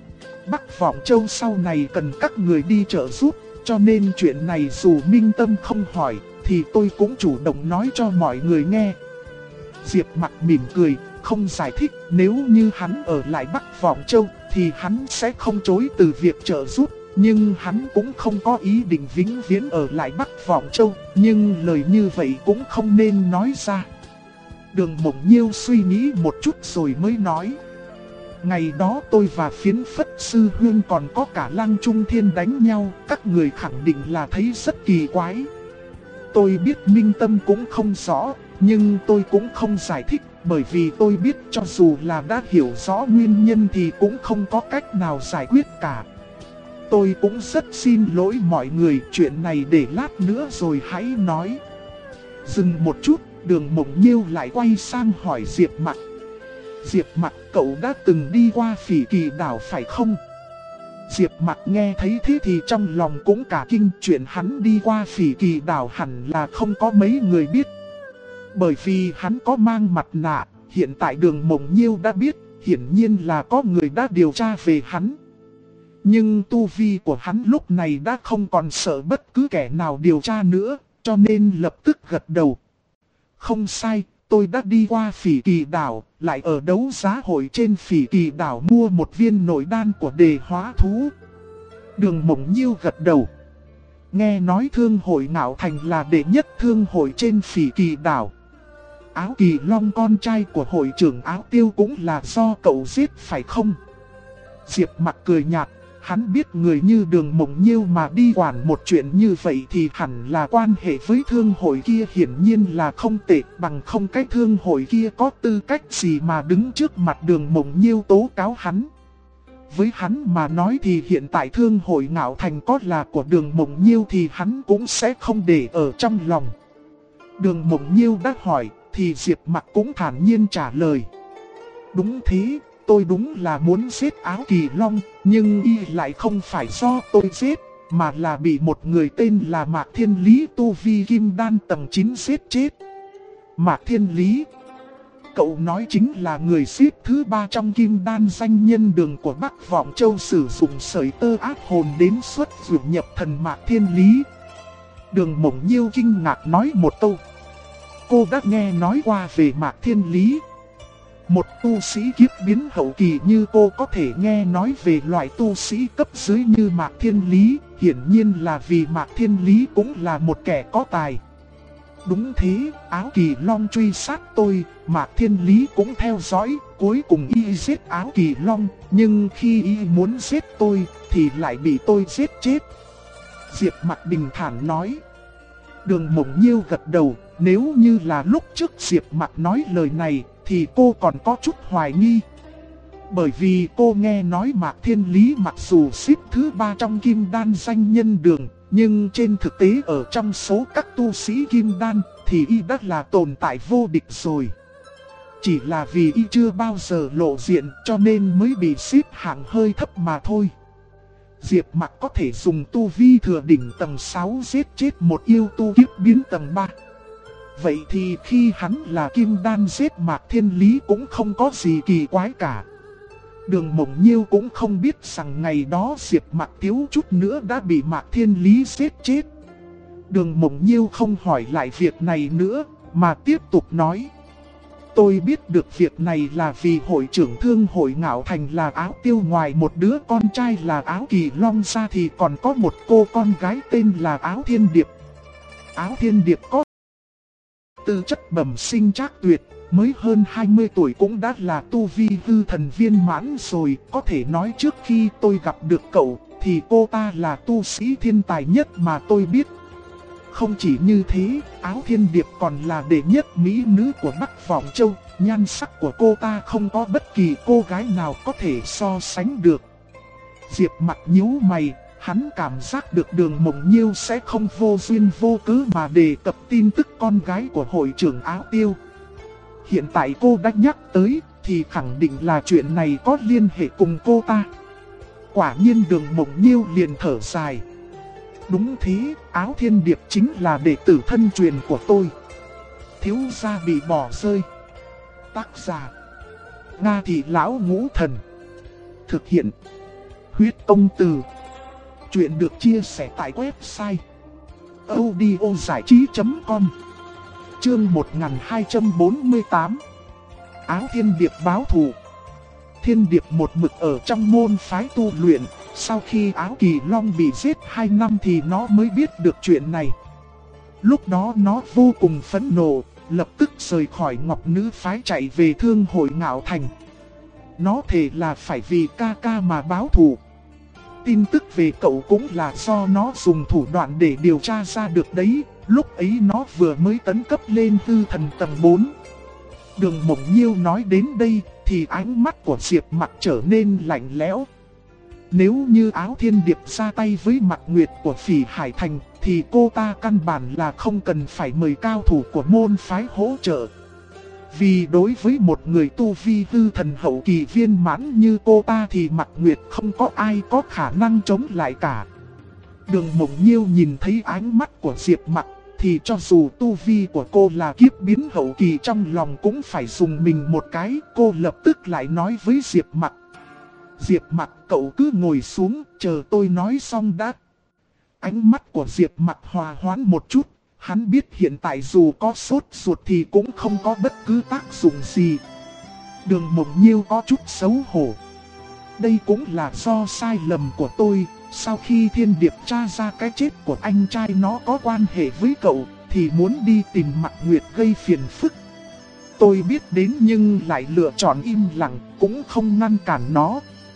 [SPEAKER 1] Bắc Vọng Châu sau này cần các người đi trợ giúp, cho nên chuyện này dù Minh Tâm không hỏi, thì tôi cũng chủ động nói cho mọi người nghe. Diệp Mặc mỉm cười, không giải thích, nếu như hắn ở lại Bắc Vọng Châu thì hắn sẽ không chối từ việc trợ giúp, nhưng hắn cũng không có ý định vĩnh viễn ở lại Bắc Vọng Châu, nhưng lời như vậy cũng không nên nói ra. Đường Mộng Nhiêu suy nghĩ một chút rồi mới nói. Ngày đó tôi và Phiến Phất Sư Huynh còn có cả Lăng Trung Thiên đánh nhau, các người khẳng định là thấy rất kỳ quái. Tôi biết Minh Tâm cũng không rõ, nhưng tôi cũng không giải thích, bởi vì tôi biết cho dù là đã hiểu rõ nguyên nhân thì cũng không có cách nào giải quyết cả. Tôi cũng rất xin lỗi mọi người, chuyện này để lát nữa rồi hãy nói. Dừng một chút, Đường Mộng Nhiêu lại quay sang hỏi Diệp Mặc. Diệp Mặc, cậu đã từng đi qua Phỉ Kỳ đảo phải không? Diệp Mặc nghe thấy thế thì trong lòng cũng cả kinh, chuyện hắn đi qua Phỉ Kỳ đảo hẳn là không có mấy người biết. Bởi vì hắn có mang mặt nạ, hiện tại Đường Mộng Nhiêu đã biết, hiển nhiên là có người đã điều tra về hắn. Nhưng tu vi của hắn lúc này đã không còn sợ bất cứ kẻ nào điều tra nữa, cho nên lập tức gật đầu. Không sai, tôi đã đi qua Phỉ Kỳ đảo, lại ở đấu giá hội trên Phỉ Kỳ đảo mua một viên nội đan của Đề Hóa Thú. Đường Mộng Nhiêu gật đầu. Nghe nói thương hội Ngạo Thành là đệ nhất thương hội trên Phỉ Kỳ đảo. Áo Kỳ Long con trai của hội trưởng Áo Tiêu cũng là do cậu giết phải không? Diệp Mặc cười nhạt, hắn biết người như Đường Mộng Nhiêu mà đi quản một chuyện như vậy thì hẳn là quan hệ với thương hội kia hiển nhiên là không tệ, bằng không cái thương hội kia có tư cách gì mà đứng trước mặt Đường Mộng Nhiêu tố cáo hắn. Với hắn mà nói thì hiện tại thương hội Ngạo Thành có là của Đường Mộng Nhiêu thì hắn cũng sẽ không để ở trong lòng. Đường Mộng Nhiêu đã hỏi thì Diệp Mặc cũng thản nhiên trả lời. Đúng thế, tôi đúng là muốn giết Áo Kỳ Long, nhưng y lại không phải do tôi giết, mà là bị một người tên là Mạc Thiên Lý tu vi kim đan tầng 9 giết chết. Mạc Thiên Lý, cậu nói chính là người xếp thứ 3 trong kim đan danh nhân Đường của Bắc Vọng Châu sử dụng sợi tơ áp hồn đến xuất dụ nhập thần Mạc Thiên Lý. Đường Mộng Nhiêu kinh ngạc nói một câu. Cô đã nghe nói qua về Mạc Thiên Lý. Một tu sĩ kiếp biến hậu kỳ như cô có thể nghe nói về loại tu sĩ cấp dưới như Mạc Thiên Lý, hiển nhiên là vì Mạc Thiên Lý cũng là một kẻ có tài. Đúng thế, Áo Kỳ Long truy sát tôi, Mạc Thiên Lý cũng theo dõi, cuối cùng y giết Áo Kỳ Long, nhưng khi y muốn giết tôi thì lại bị tôi giết chết. Diệp Mặc bình thản nói. Đường Mộng Nhiêu gật đầu, nếu như là lúc trước Diệp Mặc nói lời này thì cô còn có chút hoài nghi. Bởi vì cô nghe nói Mạc Thiên Lý mặc dù xếp thứ 3 trong Kim Đan danh nhân đường, nhưng trên thực tế ở trong số các tu sĩ Kim Đan thì y đã là tồn tại vô địch rồi. Chỉ là vì y chưa bao giờ lộ diện cho nên mới bị xếp hạng hơi thấp mà thôi. Diệp Mặc có thể dùng tu vi thừa đỉnh tầng 6 giết chết một yêu tu kiếp biến tầng 3. Vậy thì khi hắn là Kim Đan giết Mạc Thiên Lý cũng không có gì kỳ quái cả. Đường Mộng Nhiêu cũng không biết rằng ngày đó Diệp Mặc thiếu chút nữa đã bị Mạc Thiên Lý giết chết. Đường Mộng Nhiêu không hỏi lại việc này nữa, mà tiếp tục nói. Tôi biết được việc này là vì hội trưởng thương hội Ngạo Thành là Áo Tiêu, ngoài một đứa con trai là Áo Kỳ Long ra thì còn có một cô con gái tên là Áo Thiên Điệp. Áo Thiên Điệp có tư chất bẩm sinh trác tuyệt, mới hơn 20 tuổi cũng đã là tu vi hư thần viên mãn rồi. Có thể nói trước khi tôi gặp được cậu thì cô ta là tu sĩ thiên tài nhất mà tôi biết. Không chỉ như thế, Áo Thiên Điệp còn là đệ nhất mỹ nữ của Bắc Vọng Châu. Nhan sắc của cô ta không có bất kỳ cô gái nào có thể so sánh được. Diệp Mặc nhíu mày, hắn cảm giác được Đường Mộng Nhiêu sẽ không vô duyên vô cớ mà đề cập tin tức con gái của hội trưởng Áo Tiêu. Hiện tại cô đã nhắc tới thì khẳng định là chuyện này có liên hệ cùng cô ta. Quả nhiên Đường Mộng Nhiêu liền thở dài. Đúng thế, Áo Thiên Điệp chính là đệ tử thân truyền của tôi. Thiếu gia bị bỏ rơi. Tác giả Nga Thị Lão Ngũ Thần. Thực hiện Huyết Công Từ. Chuyện được chia sẻ tại website audiozảichí.com. Chương 1248. Áo Thiên Điệp báo thù. Thiên Điệp một mực ở trong môn phái tu luyện. Sau khi Áo Kỳ Long bị giết 2 năm thì nó mới biết được chuyện này. Lúc đó nó vô cùng phẫn nộ, lập tức rời khỏi Ngọc Nữ phái chạy về Thương hội Ngạo Thành. Nó thề là phải vì ca ca mà báo thù. Tin tức về cậu cũng là do nó dùng thủ đoạn để điều tra ra được đấy. Lúc ấy nó vừa mới tấn cấp lên hư thần tầng 4. Đường Mộng Nhiêu nói đến đây thì ánh mắt của Diệp Mặc trở nên lạnh lẽo. Nếu như Áo Thiên Điệp ra tay với Mạc Nguyệt của Phỉ Hải Thành thì cô ta căn bản là không cần phải mời cao thủ của môn phái hỗ trợ. Vì đối với một người tu vi hư thần hậu kỳ viên mãn như cô ta thì Mạc Nguyệt không có ai có khả năng chống lại cả. Đường Mộng Nhiêu nhìn thấy ánh mắt của Diệp Mặc thì cho dù tu vi của cô là kiếp biến hậu kỳ trong lòng cũng phải dùng mình một cái. Cô lập tức lại nói với Diệp Mặc. Diệp Mặc, cậu cứ ngồi xuống, chờ tôi nói xong đã. Ánh mắt của Diệp Mặc hòa hoãn một chút. Hắn biết hiện tại dù có sốt ruột thì cũng không có bất cứ tác dụng gì. Đường Mộng Nhiêu có chút xấu hổ. Đây cũng là do sai lầm của tôi. Sau khi Thiên Điệp tra ra cái chết của anh trai nó có quan hệ với cậu thì muốn đi tìm Mạc Nguyệt gây phiền phức. Tôi biết đến nhưng lại lựa chọn im lặng, cũng không ngăn cản nó.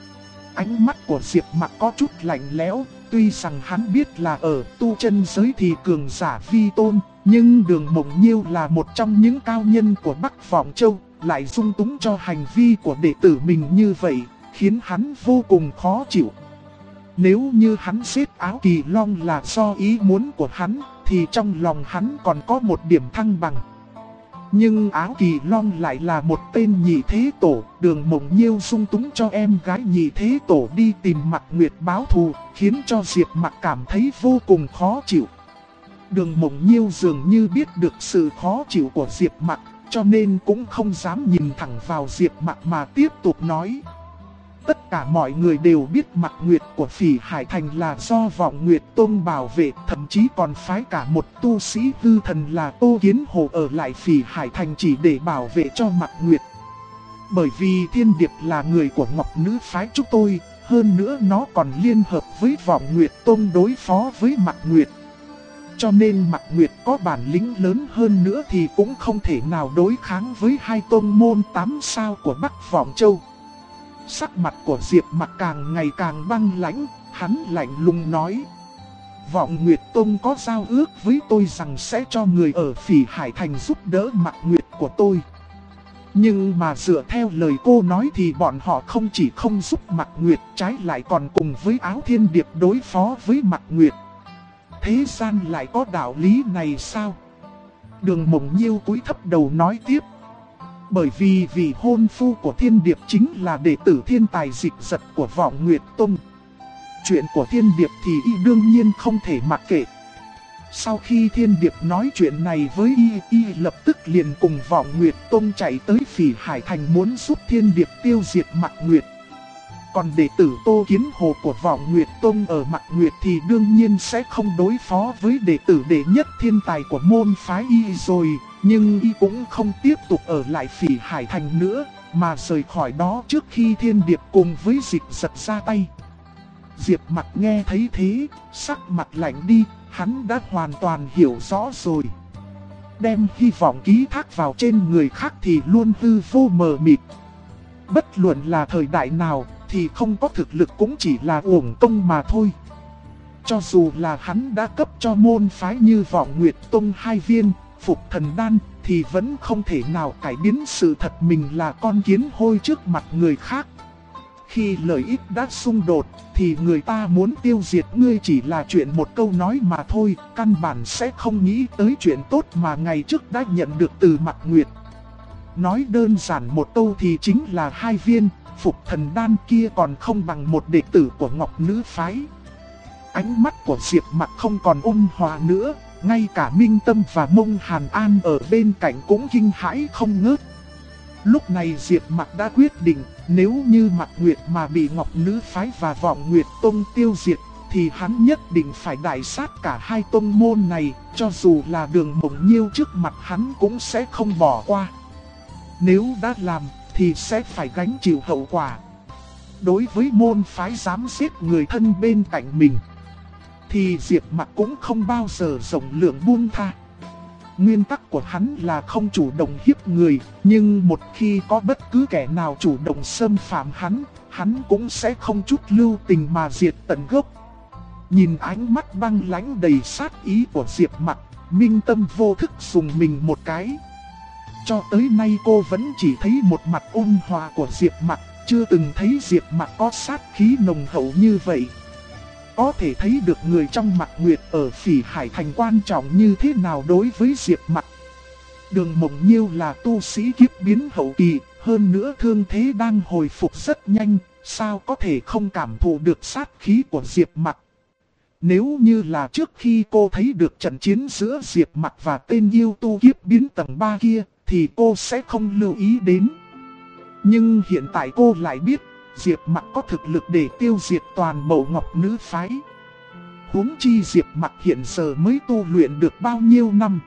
[SPEAKER 1] Ánh mắt của Diệp Mặc có chút lạnh lẽo. Tuy rằng hắn biết là ở tu chân giới thì cường giả vi tôn, nhưng Đường Mộng Nhiêu là một trong những cao nhân của Bắc Vọng Châu, lại dung túng cho hành vi của đệ tử mình như vậy, khiến hắn vô cùng khó chịu. Nếu như hắn giết Áo Kỳ Long là do ý muốn của hắn, thì trong lòng hắn còn có một điểm thăng bằng. Nhưng Áo Kỳ Long lại là một tên nhị thế tổ. Đường Mộng Nhiêu dung túng cho em gái nhị thế tổ đi tìm Mạc Nguyệt báo thù, khiến cho Diệp Mặc cảm thấy vô cùng khó chịu. Đường Mộng Nhiêu dường như biết được sự khó chịu của Diệp Mặc, cho nên cũng không dám nhìn thẳng vào Diệp Mặc mà tiếp tục nói. Tất cả mọi người đều biết Mạc Nguyệt của Phỉ Hải Thành là do Vọng Nguyệt Tông bảo vệ, thậm chí còn phái cả một tu sĩ hư thần là Tô Kiến Hồ ở lại Phỉ Hải Thành chỉ để bảo vệ cho Mạc Nguyệt. Bởi vì Thiên Điệp là người của Ngọc Nữ phái chúng tôi, hơn nữa nó còn liên hợp với Vọng Nguyệt Tông đối phó với Mạc Nguyệt. Cho nên Mạc Nguyệt có bản lĩnh lớn hơn nữa thì cũng không thể nào đối kháng với hai tôn môn 8 sao của Bắc Vọng Châu. Sắc mặt của Diệp Mặc càng ngày càng băng lãnh, hắn lạnh lùng nói. Vọng Nguyệt Tông có giao ước với tôi rằng sẽ cho người ở Phỉ Hải Thành giúp đỡ Mạc Nguyệt của tôi. Nhưng mà dựa theo lời cô nói thì bọn họ không chỉ không giúp Mạc Nguyệt, trái lại còn cùng với Áo Thiên Điệp đối phó với Mạc Nguyệt. Thế gian lại có đạo lý này sao? Đường Mộng Nhiêu cúi thấp đầu nói tiếp. Bởi vì vị hôn phu của Thiên Điệp chính là đệ tử thiên tài Dịch Giật của Vọng Nguyệt Tông. Chuyện của Thiên Điệp thì y đương nhiên không thể mặc kệ. Sau khi Thiên Điệp nói chuyện này với y lập tức liền cùng Vọng Nguyệt Tông chạy tới Phỉ Hải Thành muốn giúp Thiên Điệp tiêu diệt Mạc Nguyệt. Còn đệ tử Tô Kiến Hồ của Vọng Nguyệt Tông ở Mạc Nguyệt thì đương nhiên sẽ không đối phó với đệ tử đệ nhất thiên tài của môn phái y rồi. Nhưng y cũng không tiếp tục ở lại Phỉ Hải Thành nữa, mà rời khỏi đó trước khi Thiên Điệp cùng với Dịch Giật ra tay. Diệp Mặc nghe thấy thế, sắc mặt lạnh đi, hắn đã hoàn toàn hiểu rõ rồi. Đem hy vọng ký thác vào trên người khác thì luôn hư vô mờ mịt. Bất luận là thời đại nào thì không có thực lực cũng chỉ là uổng công mà thôi. Cho dù là hắn đã cấp cho môn phái như Vọng Nguyệt Tông 2 viên Phục Thần Đan thì vẫn không thể nào cải biến sự thật mình là con kiến hôi trước mặt người khác. Khi lợi ích đã xung đột thì người ta muốn tiêu diệt ngươi chỉ là chuyện một câu nói mà thôi, căn bản sẽ không nghĩ tới chuyện tốt mà ngày trước đã nhận được từ Mạc Nguyệt. Nói đơn giản một câu thì chính là 2 viên Phục Thần Đan kia còn không bằng một đệ tử của Ngọc Nữ Phái. Ánh mắt của Diệp Mặc không còn ôn hòa nữa, ngay cả Minh Tâm và Mông Hàn An ở bên cạnh cũng kinh hãi không ngớt. Lúc này Diệp Mặc đã quyết định, nếu như Mạc Nguyệt mà bị Ngọc Nữ Phái và Vọng Nguyệt Tông tiêu diệt, thì hắn nhất định phải đại sát cả hai tông môn này, cho dù là Đường Mộng Nhiêu trước mặt hắn cũng sẽ không bỏ qua. Nếu đã làm, thì sẽ phải gánh chịu hậu quả. Đối với môn phái dám giết người thân bên cạnh mình, thì Diệp Mặc cũng không bao giờ rộng lượng buông tha. Nguyên tắc của hắn là không chủ động hiếp người, nhưng một khi có bất cứ kẻ nào chủ động xâm phạm hắn cũng sẽ không chút lưu tình mà diệt tận gốc. Nhìn ánh mắt băng lãnh đầy sát ý của Diệp Mặc, Minh Tâm vô thức dùng mình một cái. Cho tới nay cô vẫn chỉ thấy một mặt ôn hòa của Diệp Mặc, chưa từng thấy Diệp Mặc có sát khí nồng hậu như vậy. Có thể thấy được người trong Mạc Nguyệt ở Phỉ Hải Thành quan trọng như thế nào đối với Diệp Mặc. Đường Mộng Nhiêu là tu sĩ kiếp biến hậu kỳ, hơn nữa thương thế đang hồi phục rất nhanh, sao có thể không cảm thụ được sát khí của Diệp Mặc. Nếu như là trước khi cô thấy được trận chiến giữa Diệp Mặc và tên yêu tu kiếp biến tầng 3 kia, thì cô sẽ không lưu ý đến. Nhưng hiện tại cô lại biết, Diệp Mặc có thực lực để tiêu diệt toàn bộ Ngọc Nữ Phái. Huống chi Diệp Mặc hiện giờ mới tu luyện được bao nhiêu năm,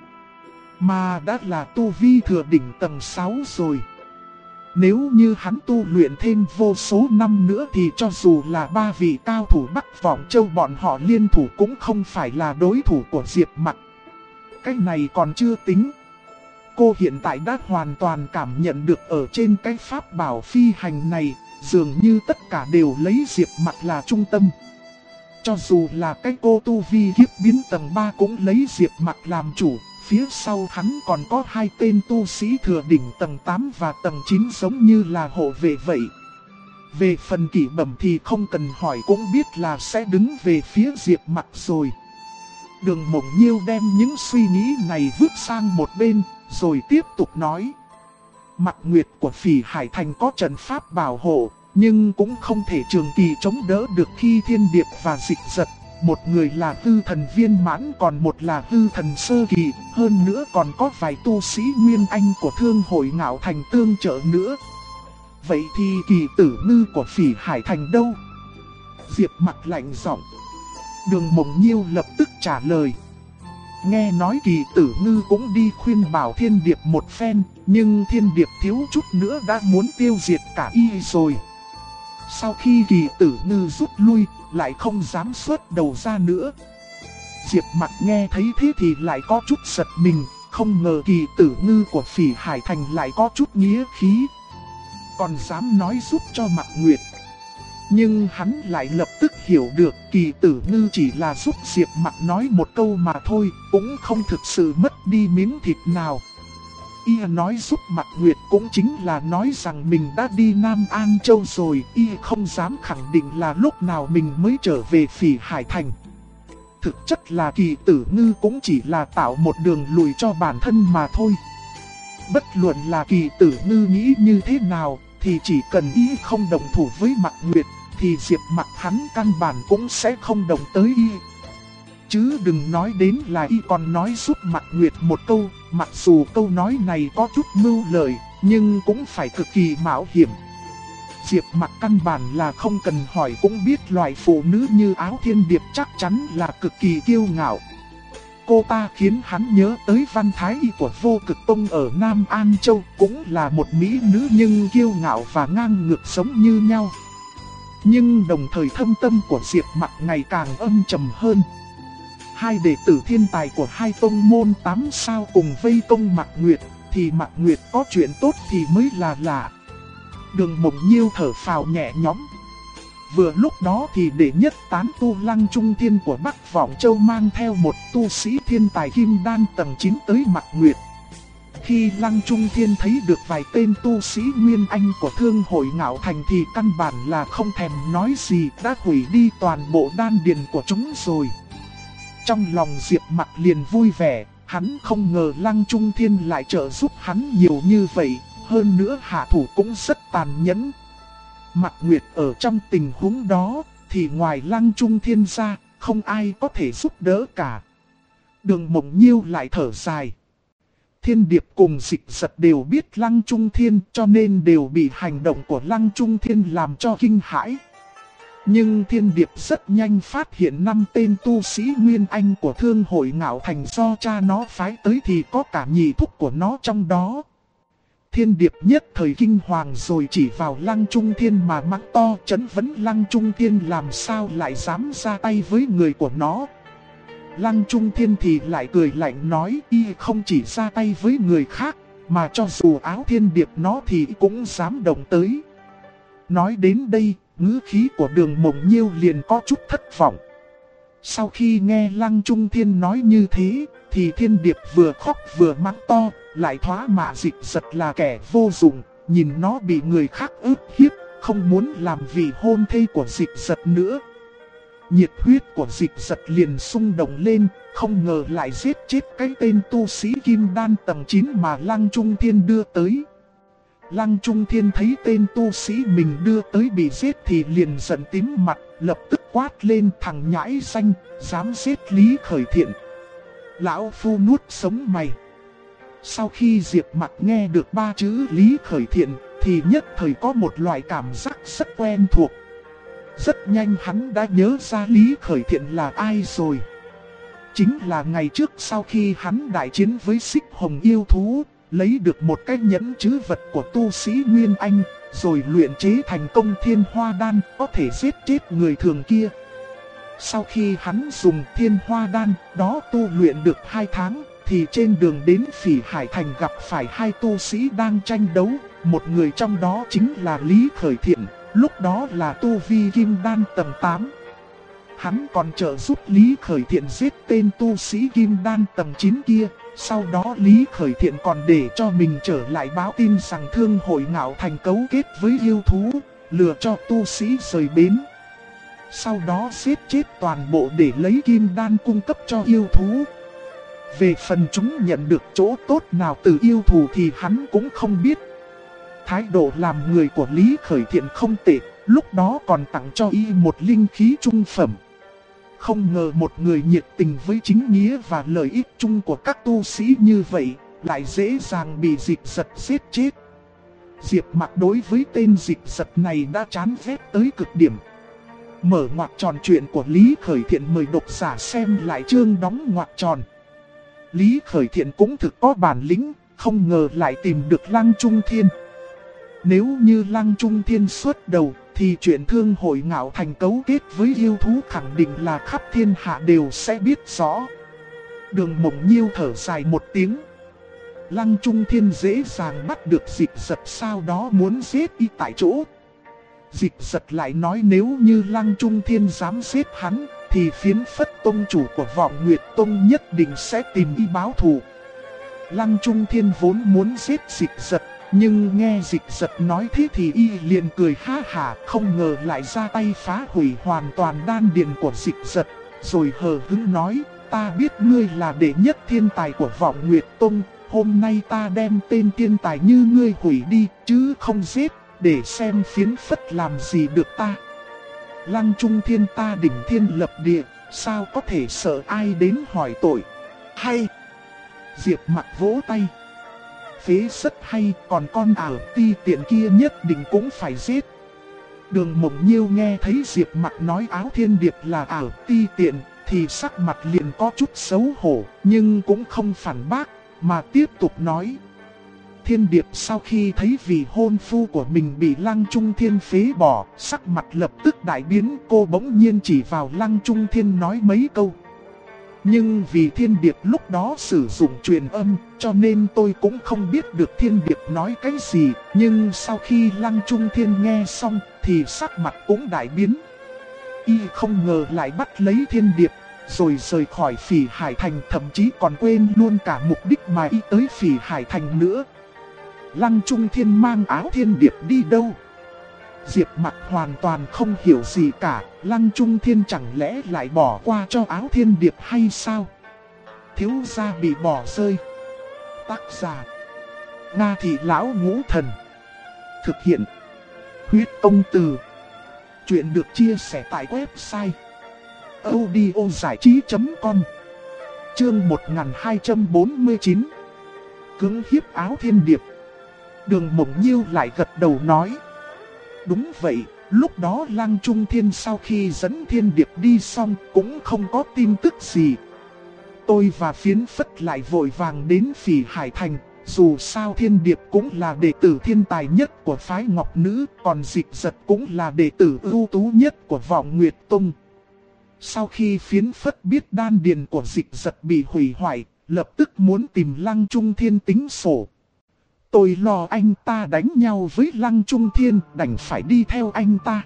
[SPEAKER 1] mà đã là tu vi thừa đỉnh tầng 6 rồi. Nếu như hắn tu luyện thêm vô số năm nữa thì cho dù là 3 vị cao thủ Bắc Vọng Châu bọn họ liên thủ cũng không phải là đối thủ của Diệp Mặc. Cái này còn chưa tính. Cô hiện tại đã hoàn toàn cảm nhận được ở trên cái pháp bảo phi hành này, dường như tất cả đều lấy Diệp Mặc là trung tâm. Cho dù là cái cô tu vi kiếp biến tầng 3 cũng lấy Diệp Mặc làm chủ, phía sau hắn còn có 2 tên tu sĩ thừa đỉnh tầng 8 và tầng 9 giống như là hộ vệ vậy. Về phần kỷ bẩm thì không cần hỏi cũng biết là sẽ đứng về phía Diệp Mặc rồi. Đường Mộng Nhiêu đem những suy nghĩ này vứt sang một bên, rồi tiếp tục nói. Mạc Nguyệt của Phỉ Hải Thành có trận pháp bảo hộ, nhưng cũng không thể trường kỳ chống đỡ được khi Thiên Điệp và Dịch Giật. Một người là hư thần viên mãn, còn một là hư thần sơ kỳ, hơn nữa còn có vài tu sĩ Nguyên Anh của Thương Hội Ngạo Thành tương trợ nữa. Vậy thì Kỳ Tử Ngư của Phỉ Hải Thành đâu? Diệp Mặc lạnh giọng. Đường Mộng Nhiêu lập tức trả lời. Nghe nói Kỳ Tử Ngư cũng đi khuyên bảo Thiên Điệp một phen, nhưng Thiên Điệp thiếu chút nữa đã muốn tiêu diệt cả y rồi. Sau khi Kỳ Tử Ngư rút lui, lại không dám xuất đầu ra nữa. Diệp Mặc nghe thấy thế thì lại có chút giật mình, không ngờ Kỳ Tử Ngư của Phỉ Hải Thành lại có chút nghĩa khí, còn dám nói giúp cho Mạc Nguyệt. Nhưng hắn lại lập tức hiểu được Kỳ Tử Ngư chỉ là giúp Diệp Mặc nói một câu mà thôi, cũng không thực sự mất đi miếng thịt nào. Y nói giúp Mạc Nguyệt cũng chính là nói rằng mình đã đi Nam An Châu rồi, Y không dám khẳng định là lúc nào mình mới trở về Phỉ Hải Thành. Thực chất là Kỳ Tử Ngư cũng chỉ là tạo một đường lùi cho bản thân mà thôi. Bất luận là Kỳ Tử Ngư nghĩ như thế nào, thì chỉ cần Y không đồng thủ với Mạc Nguyệt, thì Diệp Mặc hắn căn bản cũng sẽ không đồng tới Y. Chứ đừng nói đến là Y còn nói giúp Mạc Nguyệt một câu, mặc dù câu nói này có chút mưu lợi, nhưng cũng phải cực kỳ mạo hiểm. Diệp Mặc căn bản là không cần hỏi cũng biết loại phụ nữ như Áo Thiên Điệp chắc chắn là cực kỳ kiêu ngạo. Cô ta khiến hắn nhớ tới Văn Thái Y của Vô Cực Tông ở Nam An Châu, cũng là một mỹ nữ nhưng kiêu ngạo và ngang ngược giống như nhau. Nhưng đồng thời thâm tâm của Diệp Mặc ngày càng âm trầm hơn. Hai đệ tử thiên tài của hai tông môn 8 sao cùng vây công Mạc Nguyệt, thì Mạc Nguyệt có chuyện tốt thì mới là lạ. Đường Mộng Nhiêu thở phào nhẹ nhõm. Vừa lúc đó thì đệ nhất tán tu Lăng Trung Thiên của Bắc Vọng Châu mang theo một tu sĩ thiên tài kim đan tầng 9 tới Mạc Nguyệt. Khi Lăng Trung Thiên thấy được vài tên tu sĩ Nguyên Anh của Thương Hội Ngạo Thành thì căn bản là không thèm nói gì, đã hủy đi toàn bộ đan điền của chúng rồi. Trong lòng Diệp Mặc liền vui vẻ, hắn không ngờ Lăng Trung Thiên lại trợ giúp hắn nhiều như vậy, hơn nữa hạ thủ cũng rất tàn nhẫn. Mạc Nguyệt ở trong tình huống đó, thì ngoài Lăng Trung Thiên ra, không ai có thể giúp đỡ cả. Đường Mộng Nhiêu lại thở dài. Thiên Điệp cùng Dịch Giật đều biết Lăng Trung Thiên, cho nên đều bị hành động của Lăng Trung Thiên làm cho kinh hãi. Nhưng Thiên Điệp rất nhanh phát hiện 5 tên tu sĩ Nguyên Anh của Thương Hội Ngạo Thành do cha nó phái tới thì có cả nhị thúc của nó trong đó. Thiên Điệp nhất thời kinh hoàng rồi chỉ vào Lăng Trung Thiên mà mắng to, trấn vấn Lăng Trung Thiên làm sao lại dám ra tay với người của nó. Lăng Trung Thiên thì lại cười lạnh nói Y không chỉ ra tay với người khác, mà cho dù Áo Thiên Điệp nó thì cũng dám động tới. Nói đến đây, ngữ khí của Đường Mộng Nhiêu liền có chút thất vọng. Sau khi nghe Lăng Trung Thiên nói như thế, thì Thiên Điệp vừa khóc vừa mắng to, lại thoá mạ Dịch Giật là kẻ vô dụng, nhìn nó bị người khác ức hiếp, không muốn làm vị hôn thê của Dịch Giật nữa. Nhiệt huyết của Dịch Giật liền xung động lên, không ngờ lại giết chết cái tên tu sĩ kim đan tầng 9 mà Lăng Trung Thiên đưa tới. Lăng Trung Thiên thấy tên tu sĩ mình đưa tới bị giết thì liền giận tím mặt, lập tức quát lên thằng nhãi xanh, dám giết Lý Khởi Thiện. Lão phu nuốt sống mày. Sau khi Diệp Mặc nghe được 3 chữ Lý Khởi Thiện thì nhất thời có một loại cảm giác rất quen thuộc. Rất nhanh hắn đã nhớ ra Lý Khởi Thiện là ai rồi. Chính là ngày trước sau khi hắn đại chiến với Xích Hồng yêu thú, lấy được một cái nhẫn trữ vật của tu sĩ Nguyên Anh, rồi luyện chế thành công Thiên Hoa Đan có thể giết chết người thường kia. Sau khi hắn dùng Thiên Hoa Đan đó tu luyện được 2 tháng, thì trên đường đến Phỉ Hải Thành gặp phải 2 tu sĩ đang tranh đấu, một người trong đó chính là Lý Khởi Thiện, lúc đó là tu vi kim đan tầng 8. Hắn còn trợ giúp Lý Khởi Thiện giết tên tu sĩ kim đan tầng 9 kia. Sau đó Lý Khởi Thiện còn để cho mình trở lại báo tin rằng Thương Hội Ngạo Thành cấu kết với yêu thú, lừa cho tu sĩ rời bến. Sau đó giết chết toàn bộ để lấy kim đan cung cấp cho yêu thú. Về phần chúng nhận được chỗ tốt nào từ yêu thù thì hắn cũng không biết. Thái độ làm người của Lý Khởi Thiện không tệ, lúc đó còn tặng cho y một linh khí trung phẩm. Không ngờ một người nhiệt tình với chính nghĩa và lợi ích chung của các tu sĩ như vậy, lại dễ dàng bị Dịch Giật giết chết. Diệp Mặc đối với tên Dịch Giật này đã chán ghét tới cực điểm. Mở ngoặc tròn chuyện của Lý Khởi Thiện, mời độc giả xem lại chương đóng ngoặc tròn. Lý Khởi Thiện cũng thực có bản lĩnh, không ngờ lại tìm được Lăng Trung Thiên. Nếu như Lăng Trung Thiên xuất đầu thì chuyện thương hội Ngạo Thành cấu kết với yêu thú khẳng định là khắp thiên hạ đều sẽ biết rõ. Đường Mộng Nhiêu thở dài một tiếng. Lăng Trung Thiên dễ dàng bắt được Dịch Giật, sau đó muốn giết y tại chỗ. Dịch Giật lại nói nếu như Lăng Trung Thiên dám giết hắn, thì Phiến Phất tông chủ của Vọng Nguyệt Tông nhất định sẽ tìm y báo thù. Lăng Trung Thiên vốn muốn giết Dịch Giật, nhưng nghe Dịch Giật nói thế thì y liền cười ha hả, không ngờ lại ra tay phá hủy hoàn toàn đan điền của Dịch Giật, rồi hờ hững nói, ta biết ngươi là đệ nhất thiên tài của Vọng Nguyệt Tông, hôm nay ta đem tên thiên tài như ngươi hủy đi, chứ không giết, để xem Phiến Phất làm gì được ta. Lăng Trung Thiên ta đỉnh thiên lập địa, sao có thể sợ ai đến hỏi tội. Hay! Diệp Mặc vỗ tay. Phế rất hay, còn con ảo ti tiện kia nhất định cũng phải giết. Đường Mộng Nhiêu nghe thấy Diệp Mặc nói Áo Thiên Điệp là ảo ti tiện, thì sắc mặt liền có chút xấu hổ, nhưng cũng không phản bác, mà tiếp tục nói. Thiên Điệp sau khi thấy vị hôn phu của mình bị Lăng Trung Thiên phế bỏ, sắc mặt lập tức đại biến, cô bỗng nhiên chỉ vào Lăng Trung Thiên nói mấy câu. Nhưng vì Thiên Điệp lúc đó sử dụng truyền âm, cho nên tôi cũng không biết được Thiên Điệp nói cái gì. Nhưng sau khi Lăng Trung Thiên nghe xong, thì sắc mặt cũng đại biến. Y không ngờ lại bắt lấy Thiên Điệp, rồi rời khỏi Phỉ Hải Thành, thậm chí còn quên luôn cả mục đích mà y tới Phỉ Hải Thành nữa. Lăng Trung Thiên mang Áo Thiên Điệp đi đâu? Diệp Mặc hoàn toàn không hiểu gì cả, Lăng Trung Thiên chẳng lẽ lại bỏ qua cho Áo Thiên Điệp hay sao? Thiếu gia bị bỏ rơi. Tác giả: Nga Thị Lão Ngũ Thần. Thực hiện: Huyết Công Từ. Chuyện được chia sẻ tại website audiozảichí.com. Chương 1249. Cưỡng hiếp Áo Thiên Điệp. Đường Mộng Nhiêu lại gật đầu nói. Đúng vậy, lúc đó Lăng Trung Thiên sau khi dẫn Thiên Điệp đi xong cũng không có tin tức gì. Tôi và Phiến Phất lại vội vàng đến Phỉ Hải Thành, dù sao Thiên Điệp cũng là đệ tử thiên tài nhất của phái Ngọc Nữ, còn Dịch Giật cũng là đệ tử ưu tú nhất của Vọng Nguyệt Tông. Sau khi Phiến Phất biết đan điền của Dịch Giật bị hủy hoại, lập tức muốn tìm Lăng Trung Thiên tính sổ. Tôi lo anh ta đánh nhau với Lăng Trung Thiên, đành phải đi theo anh ta.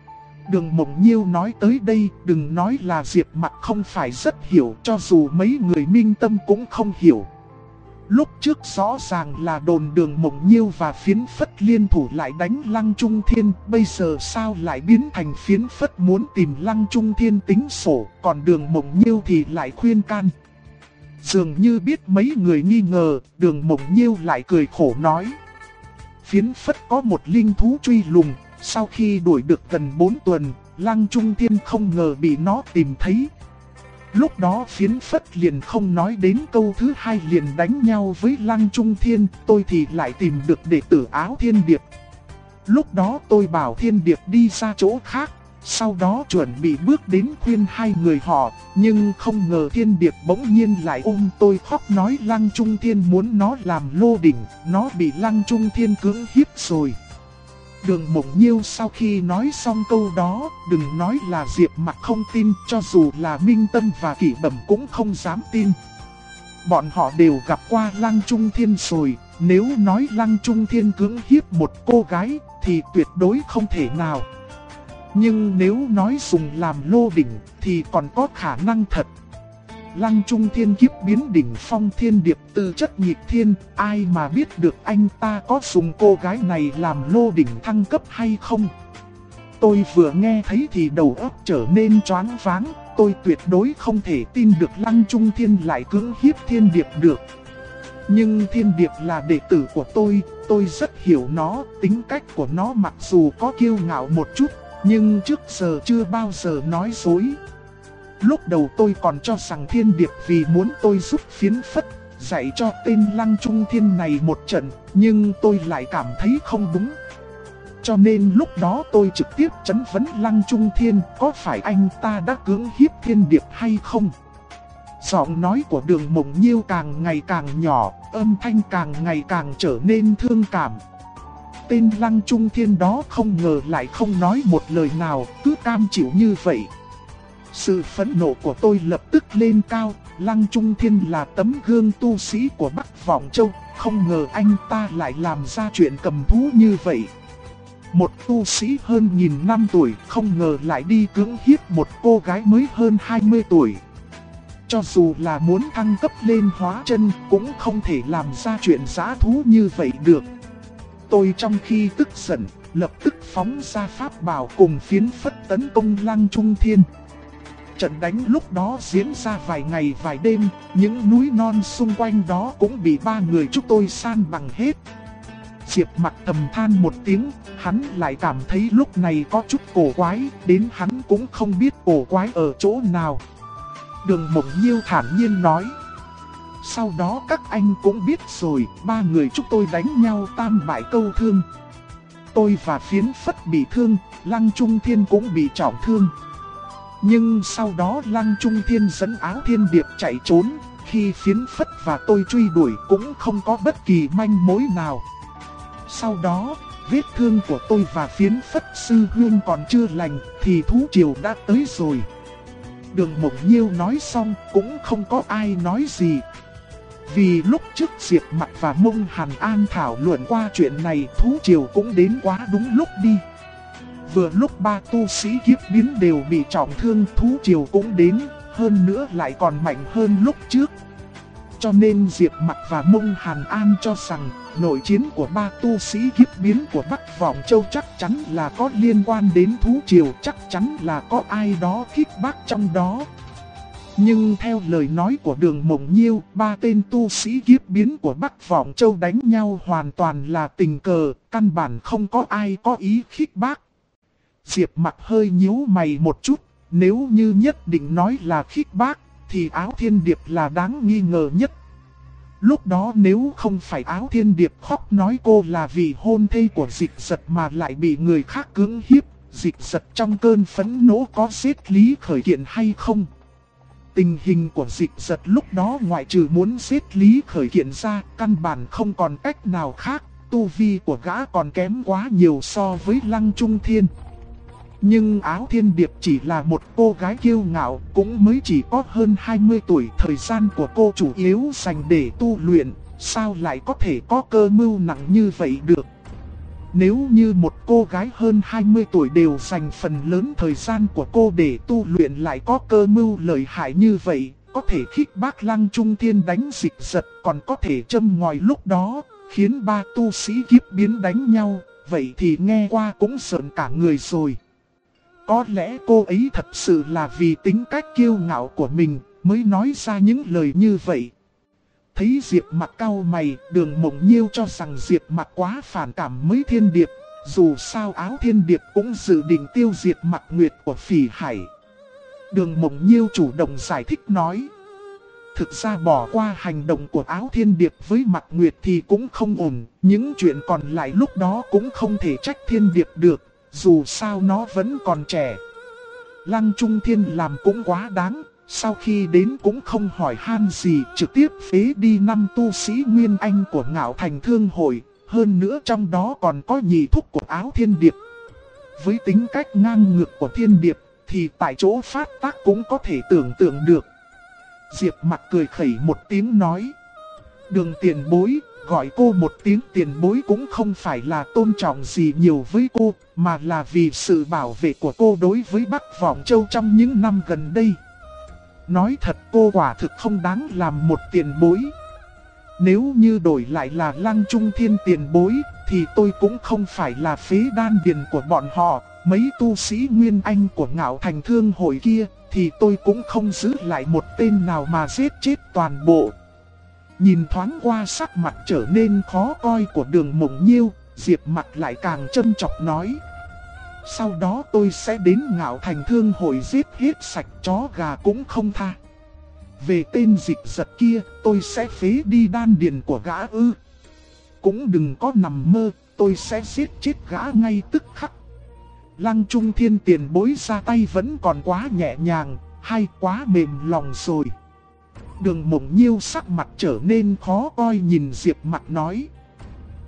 [SPEAKER 1] Đường Mộng Nhiêu nói tới đây, đừng nói là Diệp Mặc không phải rất hiểu, cho dù mấy người minh tâm cũng không hiểu. Lúc trước rõ ràng là đồn Đường Mộng Nhiêu và Phiến Phất liên thủ lại đánh Lăng Trung Thiên, bây giờ sao lại biến thành Phiến Phất muốn tìm Lăng Trung Thiên tính sổ, còn Đường Mộng Nhiêu thì lại khuyên can. Dường như biết mấy người nghi ngờ, Đường Mộng Nhiêu lại cười khổ nói. Phiến Phất có một linh thú truy lùng, sau khi đuổi được gần 4 tuần, Lăng Trung Thiên không ngờ bị nó tìm thấy. Lúc đó Phiến Phất liền không nói đến câu thứ hai liền đánh nhau với Lăng Trung Thiên, tôi thì lại tìm được đệ tử Áo Thiên Điệp. Lúc đó tôi bảo Thiên Điệp đi ra chỗ khác, sau đó chuẩn bị bước đến khuyên hai người họ, nhưng không ngờ Thiên Điệp bỗng nhiên lại ôm tôi khóc nói Lăng Trung Thiên muốn nó làm lô đỉnh, nó bị Lăng Trung Thiên cưỡng hiếp rồi. Đường Mộng Nhiêu sau khi nói xong câu đó, đừng nói là Diệp Mặc không tin, cho dù là Minh Tâm và Kỷ Bẩm cũng không dám tin. Bọn họ đều gặp qua Lăng Trung Thiên rồi, nếu nói Lăng Trung Thiên cưỡng hiếp một cô gái thì tuyệt đối không thể nào. Nhưng nếu nói dùng làm lô đỉnh thì còn có khả năng thật. Lăng Trung Thiên kiếp biến đỉnh phong Thiên Điệp tư chất nghịch thiên, ai mà biết được anh ta có dùng cô gái này làm lô đỉnh thăng cấp hay không. Tôi vừa nghe thấy thì đầu óc trở nên choáng váng, tôi tuyệt đối không thể tin được Lăng Trung Thiên lại cưỡng hiếp Thiên Điệp được. Nhưng Thiên Điệp là đệ tử của tôi rất hiểu nó, tính cách của nó mặc dù có kiêu ngạo một chút, nhưng trước giờ chưa bao giờ nói dối. Lúc đầu tôi còn cho rằng Thiên Điệp vì muốn tôi giúp Phiến Phất dạy cho tên Lăng Trung Thiên này một trận, nhưng tôi lại cảm thấy không đúng. Cho nên lúc đó tôi trực tiếp chất vấn Lăng Trung Thiên có phải anh ta đã cưỡng hiếp Thiên Điệp hay không. Giọng nói của Đường Mộng Nhiêu càng ngày càng nhỏ, âm thanh càng ngày càng trở nên thương cảm. Tên Lăng Trung Thiên đó không ngờ lại không nói một lời nào, cứ cam chịu như vậy. Sự phẫn nộ của tôi lập tức lên cao. Lăng Trung Thiên là tấm gương tu sĩ của Bắc Vọng Châu, không ngờ anh ta lại làm ra chuyện cầm thú như vậy. Một tu sĩ hơn 1000 năm tuổi không ngờ lại đi cưỡng hiếp một cô gái mới hơn 20 tuổi. Cho dù là muốn thăng cấp lên hóa chân cũng không thể làm ra chuyện dã thú như vậy được. Tôi trong khi tức giận, lập tức phóng ra pháp bảo cùng phiến phất tấn công Lăng Trung Thiên. Trận đánh lúc đó diễn ra vài ngày vài đêm, những núi non xung quanh đó cũng bị ba người chúng tôi san bằng hết. Diệp Mặc thầm than một tiếng, hắn lại cảm thấy lúc này có chút cổ quái, đến hắn cũng không biết cổ quái ở chỗ nào. Đường Mộng Nhiêu thản nhiên nói. Sau đó các anh cũng biết rồi, ba người chúng tôi đánh nhau tam bại câu thương. Tôi và phiến phất bị thương, Lăng Trung Thiên cũng bị trọng thương. Nhưng sau đó Lăng Trung Thiên dẫn Áo Thiên Điệp chạy trốn, khi phiến phất và tôi truy đuổi cũng không có bất kỳ manh mối nào. Sau đó, vết thương của tôi và phiến phất sư huynh còn chưa lành, thì thú triều đã tới rồi. Đường Mộng Nhiêu nói xong cũng không có ai nói gì. Vì lúc trước Diệp Mặc và Mông Hàn An thảo luận qua chuyện này, thú triều cũng đến quá đúng lúc đi. Vừa lúc ba tu sĩ kiếp biến đều bị trọng thương, thú triều cũng đến, hơn nữa lại còn mạnh hơn lúc trước. Cho nên Diệp Mặc và Mông Hàn An cho rằng nội chiến của ba tu sĩ kiếp biến của Bắc Vọng Châu chắc chắn là có liên quan đến thú triều, chắc chắn là có ai đó khích bác trong đó. Nhưng theo lời nói của Đường Mộng Nhiêu, ba tên tu sĩ kiếp biến của Bắc Vọng Châu đánh nhau hoàn toàn là tình cờ, căn bản không có ai có ý khích bác. Diệp Mặc hơi nhíu mày một chút, nếu như nhất định nói là khích bác, thì Áo Thiên Điệp là đáng nghi ngờ nhất. Lúc đó nếu không phải Áo Thiên Điệp khóc nói cô là vì hôn thê của Dịch Giật mà lại bị người khác cưỡng hiếp, Dịch Giật trong cơn phẫn nộ có giết Lý Khởi Kiện hay không? Tình hình của Dịch Giật lúc đó ngoại trừ muốn giết Lý Khởi Kiện ra, căn bản không còn cách nào khác, tu vi của gã còn kém quá nhiều so với Lăng Trung Thiên. Nhưng Áo Thiên Điệp chỉ là một cô gái kiêu ngạo, cũng mới chỉ có hơn 20 tuổi, thời gian của cô chủ yếu dành để tu luyện, sao lại có thể có cơ mưu nặng như vậy được. Nếu như một cô gái hơn 20 tuổi đều dành phần lớn thời gian của cô để tu luyện lại có cơ mưu lợi hại như vậy, có thể khích bác Lăng Trung Thiên đánh Dịch Giật, còn có thể châm ngòi lúc đó, khiến ba tu sĩ kiếp biến đánh nhau, vậy thì nghe qua cũng sợn cả người rồi. Có lẽ cô ấy thật sự là vì tính cách kiêu ngạo của mình mới nói ra những lời như vậy. Thấy Diệp Mặc cau mày, Đường Mộng Nhiêu cho rằng Diệp Mặc quá phản cảm với Thiên Điệp. Dù sao Áo Thiên Điệp cũng dự định tiêu diệt Mặc Nguyệt của Phỉ Hải. Đường Mộng Nhiêu chủ động giải thích nói. Thực ra bỏ qua hành động của Áo Thiên Điệp với Mặc Nguyệt thì cũng không ổn. Những chuyện còn lại lúc đó cũng không thể trách Thiên Điệp được. Dù sao nó vẫn còn trẻ. Lăng Trung Thiên làm cũng quá đáng. Sau khi đến cũng không hỏi han gì, trực tiếp phế đi 5 tu sĩ Nguyên Anh của Ngạo Thành Thương Hội. Hơn nữa trong đó còn có nhị thúc của Áo Thiên Điệp. Với tính cách ngang ngược của Thiên Điệp thì tại chỗ phát tác cũng có thể tưởng tượng được. Diệp Mặc cười khẩy một tiếng nói. Đường tiền bối, gọi cô một tiếng tiền bối cũng không phải là tôn trọng gì nhiều với cô, mà là vì sự bảo vệ của cô đối với Bắc Vọng Châu trong những năm gần đây. Nói thật cô quả thực không đáng làm một tiền bối. Nếu như đổi lại là Lăng Trung Thiên tiền bối, thì tôi cũng không phải là phế đan điền của bọn họ. Mấy tu sĩ Nguyên Anh của Ngạo Thành Thương Hội kia, thì tôi cũng không giữ lại một tên nào mà giết chết toàn bộ. Nhìn thoáng qua sắc mặt trở nên khó coi của Đường Mộng Nhiêu, Diệp Mặc lại càng châm chọc nói. Sau đó tôi sẽ đến Ngạo Thành Thương Hội giết hết sạch chó gà cũng không tha. Về tên Dịch Giật kia, tôi sẽ phế đi đan điền của gã ư. Cũng đừng có nằm mơ, tôi sẽ giết chết gã ngay tức khắc. Lăng Trung Thiên tiền bối ra tay vẫn còn quá nhẹ nhàng, hay quá mềm lòng rồi. Đường Mộng Nhiêu sắc mặt trở nên khó coi nhìn Diệp Mặc nói.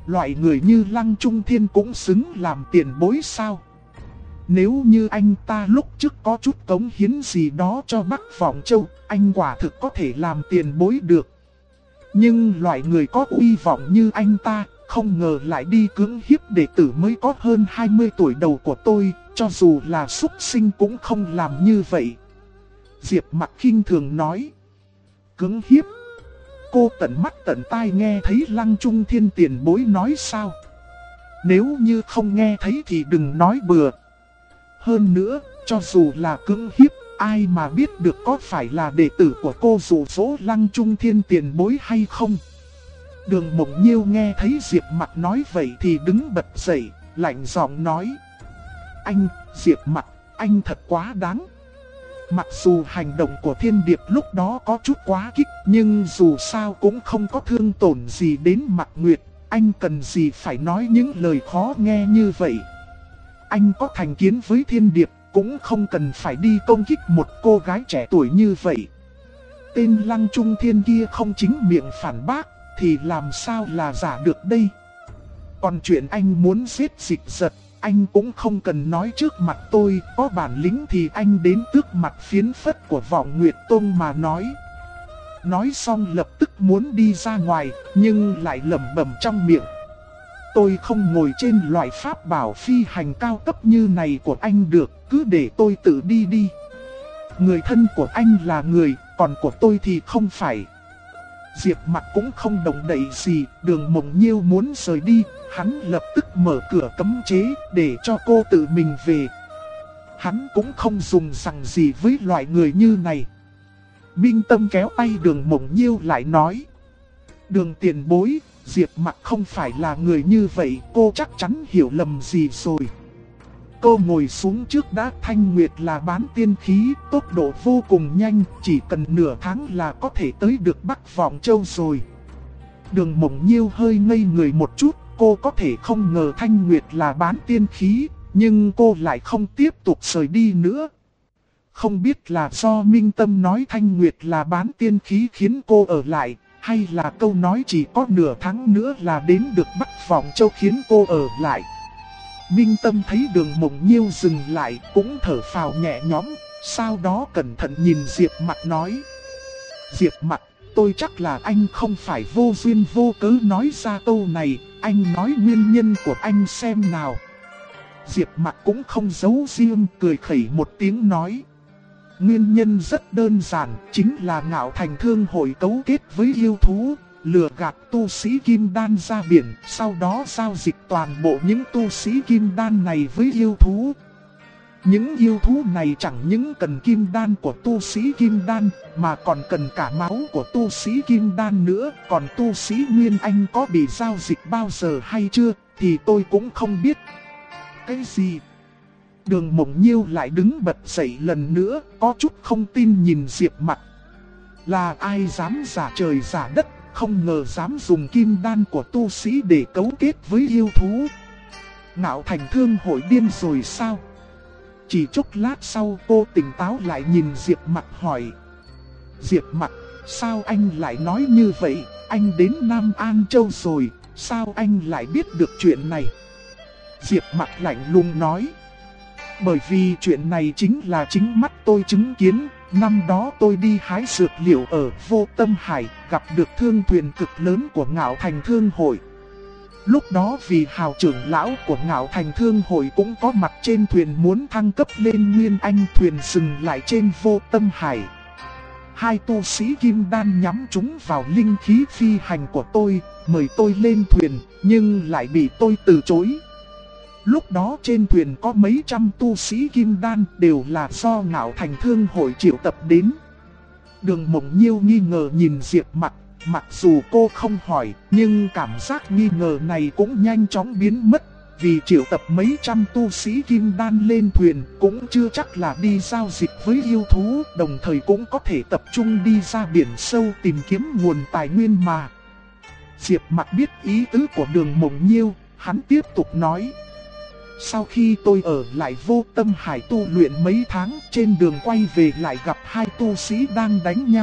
[SPEAKER 1] loại người như Lăng Trung Thiên cũng xứng làm tiền bối sao? Nếu như anh ta lúc trước có chút cống hiến gì đó cho Bắc Vọng Châu, anh quả thực có thể làm tiền bối được. Nhưng loại người có uy vọng như anh ta, không ngờ lại đi cưỡng hiếp đệ tử mới có hơn 20 tuổi đầu của tôi, cho dù là súc sinh cũng không làm như vậy. Diệp Mặc khinh thường nói. Cưỡng hiếp? Cô tận mắt tận tai nghe thấy Lăng Trung Thiên tiền bối nói sao? Nếu như không nghe thấy thì đừng nói bừa. Hơn nữa, cho dù là cưỡng hiếp, ai mà biết được có phải là đệ tử của cô dụ dỗ Lăng Trung Thiên tiền bối hay không? Đường Mộng Nhiêu nghe thấy Diệp Mặc nói vậy thì đứng bật dậy, lạnh giọng nói. Anh, Diệp Mặc, anh thật quá đáng. Mặc dù hành động của Thiên Điệp lúc đó có chút quá kích, nhưng dù sao cũng không có thương tổn gì đến Mạc Nguyệt. Anh cần gì phải nói những lời khó nghe như vậy? Anh có thành kiến với Thiên Điệp, cũng không cần phải đi công kích một cô gái trẻ tuổi như vậy. Tên Lăng Trung Thiên kia không chính miệng phản bác, thì làm sao là giả được đây? Còn chuyện anh muốn giết Dịch Giật, anh cũng không cần nói trước mặt tôi, có bản lĩnh thì anh đến tước mặt phiến phất của Vọng Nguyệt Tông mà nói. Nói xong lập tức muốn đi ra ngoài, nhưng lại lẩm bẩm trong miệng. Tôi không ngồi trên loại pháp bảo phi hành cao cấp như này của anh được, cứ để tôi tự đi đi. Người thân của anh là người, còn của tôi thì không phải. Diệp Mặc cũng không động đậy gì, Đường Mộng Nhiêu muốn rời đi, hắn lập tức mở cửa cấm chế để cho cô tự mình về. Hắn cũng không dùng rằng gì với loại người như này. Minh Tâm kéo tay Đường Mộng Nhiêu lại nói. Đường tiền bối, Diệp Mặc không phải là người như vậy, cô chắc chắn hiểu lầm gì rồi. Cô ngồi xuống trước đã. Thanh Nguyệt là bán tiên khí, tốc độ vô cùng nhanh, chỉ cần nửa tháng là có thể tới được Bắc Vọng Châu rồi. Đường Mộng Nhiêu hơi ngây người một chút, cô có thể không ngờ Thanh Nguyệt là bán tiên khí, nhưng cô lại không tiếp tục rời đi nữa. Không biết là do Minh Tâm nói Thanh Nguyệt là bán tiên khí khiến cô ở lại, hay là câu nói chỉ có nửa tháng nữa là đến được Bắc Vọng Châu khiến cô ở lại. Minh Tâm thấy Đường Mộng Nhiêu dừng lại cũng thở phào nhẹ nhõm, sau đó cẩn thận nhìn Diệp Mặc nói. Diệp Mặc, tôi chắc là anh không phải vô duyên vô cớ nói ra câu này, anh nói nguyên nhân của anh xem nào. Diệp Mặc cũng không giấu riêng, cười khẩy một tiếng nói. Nguyên nhân rất đơn giản, chính là Ngạo Thành Thương hội cấu kết với yêu thú, lừa gạt tu sĩ kim đan ra biển, sau đó giao dịch toàn bộ những tu sĩ kim đan này với yêu thú. Những yêu thú này chẳng những cần kim đan của tu sĩ kim đan, mà còn cần cả máu của tu sĩ kim đan nữa. Còn tu sĩ Nguyên Anh có bị giao dịch bao giờ hay chưa, thì tôi cũng không biết. Cái gì? Đường Mộng Nhiêu lại đứng bật dậy lần nữa, có chút không tin nhìn Diệp Mặc. Là ai dám giả trời giả đất, không ngờ dám dùng kim đan của tu sĩ để cấu kết với yêu thú. Ngạo Thành Thương hội điên rồi sao? Chỉ chốc lát sau cô tỉnh táo lại nhìn Diệp Mặc hỏi. Diệp Mặc, sao anh lại nói như vậy? Anh đến Nam An Châu rồi, sao anh lại biết được chuyện này? Diệp Mặc lạnh lùng nói. Bởi vì chuyện này chính là chính mắt tôi chứng kiến. Năm đó tôi đi hái dược liệu ở Vô Tâm Hải, gặp được thương thuyền cực lớn của Ngạo Thành Thương hội. Lúc đó vì hào trưởng lão của Ngạo Thành Thương hội cũng có mặt trên thuyền muốn thăng cấp lên Nguyên Anh, thuyền dừng lại trên Vô Tâm Hải. Hai tu sĩ kim đan nhắm chúng vào linh khí phi hành của tôi, mời tôi lên thuyền, nhưng lại bị tôi từ chối. Lúc đó trên thuyền có mấy trăm tu sĩ kim đan, đều là do Ngạo Thành Thương hội triệu tập đến. Đường Mộng Nhiêu nghi ngờ nhìn Diệp Mặc, mặc dù cô không hỏi, nhưng cảm giác nghi ngờ này cũng nhanh chóng biến mất. Vì triệu tập mấy trăm tu sĩ kim đan lên thuyền cũng chưa chắc là đi giao dịch với yêu thú, đồng thời cũng có thể tập trung đi ra biển sâu tìm kiếm nguồn tài nguyên mà. Diệp Mặc biết ý tứ của Đường Mộng Nhiêu, hắn tiếp tục nói. Sau khi tôi ở lại Vô Tâm Hải tu luyện mấy tháng, trên đường quay về lại gặp hai tu sĩ đang đánh nhau.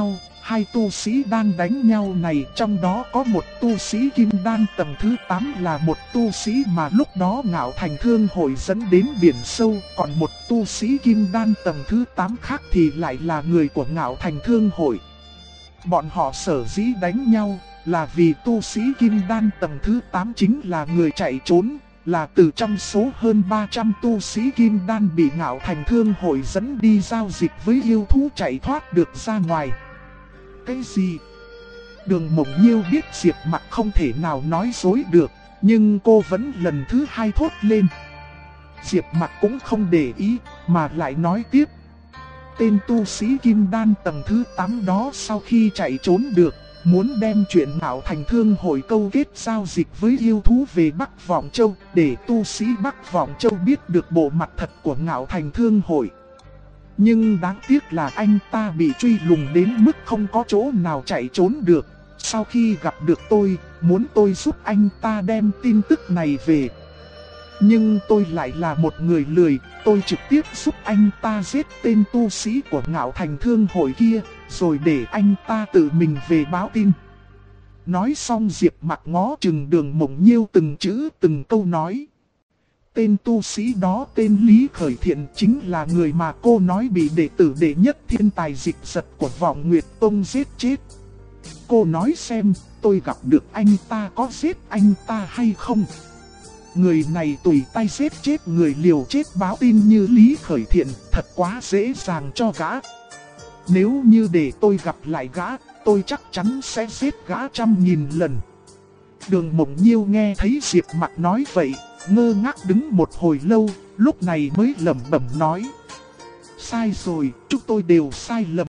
[SPEAKER 1] Hai tu sĩ đang đánh nhau này, trong đó có một tu sĩ kim đan tầng thứ 8 là một tu sĩ mà lúc đó Ngạo Thành Thương Hội dẫn đến biển sâu, còn một tu sĩ kim đan tầng thứ 8 khác thì lại là người của Ngạo Thành Thương Hội. Bọn họ sở dĩ đánh nhau là vì tu sĩ kim đan tầng thứ 8 chính là người chạy trốn, là từ trong số hơn 300 tu sĩ kim đan bị Ngạo Thành Thương Hội dẫn đi giao dịch với yêu thú chạy thoát được ra ngoài. Cái gì? Đường Mộng Nhiêu biết Diệp Mặc không thể nào nói dối được, nhưng cô vẫn lần thứ hai thốt lên. Diệp Mặc cũng không để ý, mà lại nói tiếp. Tên tu sĩ kim đan tầng thứ 8 đó sau khi chạy trốn được, muốn đem chuyện Ngạo Thành Thương Hội câu kết giao dịch với yêu thú về Bắc Vọng Châu, để tu sĩ Bắc Vọng Châu biết được bộ mặt thật của Ngạo Thành Thương Hội. Nhưng đáng tiếc là anh ta bị truy lùng đến mức không có chỗ nào chạy trốn được. Sau khi gặp được tôi, muốn tôi giúp anh ta đem tin tức này về. Nhưng tôi lại là một người lười, tôi trực tiếp giúp anh ta giết tên tu sĩ của Ngạo Thành Thương Hội kia, rồi để anh ta tự mình về báo tin. Nói xong Diệp Mặc ngó chừng Đường Mộng Nhiêu từng chữ từng câu nói. Tên tu sĩ đó tên Lý Khởi Thiện chính là người mà cô nói bị đệ tử đệ nhất thiên tài dịch giật của Vọng Nguyệt Tông giết chết. Cô nói xem tôi gặp được anh ta có giết anh ta hay không? Người này tùy tay giết chết người liều chết báo tin như Lý Khởi Thiện thật quá dễ dàng cho gã. Nếu như để tôi gặp lại gã, tôi chắc chắn sẽ giết gã 100.000 lần. Đường Mộng Nhiêu nghe thấy Diệp Mặc nói vậy, ngơ ngác đứng một hồi lâu, lúc này mới lẩm bẩm nói. Sai rồi, chúng tôi đều sai lầm.